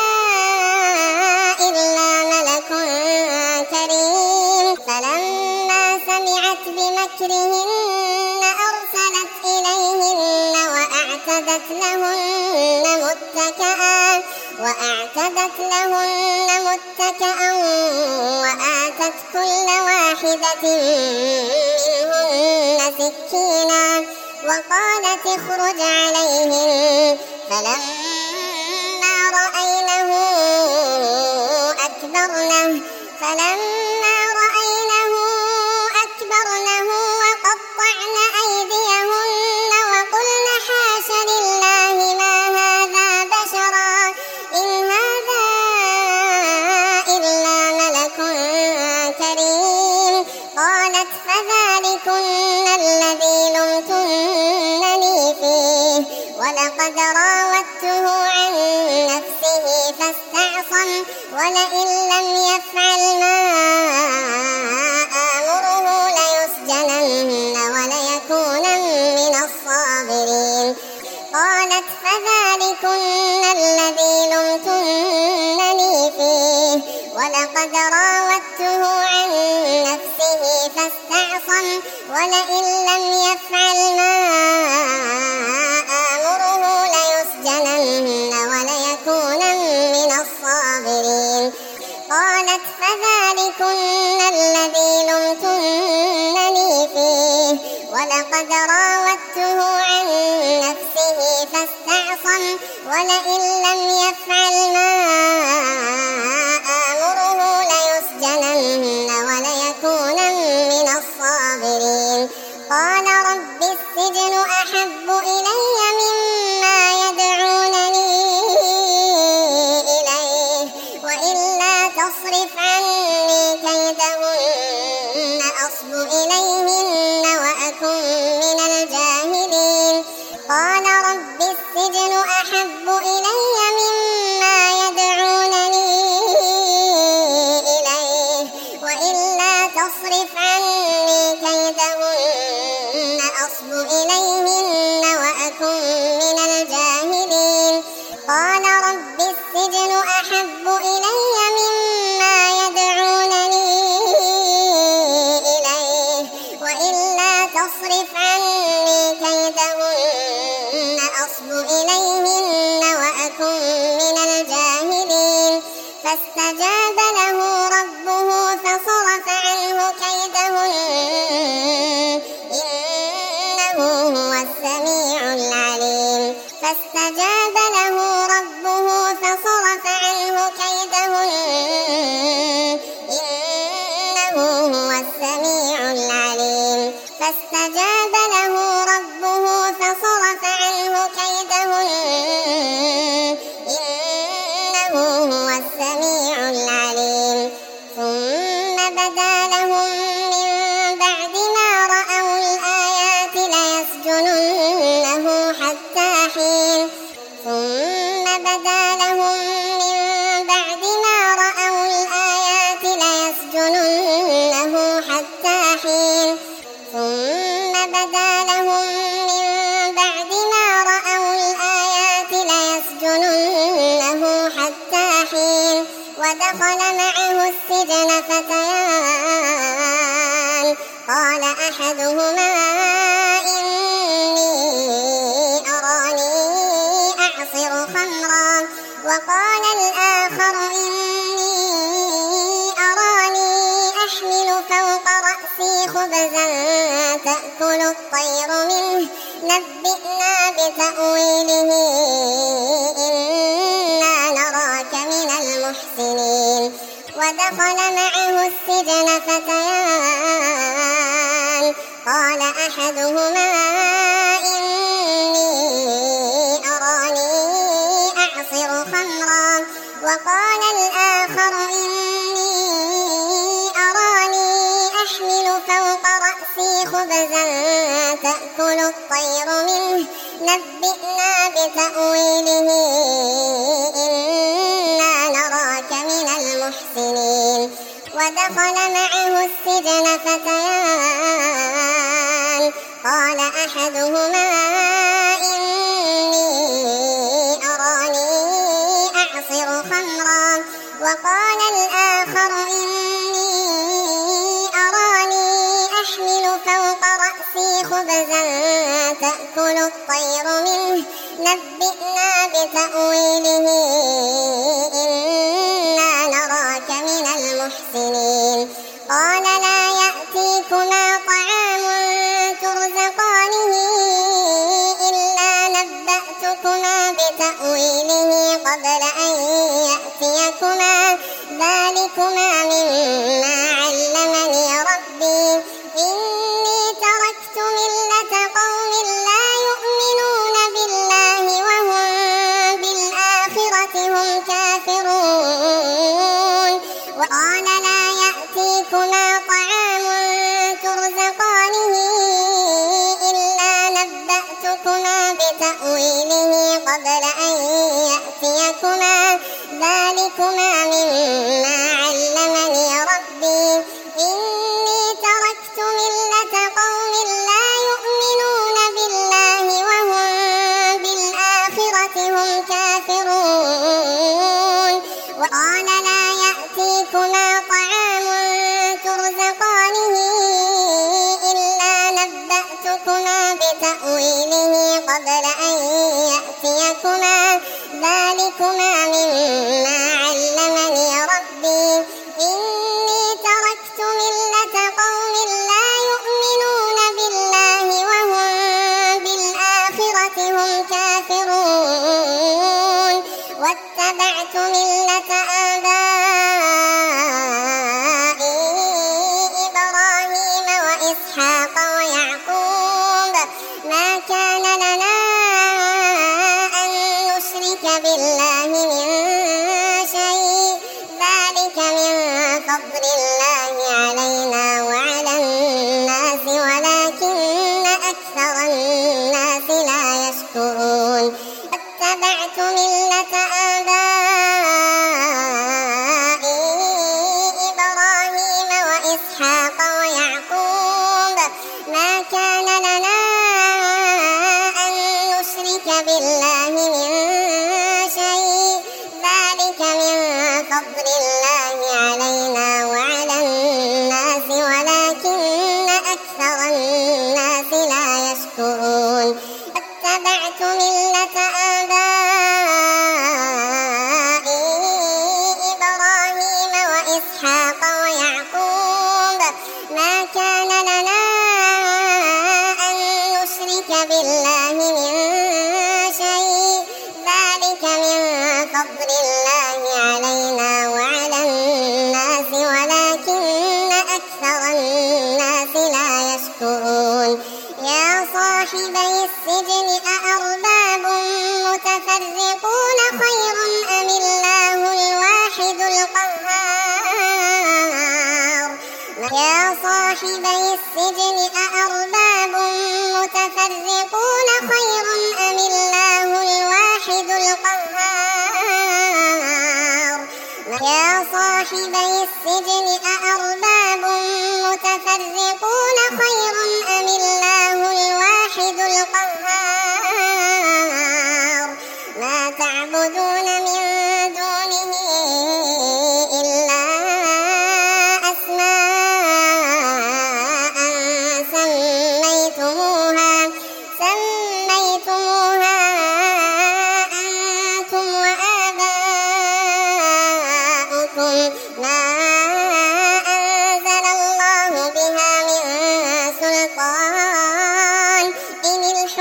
إلا ملك كريم فلما سمعت بمكرهن أرسلت إليهن وأعتدت لهن متكئا وآتت كل واحدة منهن سكينا وقالت اخرج عليهن فلما رأينه أكبرنه وقطعن أيديهن وقلن حاش لله ما هذا بشرا إن هذا إلا ملك كريم قالت فذلكن الذي لمتنني فيه ولقد راودته عن نفسه فاستعصم ولئن لم يفعل ما آمره ليسجنن وليكونن من الصاغرين قالت فذلكن الذي لمتنني فيه ولقد راودته عن نفسه فاستعصم ولئن لم يفعل ما آمره ليسجنن وليكونن من الصاغرين قالت فذلكن الذي لمتنني فيه ولقد راودته عن نفسه فاستعصم ولئن لم يفعل ما آمره ليسجنن وليكونن من الصاغرين قال رب السجن أحب إلي مما يدعونني إليه وإلا تصرف عني كيدهن أصب إليهن وأكن من الجاهلين قال رب السجن أحب إلي مما يدعونني إليه وإلا تصرف عني كيدهن أصب إليهن وأكن من الجاهلين قال رب السجن أحب إلي مما يدعونني إليه وإلا تصرف عني كيدهن أصب إليهن وأكن من الجاهلين فاستجاب له ربه فصرف عنه كيدهن إنه هو السميع العليم فاستجاب له ربه فصرف عنه كيدهن إنه هو السميع العليم فاستجاب له ربه فصرف عنه كيدهن إنه هو السميع العليم ثم بدا لهم من بعد ما رأوا الآيات ليسجننه حتى حين ثم بدا لهم من بعد ما رأوا الآيات ليسجننه حتى حين ثم بدا لهم من بعد ودخل معه السجن فتيان قال أحدهما إني أراني أعصر خمرا وقال الآخر إني أراني أحمل فوق رأسي خبزا تأكل الطير منه نبئنا بتأويله إنا نراك من المحسنين ودخل معه السجن فتيان قال أحدهما إني أراني أعصر خمرا وقال الآخر إني أراني أحمل فوق رأسي خبزا تأكل الطير منه نبئنا بتأويله إنا نراك من المحسنين ودخل معه السجن فتيان قال أحدهما إني أراني أعصر خمرا وقال الآخر إني أراني أحمل فوق رأسي خبزا تأكل الطير منه نبئنا بتأويله إنا نراك من المحسنين قال لا يأتيكما طعام ترزقانه إلا نبأتكما بتأويله قبل أن يأتيكما ذلكما مما علمني ربي إني تركت ملة قوم لا يؤمنون بالله وهم بالآخرة هم كافرون وقال لا يأتيكما طعام ترزقانه إلا نبأتكما بتأويله قبل أن يأتيكما ذلكما مما علمني ربي إني تركت ملة قوم لا يؤمنون بالله وهم بالآخرة هم كافرون وقال لا يأتيكما طعام ترزقانه إلا نبأتكما بتأويله قبل أن يأتيكما ذلكما مما علمني ربي إني تركت ملة قوم لا يؤمنون بالله وهم بالآخرة هم كافرون واتبعت ملة آبائي إبراهيم وإسحاق ويعقوب ما كان لنا أن نشرك بالله من شيء ذلك من فضل الله علينا وعلى الناس ولكن أكثر الناس لا يشكرون اتبعت ملة آبائي إبراهيم وإسحاق ويعقوب ما كان لنا أن نشرك بالله من شيء ذلك من فضل الله علينا وعلى الناس ولكن أكثر الناس لا يشكرون اتبعت ملة آبائي إبراهيم وإسحاق ويعقوب ما كان لنا أن نشرك بالله من شيء ذلك من فضل الله علينا وعلى الناس ولكن أكثر الناس لا يشكرون يا صاحبي السجن أأرباب متفرقون خير أم الله الواحد القهار يا صاحبي السجن أأرباب متفرقون خير أم الله الواحد القهار يا صاحبي السجن أأرباب متفرقون خير أم الله الواحد القهار ما تعبدون من دونه إلا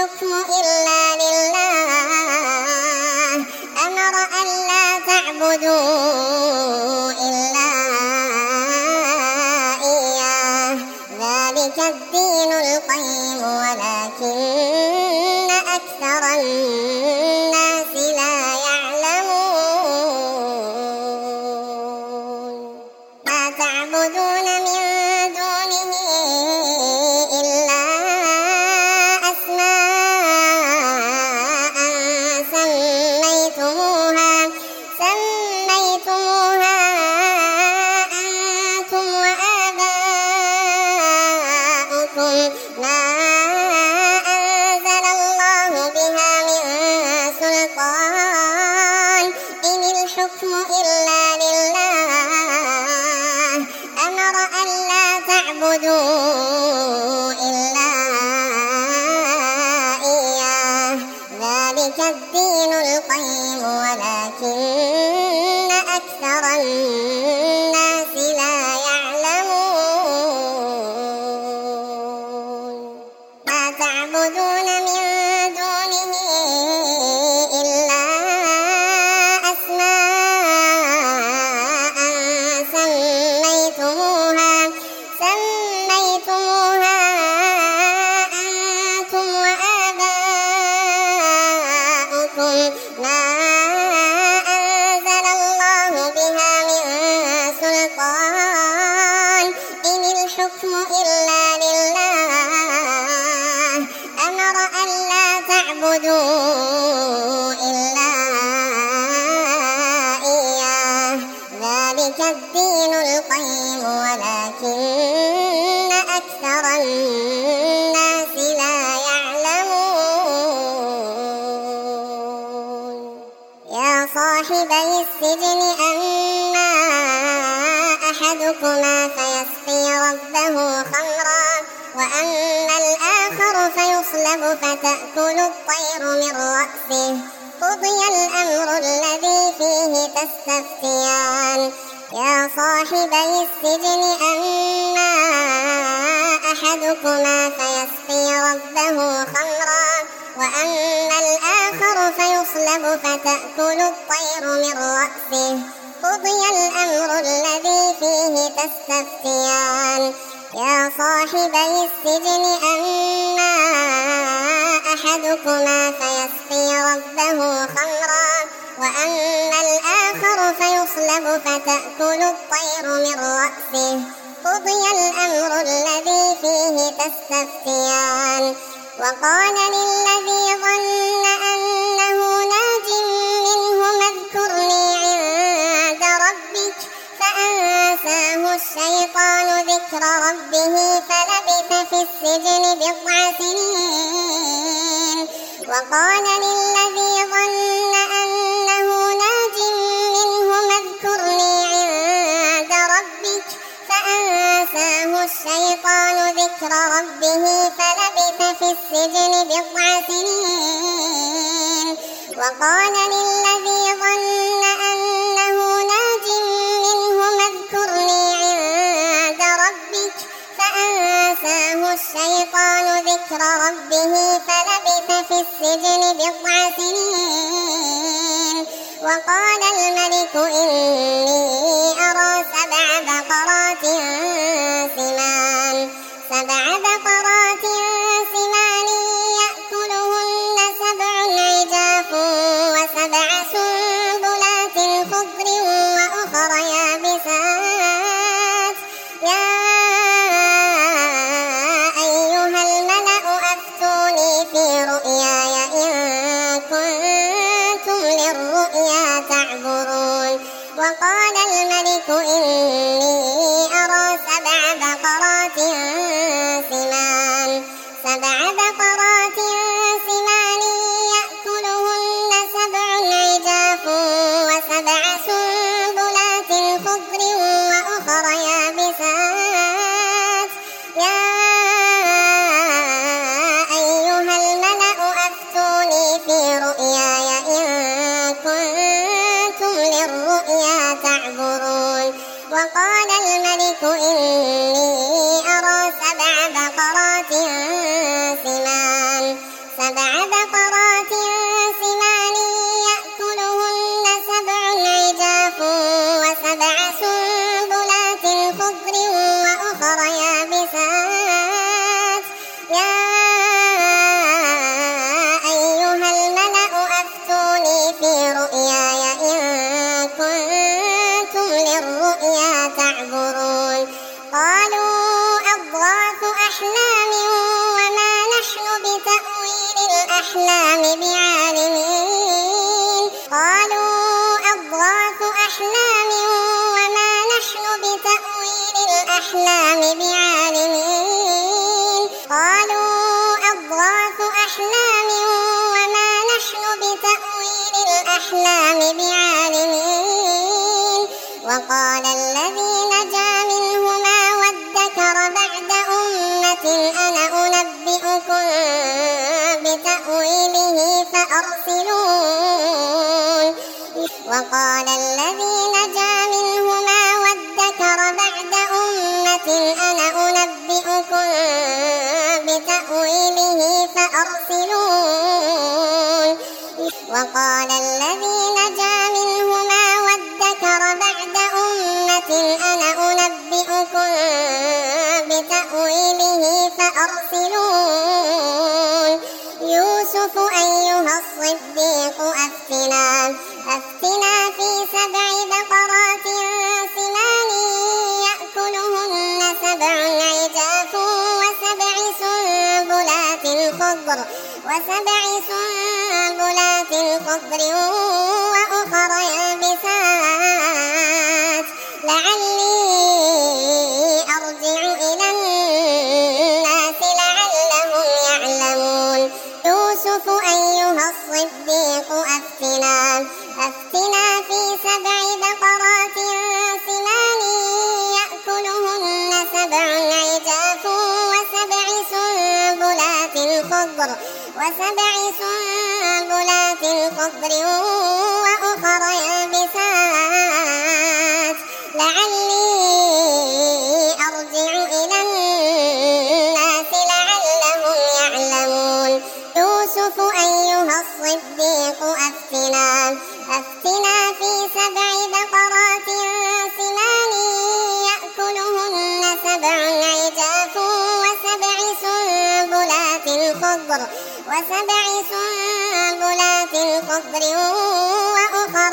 الحكم إلا لله أمر ألا تعبدوا إلا إياه ذلك الدين القيم ولكن أكثر الناس لا يعلمون ما تعبدون من دونه إلا أسماء سميتموها أنتم وآباؤكم ما أنزل الله بها من سلطان إن الحكم إلا لله أمر ألا تعبدوا إلا إياه ذلك الدين القيم ولكن أكثر الناس لا يعلمون ما تعبدون من دونه إلا أسماء سميتموها أنتم وآباؤكم ما أنزل الله بها من سلطان إن الحكم إلا لله أمر ألا تعبدوا إلا إياه ذلك الدين القيم ولكن أكثر الناس لا يعلمون يا صاحبي السجن أما أحدكما فيسقي ربه خمرا وأما الآخر فيصلب فتأكل الطير من رأسه قضي الأمر الذي فيه تستفتيان يا صاحبي السجن أما أحدكما فيسقي ربه خمرا وأما الآخر فيصلب فتأكل الطير من رأسه قضي الأمر الذي فيه تستفتيان يا صاحبي السجن أما أحدكما فيسقي ربه خمرا وأما الآخر فيصلب فتأكل الطير من رأسه قضي الأمر الذي فيه تستفتيان وقال للذي ظن أنه ناج منهما اذكرني عند ربك فأنساه الشيطان ذكر ربه فلبث في السجن بضع سنين وقال للذي ظن أنه ناج منهما اذكرني عند ربك فأنساه الشيطان ذكر ربه فلبث في السجن بضع سنين وقال للذي ظن أنه ناج منهما اذكرني عند ربك فأنساه الشيطان ذكر ربه فلبث في السجن بضع سنين وقال الملك إني أرى سبع بقرات سمان يأكلهن سبع عجاف وسبع سنبلات خضر وأخر يابسات يا أيها الملأ أفتوني في رؤياي إن كنتم للرؤيا تعبرون وقال الملك إني أرى سبع بقرات سمان يأكلهن سبع عجاف وسبع سنبلات خضر وأخر يابسات يا أيها الملأ أفتوني في رؤياي إن كنتم للرؤيا تعبرون وقال الملك إني أرى سبع بقرات وسبع بقرات سمان يأكلهن سبع عجاف وسبع سنبلات خضر وأخر يابسات يا أيها الملأ أفتوني في رؤياي إن كنتم للرؤيا تعبرون قالوا أضغاث أحلام وما نحن بتأويل الأحلام بعالمين قالوا أضغاث أحلام وما نحن بتأويل الأحلام بعالمين قالوا أضغاث أحلام وما نحن بتأويل الأحلام بعالمين وقال الذي نجا منهما وادكر بعد أمة أنا أنبئكم بتأويله فأرسلون وقال الذي نجا منهما وادكر بعد أمة أنا أنبئكم بتأويله فأرسلون وقال الذي نجا منهما وادكر بعد أمة أنا أنبئكم بتأويله فأرسلون يوسف أيها الصديق أفتنا في سبع بقرات سمان يأكلهن سبع عجاف وسبع سنبلات خضر وأخر يابسات لعلي أرجع إلى الناس لعلهم يعلمون يوسف أيها الصديق أفتنا في سبع بقرات سمان يأكلهن سبع عجاف وسبع سنبلات خضر وأخر يابسات لعلي أرجع إلى الناس لعلهم يعلمون يوسف أيها الصديق أفتنا في سبع بقرات سمان يأكلهن سبع عجاف وسبع سنبلات خضر وأخر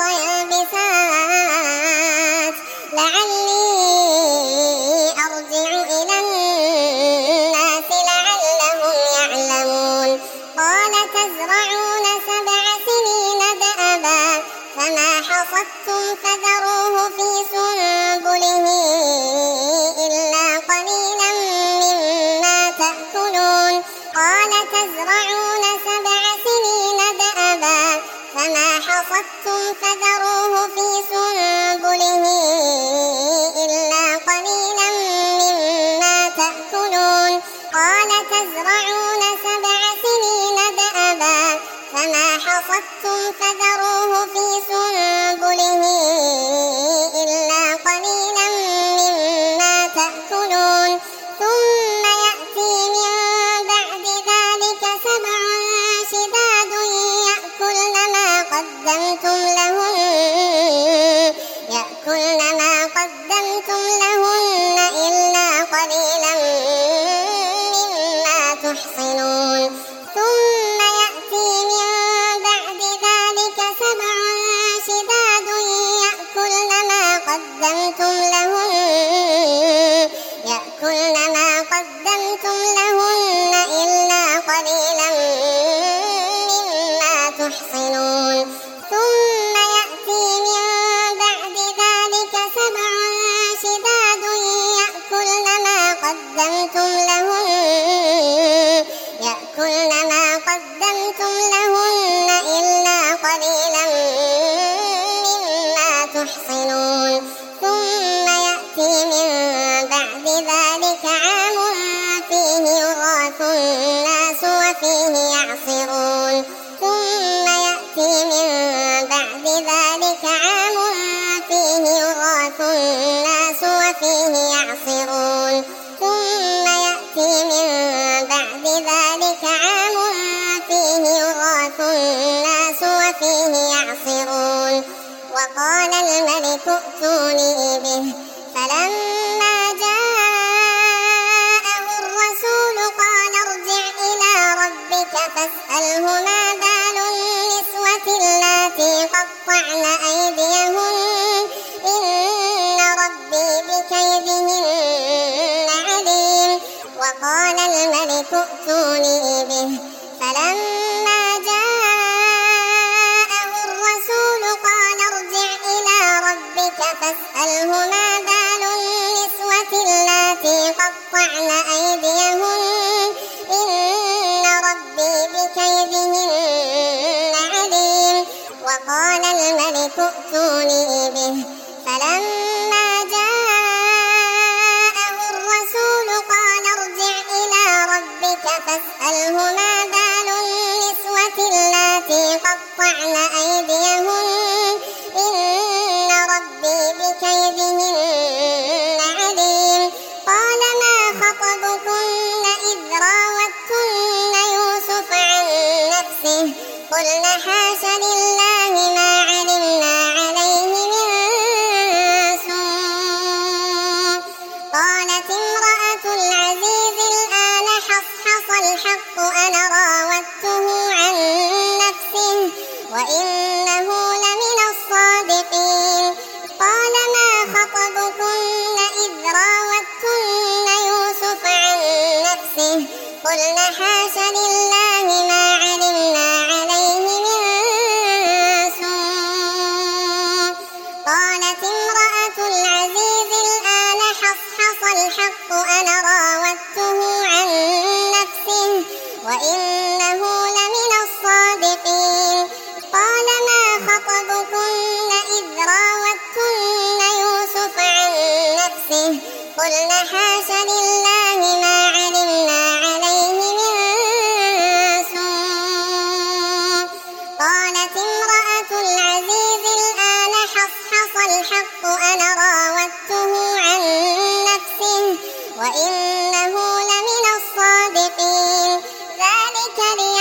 يابسات لعلي أرجع إلى الناس لعلهم يعلمون قال تزرعون 7 سنين دأبا فما حصدتم فذروه في سنبله إلا قليلا مما تأكلون قال تزرعون 7 سنين دأبا فما حصدتم فذروه في سنبله إلا قليلا مما تأكلون قال تزرعون 7 سنين دأبا فما حصدتم فذروه في سنبله إلا قليلا مما تأكلون ثم يأتي من بعد ذلك 7 شداد يأكلن ما قدمتم لهن إلا قليلا مما تحصنون ثم يأتي من بعد ذلك 7 شداد يأكلن ما قدمتم لهن إلا قليلا مما تحصنون ثم يأتي من بعد ذلك 7 شداد يأكلن ما قدمتم لهن إلا قليلا مما تحصنون ثم يأتي من بعد ذلك عام فيه يغاث الناس وفيه يعصرون ثم يأتي من بعد ذلك عام فيه يغاث الناس وفيه يعصرون ثم يأتي من بعد ذلك عام فيه فيه يعصرون وقال الملك ائتوني به فلما جاءه الرسول قال ارجع إلى ربك فاسأله ما بال النسوة اللاتي قطعن أيديهن إن ربي بكيدهن عليم وقال الملك ائتوني به فلما جاءه الرسول قال ارجع إلى ربك فاسأله ما بال النسوة اللاتي قطعن أيديهن إن ربي بكيدهن عليم وقال الملك ائتوني به فلما جاءه الرسول قال ارجع إلى ربك فاسأله ما بال النسوة اللاتي قطعن أيديهن إن ربي بكيدهن عليم قال ما خطبكن إذ راوتن يوسف عن نفسه قلن حاش لله ما علمنا عليه من سوء قالت امرأة العزيز الآن حصحص الحق أنا راودته عن نفسه وإنه لمن الصادقين قال ما خطبكن إذ راوتن يوسف عن نفسه قلن حاش لله ما علمنا عليه من سوء قالت امرأة العزيز الآن حصحص الحق أنا راودته عن نفسه وإنه لمن الصادقين قال ما خطبكن إذ راوتن يوسف عن نفسه قلن حاش لله ما علمنا عليه من سوء قالت امرأة العزيز الآن حصحص الحق أنا راودته عن نفسه وإنه لمن الصادقين ذلك لي